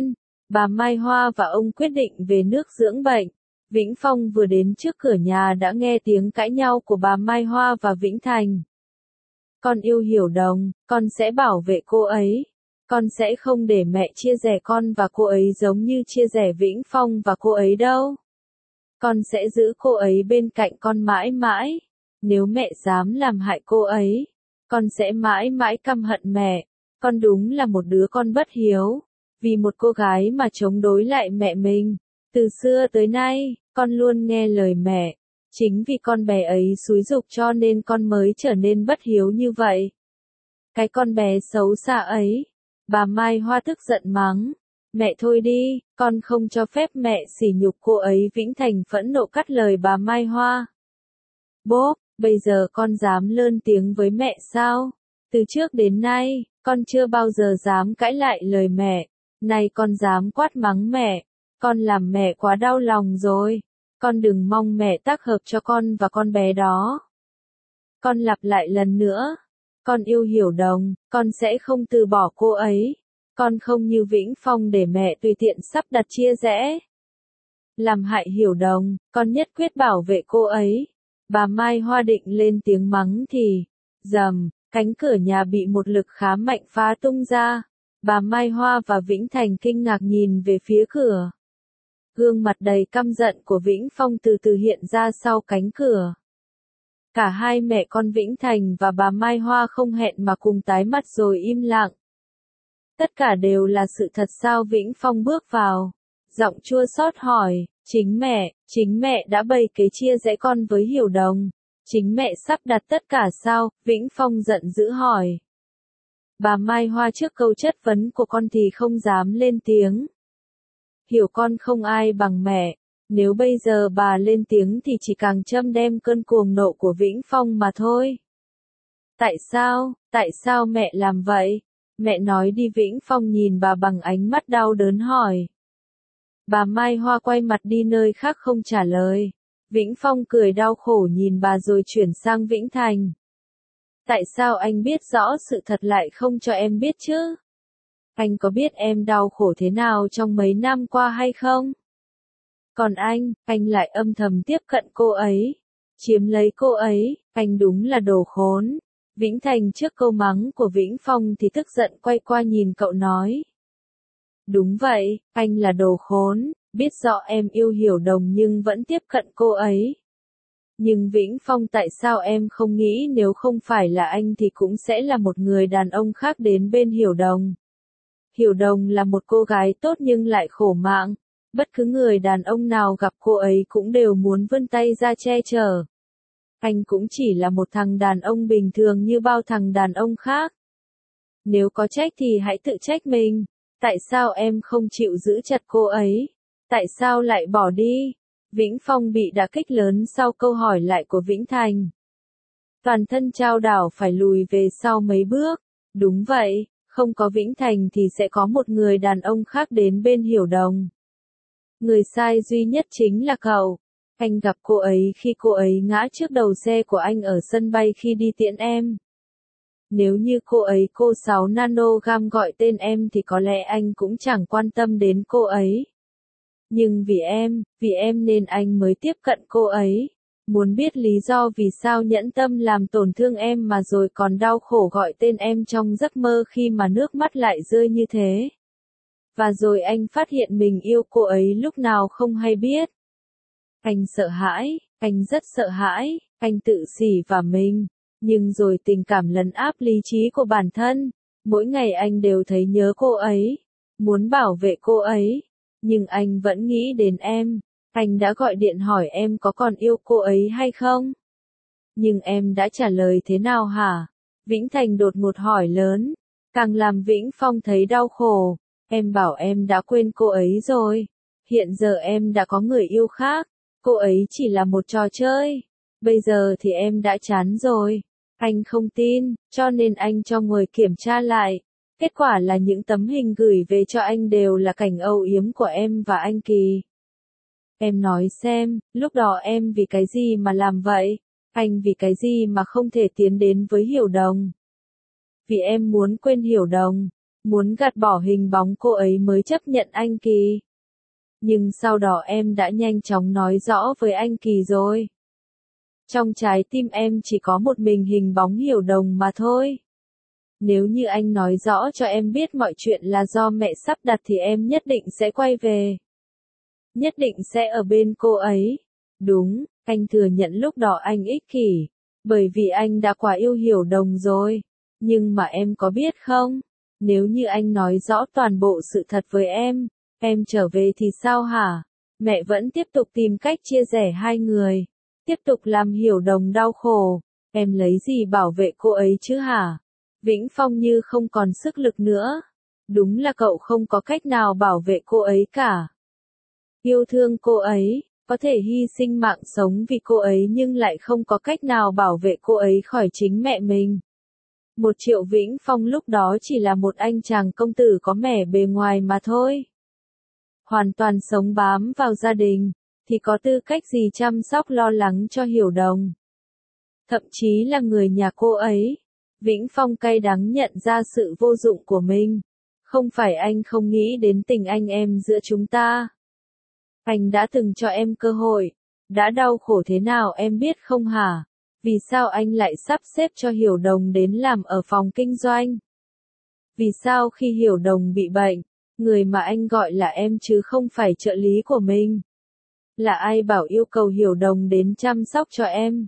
bà Mai Hoa và ông quyết định về nước dưỡng bệnh. Vĩnh Phong vừa đến trước cửa nhà đã nghe tiếng cãi nhau của bà Mai Hoa và Vĩnh Thành. Con yêu Hiểu Đồng, con sẽ bảo vệ cô ấy. Con sẽ không để mẹ chia rẽ con và cô ấy giống như chia rẽ Vĩnh Phong và cô ấy đâu. Con sẽ giữ cô ấy bên cạnh con mãi mãi. Nếu mẹ dám làm hại cô ấy, con sẽ mãi mãi căm hận mẹ. Con đúng là một đứa con bất hiếu. Vì một cô gái mà chống đối lại mẹ mình. Từ xưa tới nay, con luôn nghe lời mẹ. Chính vì con bé ấy xúi giục cho nên con mới trở nên bất hiếu như vậy. Cái con bé xấu xa ấy. Bà Mai Hoa tức giận mắng. Mẹ thôi đi, con không cho phép mẹ sỉ nhục cô ấy. Vĩnh Thành phẫn nộ cắt lời bà Mai Hoa. Bốp, bây giờ con dám lớn tiếng với mẹ sao? Từ trước đến nay, con chưa bao giờ dám cãi lại lời mẹ. Này con dám quát mắng mẹ. Con làm mẹ quá đau lòng rồi. Con đừng mong mẹ tác hợp cho con và con bé đó. Con lặp lại lần nữa. Con yêu Hiểu Đồng, con sẽ không từ bỏ cô ấy. Con không như Vĩnh Phong để mẹ tùy tiện sắp đặt chia rẽ. Làm hại Hiểu Đồng, con nhất quyết bảo vệ cô ấy. Bà Mai Hoa định lên tiếng mắng thì, rầm, cánh cửa nhà bị một lực khá mạnh phá tung ra. Bà Mai Hoa và Vĩnh Thành kinh ngạc nhìn về phía cửa. Gương mặt đầy căm giận của Vĩnh Phong từ từ hiện ra sau cánh cửa. Cả hai mẹ con Vĩnh Thành và bà Mai Hoa không hẹn mà cùng tái mặt rồi im lặng. Tất cả đều là sự thật sao? Vĩnh Phong bước vào. Giọng chua xót hỏi, chính mẹ, chính mẹ đã bày kế chia rẽ con với Hiểu Đồng. Chính mẹ sắp đặt tất cả sao? Vĩnh Phong giận dữ hỏi. Bà Mai Hoa trước câu chất vấn của con thì không dám lên tiếng. Hiểu con không ai bằng mẹ. Nếu bây giờ bà lên tiếng thì chỉ càng châm đem cơn cuồng nộ của Vĩnh Phong mà thôi. Tại sao, tại sao mẹ làm vậy? Mẹ nói đi. Vĩnh Phong nhìn bà bằng ánh mắt đau đớn hỏi. Bà Mai Hoa quay mặt đi nơi khác không trả lời. Vĩnh Phong cười đau khổ nhìn bà rồi chuyển sang Vĩnh Thành. Tại sao anh biết rõ sự thật lại không cho em biết chứ? Anh có biết em đau khổ thế nào trong mấy năm qua hay không? Còn anh, anh lại âm thầm tiếp cận cô ấy. Chiếm lấy cô ấy, anh đúng là đồ khốn. Vĩnh Thành trước câu mắng của Vĩnh Phong thì tức giận quay qua nhìn cậu nói. Đúng vậy, anh là đồ khốn, biết rõ em yêu Hiểu Đồng nhưng vẫn tiếp cận cô ấy. Nhưng Vĩnh Phong tại sao em không nghĩ nếu không phải là anh thì cũng sẽ là một người đàn ông khác đến bên Hiểu Đồng. Hiểu Đồng là một cô gái tốt nhưng lại khổ mạng. Bất cứ người đàn ông nào gặp cô ấy cũng đều muốn vươn tay ra che chở. Anh cũng chỉ là một thằng đàn ông bình thường như bao thằng đàn ông khác. Nếu có trách thì hãy tự trách mình. Tại sao em không chịu giữ chặt cô ấy? Tại sao lại bỏ đi? Vĩnh Phong bị đả kích lớn sau câu hỏi lại của Vĩnh Thành. Toàn thân chao đảo phải lùi về sau mấy bước. Đúng vậy, không có Vĩnh Thành thì sẽ có một người đàn ông khác đến bên Hiểu Đồng. Người sai duy nhất chính là cậu. Anh gặp cô ấy khi cô ấy ngã trước đầu xe của anh ở sân bay khi đi tiễn em. Nếu như cô ấy cô sáu nanogam gọi tên em thì có lẽ anh cũng chẳng quan tâm đến cô ấy. Nhưng vì em, vì em nên anh mới tiếp cận cô ấy. Muốn biết lý do vì sao nhẫn tâm làm tổn thương em mà rồi còn đau khổ gọi tên em trong giấc mơ khi mà nước mắt lại rơi như thế. Và rồi anh phát hiện mình yêu cô ấy lúc nào không hay biết. Anh sợ hãi, anh rất sợ hãi, anh tự sỉ vả mình. Nhưng rồi tình cảm lấn áp lý trí của bản thân. Mỗi ngày anh đều thấy nhớ cô ấy. Muốn bảo vệ cô ấy. Nhưng anh vẫn nghĩ đến em. Anh đã gọi điện hỏi em có còn yêu cô ấy hay không? Nhưng em đã trả lời thế nào hả? Vĩnh Thành đột ngột hỏi lớn. Càng làm Vĩnh Phong thấy đau khổ. Em bảo em đã quên cô ấy rồi. Hiện giờ em đã có người yêu khác. Cô ấy chỉ là một trò chơi. Bây giờ thì em đã chán rồi. Anh không tin, cho nên anh cho người kiểm tra lại. Kết quả là những tấm hình gửi về cho anh đều là cảnh âu yếm của em và anh Kỳ. Em nói xem, lúc đó em vì cái gì mà làm vậy? Anh vì cái gì mà không thể tiến đến với Hiểu Đồng? Vì em muốn quên Hiểu Đồng. muốn gạt bỏ hình bóng cô ấy mới chấp nhận anh Kỳ. Nhưng sau đó em đã nhanh chóng nói rõ với anh Kỳ rồi. Trong trái tim em chỉ có một mình hình bóng Hiểu Đồng mà thôi. Nếu như anh nói rõ cho em biết mọi chuyện là do mẹ sắp đặt thì em nhất định sẽ quay về. Nhất định sẽ ở bên cô ấy. Đúng, anh thừa nhận lúc đó anh ích kỷ. Bởi vì anh đã quá yêu Hiểu Đồng rồi. Nhưng mà em có biết không? Nếu như anh nói rõ toàn bộ sự thật với em, em trở về thì sao hả? Mẹ vẫn tiếp tục tìm cách chia rẽ hai người. Tiếp tục làm Hiểu Đồng đau khổ. Em lấy gì bảo vệ cô ấy chứ hả? Vĩnh Phong như không còn sức lực nữa. Đúng là cậu không có cách nào bảo vệ cô ấy cả. Yêu thương cô ấy, có thể hy sinh mạng sống vì cô ấy nhưng lại không có cách nào bảo vệ cô ấy khỏi chính mẹ mình. Một Triệu Vĩnh Phong lúc đó chỉ là một anh chàng công tử có vẻ bề ngoài mà thôi. Hoàn toàn sống bám vào gia đình, thì có tư cách gì chăm sóc lo lắng cho Hiểu Đồng. Thậm chí là người nhà cô ấy. Vĩnh Phong cay đắng nhận ra sự vô dụng của mình. Không phải anh không nghĩ đến tình anh em giữa chúng ta. Anh đã từng cho em cơ hội. Đã đau khổ thế nào em biết không hả? Vì sao anh lại sắp xếp cho Hiểu Đồng đến làm ở phòng kinh doanh? Vì sao khi Hiểu Đồng bị bệnh, người mà anh gọi là em chứ không phải trợ lý của mình? Là ai bảo yêu cầu Hiểu Đồng đến chăm sóc cho em?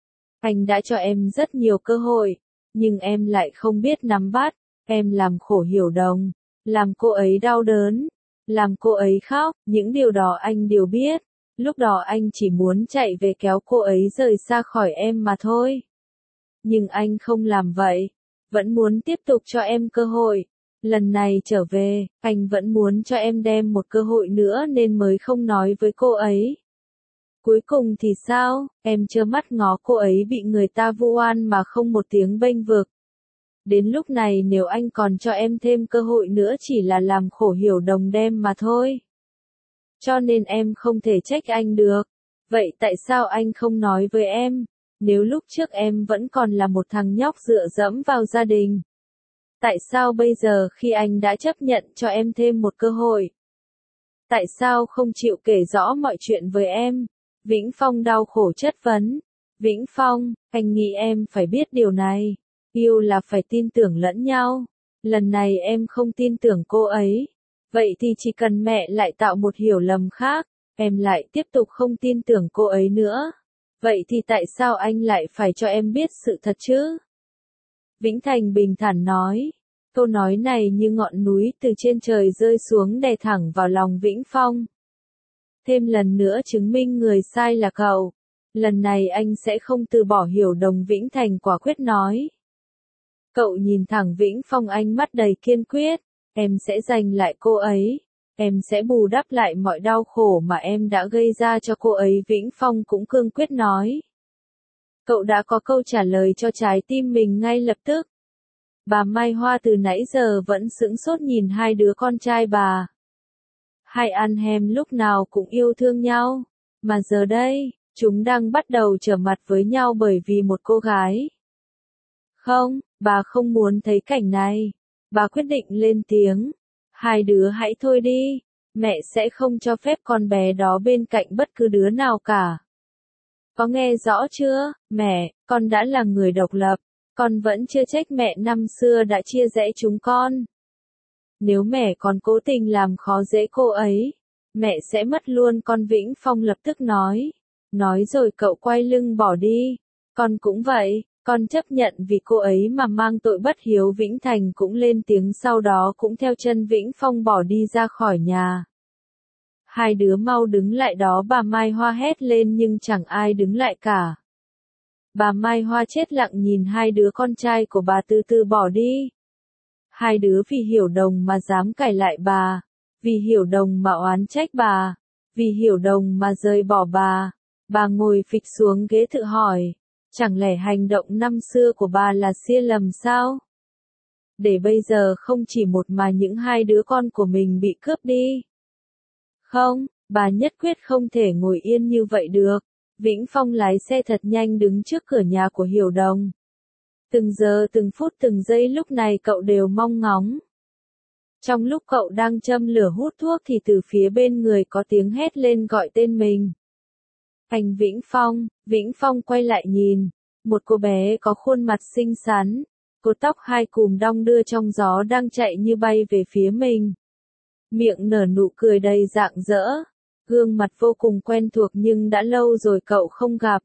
Anh đã cho em rất nhiều cơ hội, nhưng em lại không biết nắm bắt. Em làm khổ Hiểu Đồng, làm cô ấy đau đớn, làm cô ấy khóc, những điều đó anh đều biết. Lúc đó anh chỉ muốn chạy về kéo cô ấy rời xa khỏi em mà thôi. Nhưng anh không làm vậy, vẫn muốn tiếp tục cho em cơ hội. Lần này trở về, anh vẫn muốn cho em đem một cơ hội nữa nên mới không nói với cô ấy. Cuối cùng thì sao, em trơ mắt ngó cô ấy bị người ta vu oan mà không một tiếng bênh vực. Đến lúc này nếu anh còn cho em thêm cơ hội nữa chỉ là làm khổ Hiểu Đồng đem mà thôi. Cho nên em không thể trách anh được. Vậy tại sao anh không nói với em? Nếu lúc trước em vẫn còn là một thằng nhóc dựa dẫm vào gia đình. Tại sao bây giờ khi anh đã chấp nhận cho em thêm một cơ hội? Tại sao không chịu kể rõ mọi chuyện với em? Vĩnh Phong đau khổ chất vấn. Vĩnh Phong, anh nghĩ em phải biết điều này. Yêu là phải tin tưởng lẫn nhau. Lần này em không tin tưởng cô ấy. Vậy thì chỉ cần mẹ lại tạo một hiểu lầm khác, em lại tiếp tục không tin tưởng cô ấy nữa. Vậy thì tại sao anh lại phải cho em biết sự thật chứ? Vĩnh Thành bình thản nói. Câu nói này như ngọn núi từ trên trời rơi xuống đè thẳng vào lòng Vĩnh Phong. Thêm lần nữa chứng minh người sai là cậu. Lần này anh sẽ không từ bỏ Hiểu Đồng, Vĩnh Thành quả quyết nói. Cậu nhìn thẳng Vĩnh Phong, ánh mắt đầy kiên quyết. Em sẽ giành lại cô ấy. Em sẽ bù đắp lại mọi đau khổ mà em đã gây ra cho cô ấy. Vĩnh Phong cũng cương quyết nói. Cậu đã có câu trả lời cho trái tim mình ngay lập tức. Bà Mai Hoa từ nãy giờ vẫn sững sốt nhìn hai đứa con trai bà. Hai anh em lúc nào cũng yêu thương nhau. Mà giờ đây, chúng đang bắt đầu trở mặt với nhau bởi vì một cô gái. Không, bà không muốn thấy cảnh này. Bà quyết định lên tiếng. Hai đứa hãy thôi đi. Mẹ sẽ không cho phép con bé đó bên cạnh bất cứ đứa nào cả. Có nghe rõ chưa, mẹ, con đã là người độc lập. Con vẫn chưa trách mẹ năm xưa đã chia rẽ chúng con. Nếu mẹ còn cố tình làm khó dễ cô ấy, mẹ sẽ mất luôn con. Vĩnh Phong lập tức nói. Nói rồi cậu quay lưng bỏ đi. Con cũng vậy, con chấp nhận vì cô ấy mà mang tội bất hiếu. Vĩnh Thành cũng lên tiếng, sau đó cũng theo chân Vĩnh Phong bỏ đi ra khỏi nhà. Hai đứa mau đứng lại đó, bà Mai Hoa hét lên nhưng chẳng ai đứng lại cả. Bà Mai Hoa chết lặng nhìn hai đứa con trai của bà từ từ bỏ đi. Hai đứa vì Hiểu Đồng mà dám cãi lại bà, vì Hiểu Đồng mà oán trách bà, vì Hiểu Đồng mà rời bỏ bà. Bà ngồi phịch xuống ghế tự hỏi, chẳng lẽ hành động năm xưa của bà là sai lầm sao? Để bây giờ không chỉ một mà những hai đứa con của mình bị cướp đi. Không, bà nhất quyết không thể ngồi yên như vậy được. Vĩnh Phong lái xe thật nhanh đứng trước cửa nhà của Hiểu Đồng. Từng giờ từng phút từng giây lúc này cậu đều mong ngóng. Trong lúc cậu đang châm lửa hút thuốc thì từ phía bên người có tiếng hét lên gọi tên mình. Anh Vĩnh Phong, Vĩnh Phong quay lại nhìn, một cô bé có khuôn mặt xinh xắn, cột tóc hai cùm đong đưa trong gió đang chạy như bay về phía mình. Miệng nở nụ cười đầy rạng rỡ, gương mặt vô cùng quen thuộc nhưng đã lâu rồi cậu không gặp.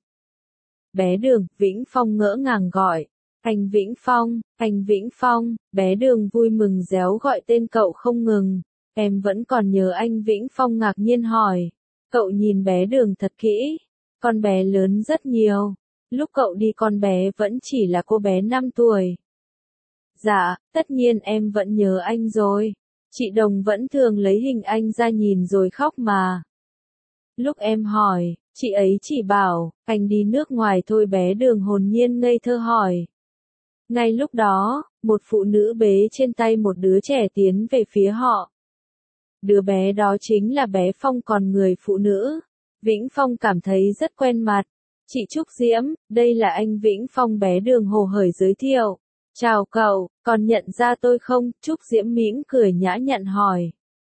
Bé Đường, Vĩnh Phong ngỡ ngàng gọi. Anh Vĩnh Phong, anh Vĩnh Phong, bé Đường vui mừng réo gọi tên cậu không ngừng. Em vẫn còn nhớ anh Vĩnh Phong ngạc nhiên hỏi. Cậu nhìn bé Đường thật kỹ. Con bé lớn rất nhiều. Lúc cậu đi con bé vẫn chỉ là cô bé năm tuổi. Dạ, tất nhiên em vẫn nhớ anh rồi. Chị Đồng vẫn thường lấy hình anh ra nhìn rồi khóc mà. Lúc em hỏi, chị ấy chỉ bảo, anh đi nước ngoài thôi. Bé Đường hồn nhiên ngây thơ hỏi. Ngay lúc đó, một phụ nữ bế trên tay một đứa trẻ tiến về phía họ. Đứa bé đó chính là bé Phong, còn người phụ nữ. Vĩnh Phong cảm thấy rất quen mặt. Chị Trúc Diễm, đây là anh Vĩnh Phong. Bé Đường hồ hởi giới thiệu. Chào cậu, còn nhận ra tôi không? Trúc Diễm mỉm cười nhã nhặn hỏi.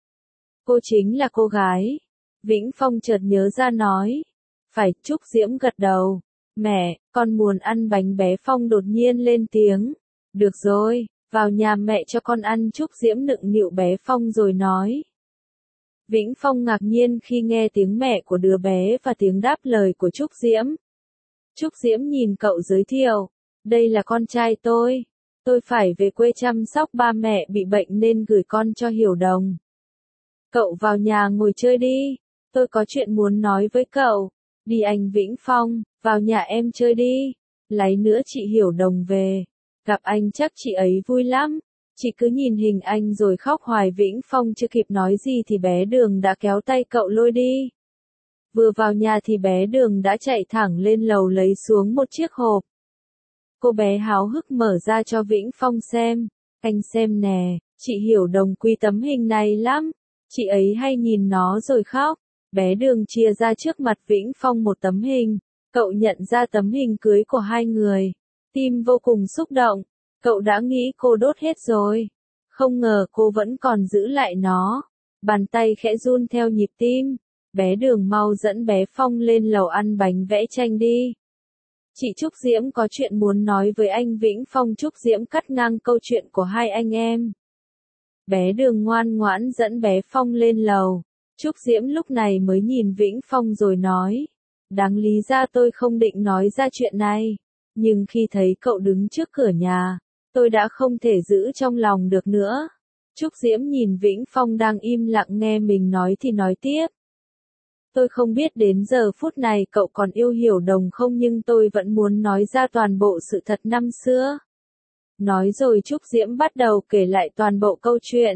Cô chính là cô gái. Vĩnh Phong chợt nhớ ra nói. Phải. Trúc Diễm gật đầu. Mẹ, con muốn ăn bánh. Bé Phong đột nhiên lên tiếng. Được rồi, vào nhà mẹ cho con ăn. Trúc Diễm nựng nịu bé Phong rồi nói. Vĩnh Phong ngạc nhiên khi nghe tiếng mẹ của đứa bé và tiếng đáp lời của Trúc Diễm. Trúc Diễm nhìn cậu giới thiệu. Đây là con trai tôi. Tôi phải về quê chăm sóc ba mẹ bị bệnh nên gửi con cho Hiểu Đồng. Cậu vào nhà ngồi chơi đi. Tôi có chuyện muốn nói với cậu. Đi anh Vĩnh Phong, vào nhà em chơi đi. Lát nữa chị Hiểu Đồng về. Gặp anh chắc chị ấy vui lắm. Chị cứ nhìn hình anh rồi khóc hoài. Vĩnh Phong chưa kịp nói gì thì bé Đường đã kéo tay cậu lôi đi. Vừa vào nhà thì bé Đường đã chạy thẳng lên lầu lấy xuống một chiếc hộp. Cô bé háo hức mở ra cho Vĩnh Phong xem. Anh xem nè, chị Hiểu Đồng quý tấm hình này lắm. Chị ấy hay nhìn nó rồi khóc. Bé Đường chia ra trước mặt Vĩnh Phong một tấm hình. Cậu nhận ra tấm hình cưới của hai người. Tim vô cùng xúc động. Cậu đã nghĩ cô đốt hết rồi. Không ngờ cô vẫn còn giữ lại nó. Bàn tay khẽ run theo nhịp tim. Bé Đường mau dẫn bé Phong lên lầu ăn bánh vẽ tranh đi. Chị Trúc Diễm có chuyện muốn nói với anh Vĩnh Phong. Trúc Diễm cắt ngang câu chuyện của hai anh em. Bé Đường ngoan ngoãn dẫn bé Phong lên lầu. Trúc Diễm lúc này mới nhìn Vĩnh Phong rồi nói. Đáng lý ra tôi không định nói ra chuyện này. Nhưng khi thấy cậu đứng trước cửa nhà, tôi đã không thể giữ trong lòng được nữa. Trúc Diễm nhìn Vĩnh Phong đang im lặng nghe mình nói thì nói tiếp. Tôi không biết đến giờ phút này cậu còn yêu Hiểu Đồng không, nhưng tôi vẫn muốn nói ra toàn bộ sự thật năm xưa. Nói rồi Trúc Diễm bắt đầu kể lại toàn bộ câu chuyện.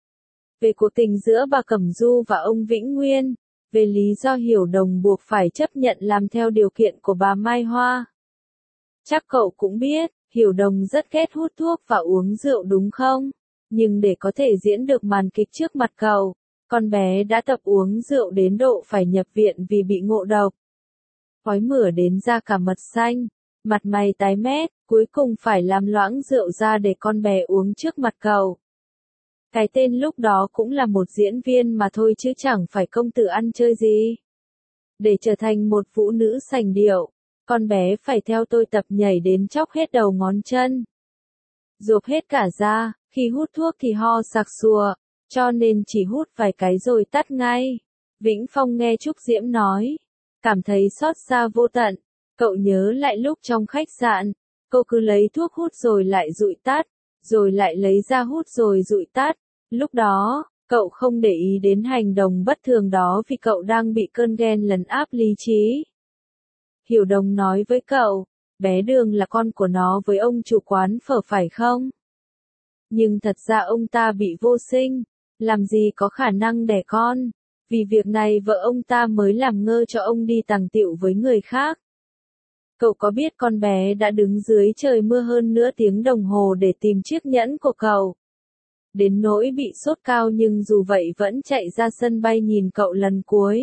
Về cuộc tình giữa bà Cẩm Du và ông Vĩnh Nguyên. Về lý do Hiểu Đồng buộc phải chấp nhận làm theo điều kiện của bà Mai Hoa. Chắc cậu cũng biết, Hiểu Đồng rất ghét hút thuốc và uống rượu đúng không? Nhưng để có thể diễn được màn kịch trước mặt cậu, con bé đã tập uống rượu đến độ phải nhập viện vì bị ngộ độc. Khói mửa đến ra cả mật xanh, mặt mày tái mét, cuối cùng phải làm loãng rượu ra để con bé uống trước mặt cậu. Cái tên lúc đó cũng là một diễn viên mà thôi chứ chẳng phải công tử ăn chơi gì. Để trở thành một phụ nữ sành điệu, con bé phải theo tôi tập nhảy đến chóc hết đầu ngón chân. Rộp hết cả da, khi hút thuốc thì ho sặc sùa, cho nên chỉ hút vài cái rồi tắt ngay. Vĩnh Phong nghe Trúc Diễm nói, cảm thấy xót xa vô tận. Cậu nhớ lại lúc trong khách sạn, cô cứ lấy thuốc hút rồi lại dụi tắt, rồi lại lấy ra hút rồi dụi tắt. Lúc đó, cậu không để ý đến hành động bất thường đó vì cậu đang bị cơn ghen lấn áp lý trí. Hiểu Đồng nói với cậu, bé Đường là con của nó với ông chủ quán phở phải không? Nhưng thật ra ông ta bị vô sinh, làm gì có khả năng đẻ con, vì việc này vợ ông ta mới làm ngơ cho ông đi tàng tiệu với người khác. Cậu có biết con bé đã đứng dưới trời mưa hơn nửa tiếng đồng hồ để tìm chiếc nhẫn của cậu? Đến nỗi bị sốt cao nhưng dù vậy vẫn chạy ra sân bay nhìn cậu lần cuối.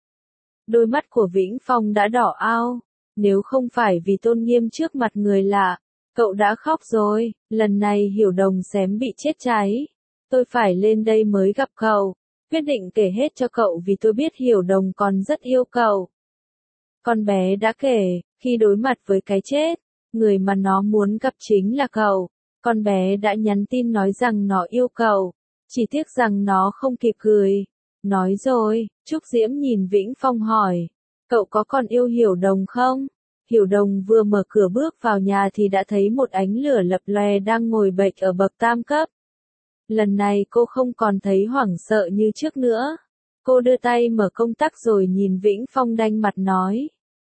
Đôi mắt của Vĩnh Phong đã đỏ ao, nếu không phải vì tôn nghiêm trước mặt người lạ, cậu đã khóc rồi. Lần này Hiểu Đồng xém bị chết cháy. Tôi phải lên đây mới gặp cậu, quyết định kể hết cho cậu vì tôi biết Hiểu Đồng còn rất yêu cậu. Con bé đã kể, khi đối mặt với cái chết, người mà nó muốn gặp chính là cậu. Con bé đã nhắn tin nói rằng nó yêu cậu, chỉ tiếc rằng nó không kịp gửi. Nói rồi, Trúc Diễm nhìn Vĩnh Phong hỏi, cậu có còn yêu Hiểu Đồng không? Hiểu Đồng vừa mở cửa bước vào nhà thì đã thấy một ánh lửa lập lòe đang ngồi bệt ở bậc tam cấp. Lần này cô không còn thấy hoảng sợ như trước nữa. Cô đưa tay mở công tắc rồi nhìn Vĩnh Phong đanh mặt nói.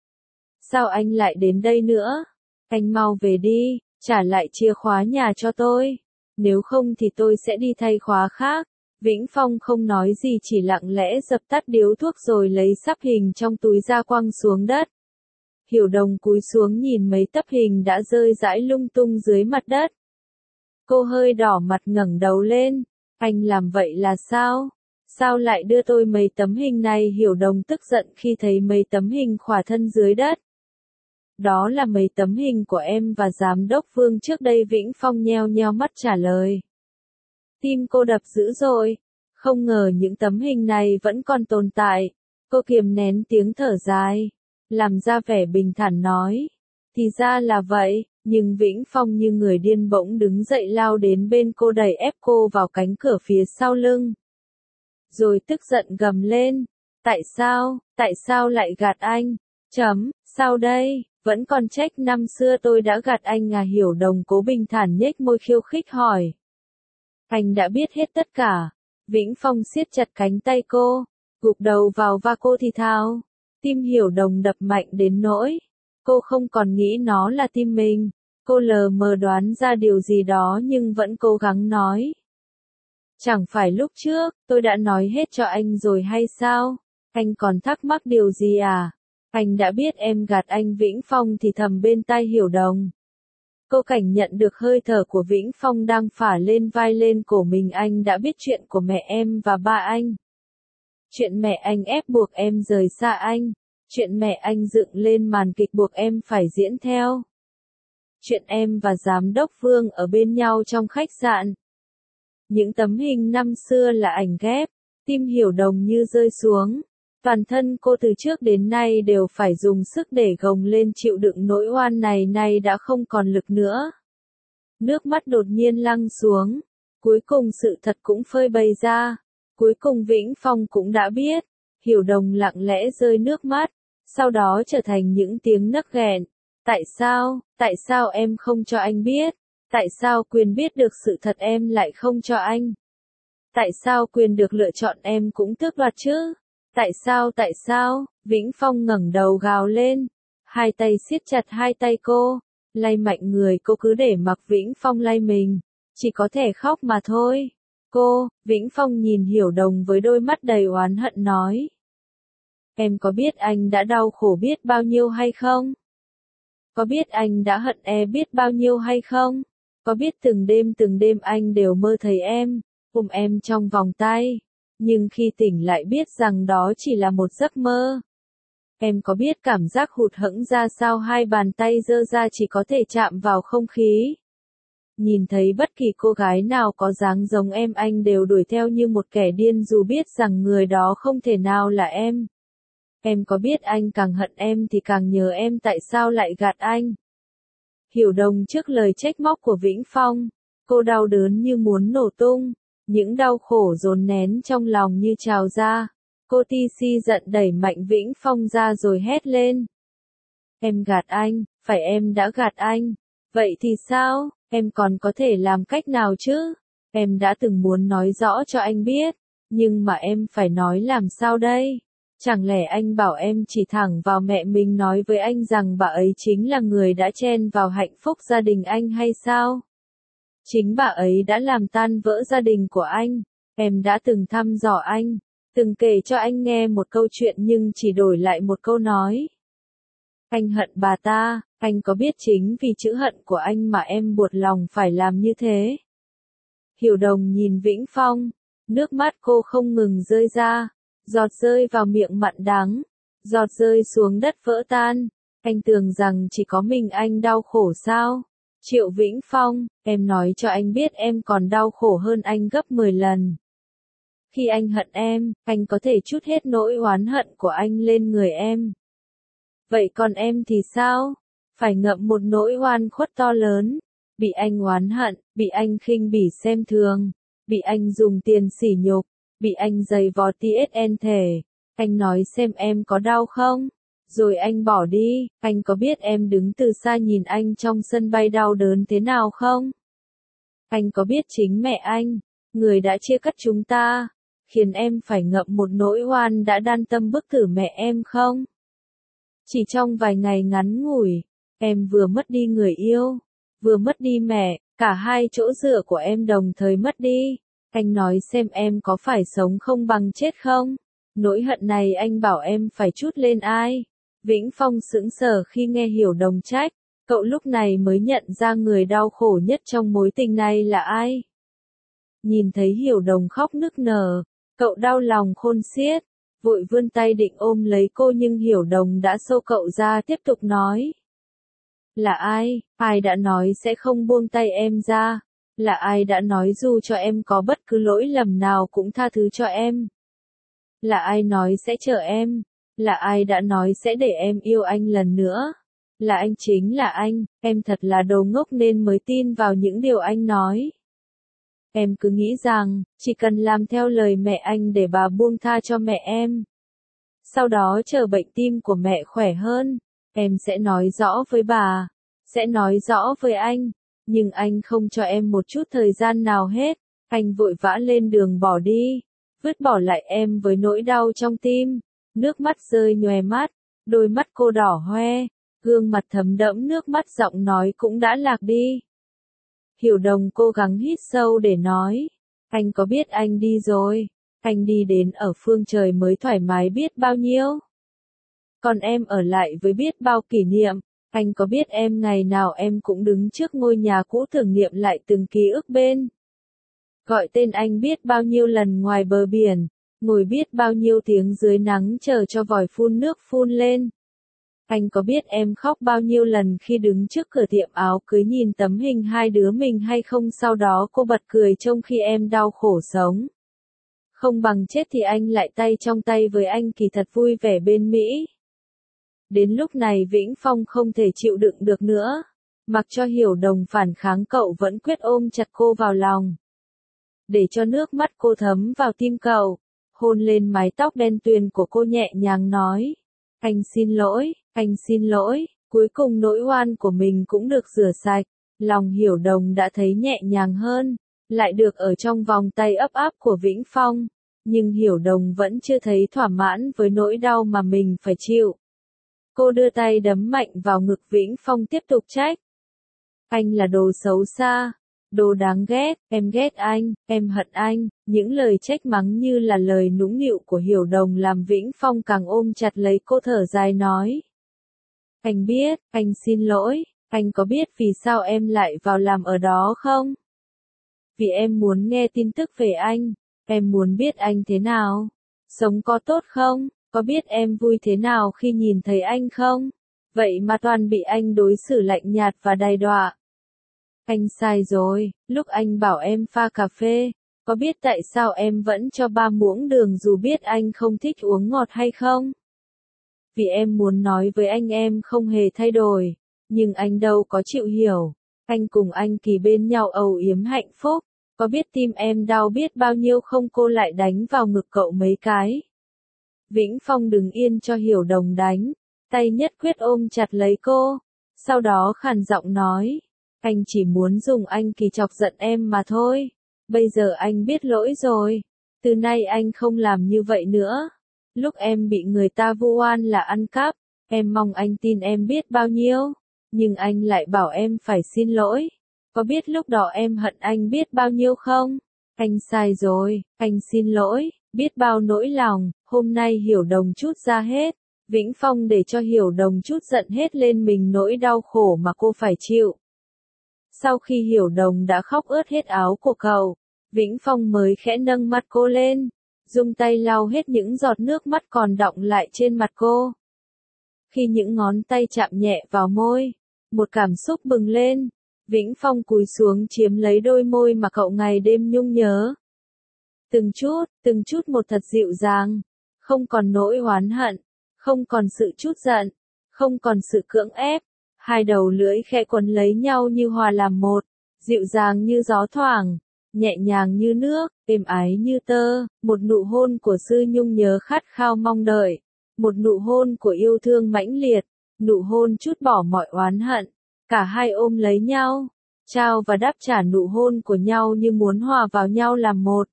Sao anh lại đến đây nữa? Anh mau về đi, trả lại chìa khóa nhà cho tôi. Nếu không thì tôi sẽ đi thay khóa khác. Vĩnh Phong không nói gì chỉ lặng lẽ dập tắt điếu thuốc rồi lấy sắp hình trong túi ra quăng xuống đất. Hiểu Đồng cúi xuống nhìn mấy tấm hình đã rơi rãi lung tung dưới mặt đất. Cô hơi đỏ mặt ngẩng đầu lên. Anh làm vậy là sao? Sao lại đưa tôi mấy tấm hình này? Hiểu Đồng tức giận khi thấy mấy tấm hình khỏa thân dưới đất. Đó là mấy tấm hình của em và giám đốc Vương trước đây. Vĩnh Phong nheo nheo mắt trả lời. Tim cô đập dữ rồi. Không ngờ những tấm hình này vẫn còn tồn tại. Cô kiềm nén tiếng thở dài, làm ra vẻ bình thản nói. Thì ra là vậy, nhưng Vĩnh Phong như người điên bỗng đứng dậy lao đến bên cô đẩy ép cô vào cánh cửa phía sau lưng. Rồi tức giận gầm lên. Tại sao, tại sao lại gạt anh? Chấm, sao đây, vẫn còn trách năm xưa tôi đã gạt anh à? Hiểu Đồng cố bình thản nhếch môi khiêu khích hỏi. Anh đã biết hết tất cả. Vĩnh Phong siết chặt cánh tay cô, gục đầu vào va cô thì thào. Tim Hiểu Đồng đập mạnh đến nỗi cô không còn nghĩ nó là tim mình. Cô lờ mờ đoán ra điều gì đó nhưng vẫn cố gắng nói. Chẳng phải lúc trước, tôi đã nói hết cho anh rồi hay sao? Anh còn thắc mắc điều gì à? Anh đã biết em gạt anh. Vĩnh Phong thì thầm bên tai Hiểu Đồng. Cô cảm nhận được hơi thở của Vĩnh Phong đang phả lên vai lên cổ mình. Anh đã biết chuyện của mẹ em và ba anh. Chuyện mẹ anh ép buộc em rời xa anh. Chuyện mẹ anh dựng lên màn kịch buộc em phải diễn theo. Chuyện em và giám đốc Vương ở bên nhau trong khách sạn. Những tấm hình năm xưa là ảnh ghép. Tim Hiểu Đồng như rơi xuống. Toàn thân cô từ trước đến nay đều phải dùng sức để gồng lên chịu đựng nỗi oan này, nay đã không còn lực nữa. Nước mắt đột nhiên lăn xuống. Cuối cùng sự thật cũng phơi bày ra. Cuối cùng Vĩnh Phong cũng đã biết. Hiểu Đồng lặng lẽ rơi nước mắt. Sau đó trở thành những tiếng nấc nghẹn. Tại sao, tại sao em không cho anh biết? Tại sao quyền biết được sự thật em lại không cho anh? Tại sao quyền được lựa chọn em cũng tước đoạt chứ? Tại sao, tại sao? Vĩnh Phong ngẩng đầu gào lên. Hai tay siết chặt hai tay cô, lay mạnh người cô cứ để mặc Vĩnh Phong lay mình. Chỉ có thể khóc mà thôi. Cô, Vĩnh Phong nhìn Hiểu Đồng với đôi mắt đầy oán hận nói. Em có biết anh đã đau khổ biết bao nhiêu hay không? Có biết anh đã hận em biết bao nhiêu hay không? Có biết từng đêm từng đêm anh đều mơ thấy em, ôm em trong vòng tay. Nhưng khi tỉnh lại biết rằng đó chỉ là một giấc mơ. Em có biết cảm giác hụt hẫng ra sao? Hai bàn tay giơ ra chỉ có thể chạm vào không khí. Nhìn thấy bất kỳ cô gái nào có dáng giống em anh đều đuổi theo như một kẻ điên dù biết rằng người đó không thể nào là em. Em có biết anh càng hận em thì càng nhớ em, tại sao lại gạt anh? Hiểu Đồng trước lời trách móc của Vĩnh Phong, cô đau đớn như muốn nổ tung, những đau khổ dồn nén trong lòng như trào ra. Cô ti si giận đẩy mạnh Vĩnh Phong ra rồi hét lên. Em gạt anh, phải em đã gạt anh. Vậy thì sao, em còn có thể làm cách nào chứ? Em đã từng muốn nói rõ cho anh biết, nhưng mà em phải nói làm sao đây? Chẳng lẽ anh bảo em chỉ thẳng vào mẹ mình nói với anh rằng bà ấy chính là người đã chen vào hạnh phúc gia đình anh hay sao? Chính bà ấy đã làm tan vỡ gia đình của anh. Em đã từng thăm dò anh, từng kể cho anh nghe một câu chuyện nhưng chỉ đổi lại một câu nói. Anh hận bà ta, anh có biết chính vì chữ hận của anh mà em buộc lòng phải làm như thế? Hiểu Đồng nhìn Vĩnh Phong, nước mắt cô không ngừng rơi ra. Giọt rơi vào miệng mặn đắng, giọt rơi xuống đất vỡ tan. Anh tưởng rằng chỉ có mình anh đau khổ sao? Triệu Vĩnh Phong, em nói cho anh biết em còn đau khổ hơn anh gấp mười lần. Khi anh hận em, anh có thể trút hết nỗi oán hận của anh lên người em. Vậy còn em thì sao? Phải ngậm một nỗi oan khuất to lớn, bị anh oán hận, bị anh khinh bỉ xem thường, bị anh dùng tiền sỉ nhục, bị anh giày vò tê ét thể. Anh nói xem em có đau không? Rồi anh bỏ đi, anh có biết em đứng từ xa nhìn anh trong sân bay đau đớn thế nào không? Anh có biết chính mẹ anh, người đã chia cắt chúng ta, khiến em phải ngậm một nỗi oan đã đan tâm bức tử mẹ em không? Chỉ trong vài ngày ngắn ngủi, em vừa mất đi người yêu, vừa mất đi mẹ, cả hai chỗ dựa của em đồng thời mất đi. Anh nói xem em có phải sống không bằng chết không? Nỗi hận này anh bảo em phải trút lên ai? Vĩnh Phong sững sờ khi nghe Hiểu Đồng trách, cậu lúc này mới nhận ra người đau khổ nhất trong mối tình này là ai. Nhìn thấy Hiểu Đồng khóc nức nở, cậu đau lòng khôn xiết, vội vươn tay định ôm lấy cô nhưng Hiểu Đồng đã xô cậu ra tiếp tục nói. Là ai, ai đã nói sẽ không buông tay em ra, là ai đã nói dù cho em có bất cứ lỗi lầm nào cũng tha thứ cho em. Là ai nói sẽ chờ em, là ai đã nói sẽ để em yêu anh lần nữa. Là anh chính là anh, em thật là đồ ngốc nên mới tin vào những điều anh nói. Em cứ nghĩ rằng, chỉ cần làm theo lời mẹ anh để bà buông tha cho mẹ em. Sau đó chờ bệnh tim của mẹ khỏe hơn, em sẽ nói rõ với bà, sẽ nói rõ với anh. Nhưng anh không cho em một chút thời gian nào hết, anh vội vã lên đường bỏ đi, vứt bỏ lại em với nỗi đau trong tim. Nước mắt rơi nhòe mắt, đôi mắt cô đỏ hoe, gương mặt thấm đẫm nước mắt, giọng nói cũng đã lạc đi. Hiểu Đồng cố gắng hít sâu để nói, anh có biết anh đi rồi, anh đi đến ở phương trời mới thoải mái biết bao nhiêu. Còn em ở lại với biết bao kỷ niệm, anh có biết em ngày nào em cũng đứng trước ngôi nhà cũ tưởng niệm lại từng ký ức bên. Gọi tên anh biết bao nhiêu lần ngoài bờ biển, ngồi biết bao nhiêu tiếng dưới nắng chờ cho vòi phun nước phun lên. Anh có biết em khóc bao nhiêu lần khi đứng trước cửa tiệm áo cưới nhìn tấm hình hai đứa mình hay không? Sau đó cô bật cười trong khi em đau khổ sống. Không bằng chết thì anh lại tay trong tay với anh kỳ thật vui vẻ bên Mỹ. Đến lúc này Vĩnh Phong không thể chịu đựng được nữa. Mặc cho Hiểu Đồng phản kháng cậu vẫn quyết ôm chặt cô vào lòng. Để cho nước mắt cô thấm vào tim cậu, hôn lên mái tóc đen tuyền của cô nhẹ nhàng nói. Anh xin lỗi, anh xin lỗi, cuối cùng nỗi oan của mình cũng được rửa sạch. Lòng Hiểu Đồng đã thấy nhẹ nhàng hơn, lại được ở trong vòng tay ấp áp của Vĩnh Phong. Nhưng Hiểu Đồng vẫn chưa thấy thỏa mãn với nỗi đau mà mình phải chịu. Cô đưa tay đấm mạnh vào ngực Vĩnh Phong tiếp tục trách. Anh là đồ xấu xa, đồ đáng ghét, em ghét anh, em hận anh. Những lời trách mắng như là lời nũng nịu của Hiểu Đồng làm Vĩnh Phong càng ôm chặt lấy cô, thở dài nói. Anh biết, anh xin lỗi, anh có biết vì sao em lại vào làm ở đó không? Vì em muốn nghe tin tức về anh, em muốn biết anh thế nào, sống có tốt không, có biết em vui thế nào khi nhìn thấy anh không? Vậy mà toàn bị anh đối xử lạnh nhạt và đày đọa. Anh sai rồi, lúc anh bảo em pha cà phê, có biết tại sao em vẫn cho ba muỗng đường dù biết anh không thích uống ngọt hay không? Vì em muốn nói với anh em không hề thay đổi, nhưng anh đâu có chịu hiểu. Anh cùng anh Kỳ bên nhau âu yếm hạnh phúc, có biết tim em đau biết bao nhiêu không? Cô lại đánh vào ngực cậu mấy cái. Vĩnh Phong đứng yên cho Hiểu Đồng đánh, tay nhất quyết ôm chặt lấy cô, sau đó khàn giọng nói. Anh chỉ muốn dùng anh Kỳ chọc giận em mà thôi. Bây giờ anh biết lỗi rồi. Từ nay anh không làm như vậy nữa. Lúc em bị người ta vu oan là ăn cắp, em mong anh tin em biết bao nhiêu. Nhưng anh lại bảo em phải xin lỗi. Có biết lúc đó em hận anh biết bao nhiêu không? Anh sai rồi, anh xin lỗi, biết bao nỗi lòng. Hôm nay Hiểu Đồng trút ra hết. Vĩnh Phong để cho Hiểu Đồng trút giận hết lên mình nỗi đau khổ mà cô phải chịu. Sau khi Hiểu Đồng đã khóc ướt hết áo của cậu, Vĩnh Phong mới khẽ nâng mặt cô lên, dùng tay lau hết những giọt nước mắt còn đọng lại trên mặt cô. Khi những ngón tay chạm nhẹ vào môi, một cảm xúc bừng lên, Vĩnh Phong cúi xuống chiếm lấy đôi môi mà cậu ngày đêm nhung nhớ. Từng chút, từng chút một thật dịu dàng. Không còn nỗi oán hận. Không còn sự chút giận. Không còn sự cưỡng ép. Hai đầu lưỡi khẽ quấn lấy nhau như hòa làm một. Dịu dàng như gió thoảng. Nhẹ nhàng như nước, êm ái như tơ. Một nụ hôn của Sư Nhung nhớ khát khao mong đợi. Một nụ hôn của yêu thương mãnh liệt. Nụ hôn trút bỏ mọi oán hận. Cả hai ôm lấy nhau. Trao và đáp trả nụ hôn của nhau như muốn hòa vào nhau làm một.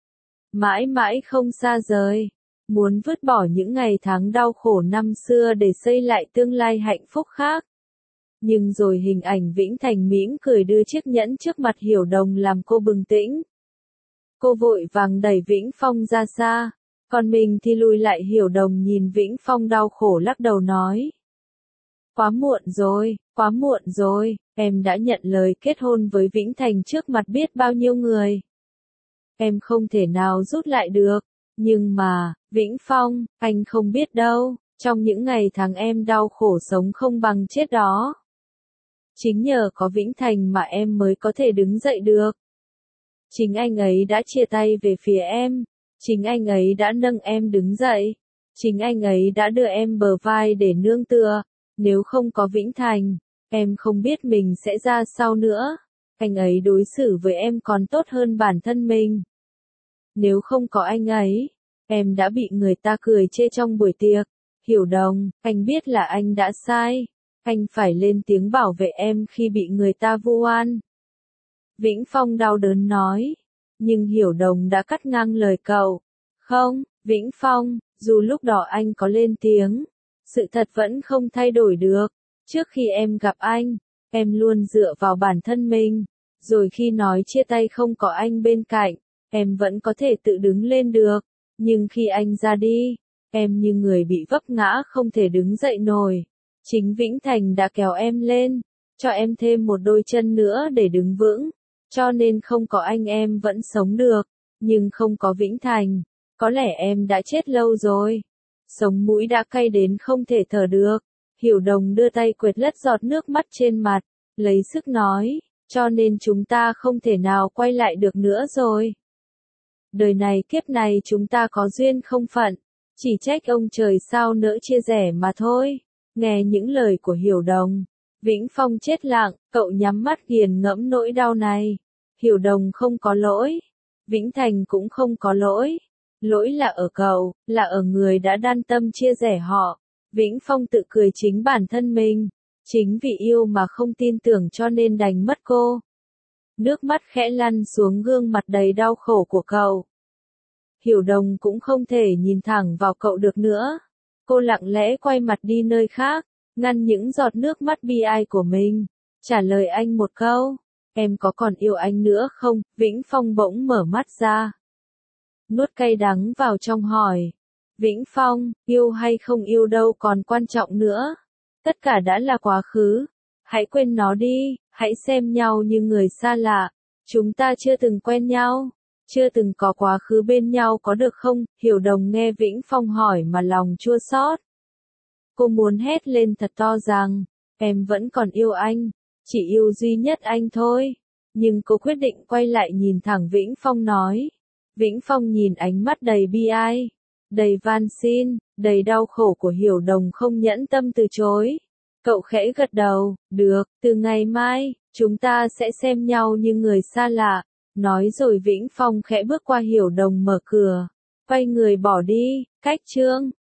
Mãi mãi không xa rời. Muốn vứt bỏ những ngày tháng đau khổ năm xưa để xây lại tương lai hạnh phúc khác. Nhưng rồi hình ảnh Vĩnh Thành mỉm cười đưa chiếc nhẫn trước mặt Hiểu Đồng làm cô bừng tỉnh. Cô vội vàng đẩy Vĩnh Phong ra xa. Còn mình thì lùi lại. Hiểu Đồng nhìn Vĩnh Phong đau khổ lắc đầu nói. Quá muộn rồi, quá muộn rồi, em đã nhận lời kết hôn với Vĩnh Thành trước mặt biết bao nhiêu người. Em không thể nào rút lại được. Nhưng mà, Vĩnh Phong, anh không biết đâu, trong những ngày tháng em đau khổ sống không bằng chết đó. Chính nhờ có Vĩnh Thành mà em mới có thể đứng dậy được. Chính anh ấy đã chia tay về phía em. Chính anh ấy đã nâng em đứng dậy. Chính anh ấy đã đưa em bờ vai để nương tựa. Nếu không có Vĩnh Thành, em không biết mình sẽ ra sao nữa. Anh ấy đối xử với em còn tốt hơn bản thân mình. Nếu không có anh ấy, em đã bị người ta cười chê trong buổi tiệc. Hiểu Đồng, anh biết là anh đã sai. Anh phải lên tiếng bảo vệ em khi bị người ta vu oan. Vĩnh Phong đau đớn nói. Nhưng Hiểu Đồng đã cắt ngang lời cậu. Không, Vĩnh Phong, dù lúc đó anh có lên tiếng, sự thật vẫn không thay đổi được. Trước khi em gặp anh, em luôn dựa vào bản thân mình. Rồi khi nói chia tay không có anh bên cạnh, em vẫn có thể tự đứng lên được. Nhưng khi anh ra đi, em như người bị vấp ngã không thể đứng dậy nổi. Chính Vĩnh Thành đã kéo em lên, cho em thêm một đôi chân nữa để đứng vững. Cho nên không có anh em vẫn sống được. Nhưng không có Vĩnh Thành, có lẽ em đã chết lâu rồi. Sống mũi đã cay đến không thể thở được. Hiểu Đồng đưa tay quệt lất giọt nước mắt trên mặt, lấy sức nói, cho nên chúng ta không thể nào quay lại được nữa rồi. Đời này kiếp này chúng ta có duyên không phận, chỉ trách ông trời sao nỡ chia rẽ mà thôi. Nghe những lời của Hiểu Đồng, Vĩnh Phong chết lặng, cậu nhắm mắt nghiền ngẫm nỗi đau này. Hiểu Đồng không có lỗi, Vĩnh Thành cũng không có lỗi. Lỗi là ở cậu, là ở người đã đan tâm chia rẽ họ. Vĩnh Phong tự cười chính bản thân mình. Chính vì yêu mà không tin tưởng cho nên đành mất cô. Nước mắt khẽ lăn xuống gương mặt đầy đau khổ của cậu. Hiểu Đồng cũng không thể nhìn thẳng vào cậu được nữa. Cô lặng lẽ quay mặt đi nơi khác, ngăn những giọt nước mắt bi ai của mình. Trả lời anh một câu, em có còn yêu anh nữa không? Vĩnh Phong bỗng mở mắt ra. Nuốt cay đắng vào trong hỏi. Vĩnh Phong, yêu hay không yêu đâu còn quan trọng nữa. Tất cả đã là quá khứ. Hãy quên nó đi, hãy xem nhau như người xa lạ. Chúng ta chưa từng quen nhau, chưa từng có quá khứ bên nhau có được không? Hiểu Đồng nghe Vĩnh Phong hỏi mà lòng chua xót. Cô muốn hét lên thật to rằng, em vẫn còn yêu anh, chỉ yêu duy nhất anh thôi. Nhưng cô quyết định quay lại nhìn thẳng Vĩnh Phong nói. Vĩnh Phong nhìn ánh mắt đầy bi ai, đầy van xin, đầy đau khổ của Hiểu Đồng không nhẫn tâm từ chối. Cậu khẽ gật đầu, được, từ ngày mai, chúng ta sẽ xem nhau như người xa lạ. Nói rồi Vĩnh Phong khẽ bước qua Hiểu Đồng mở cửa, quay người bỏ đi, cách chương.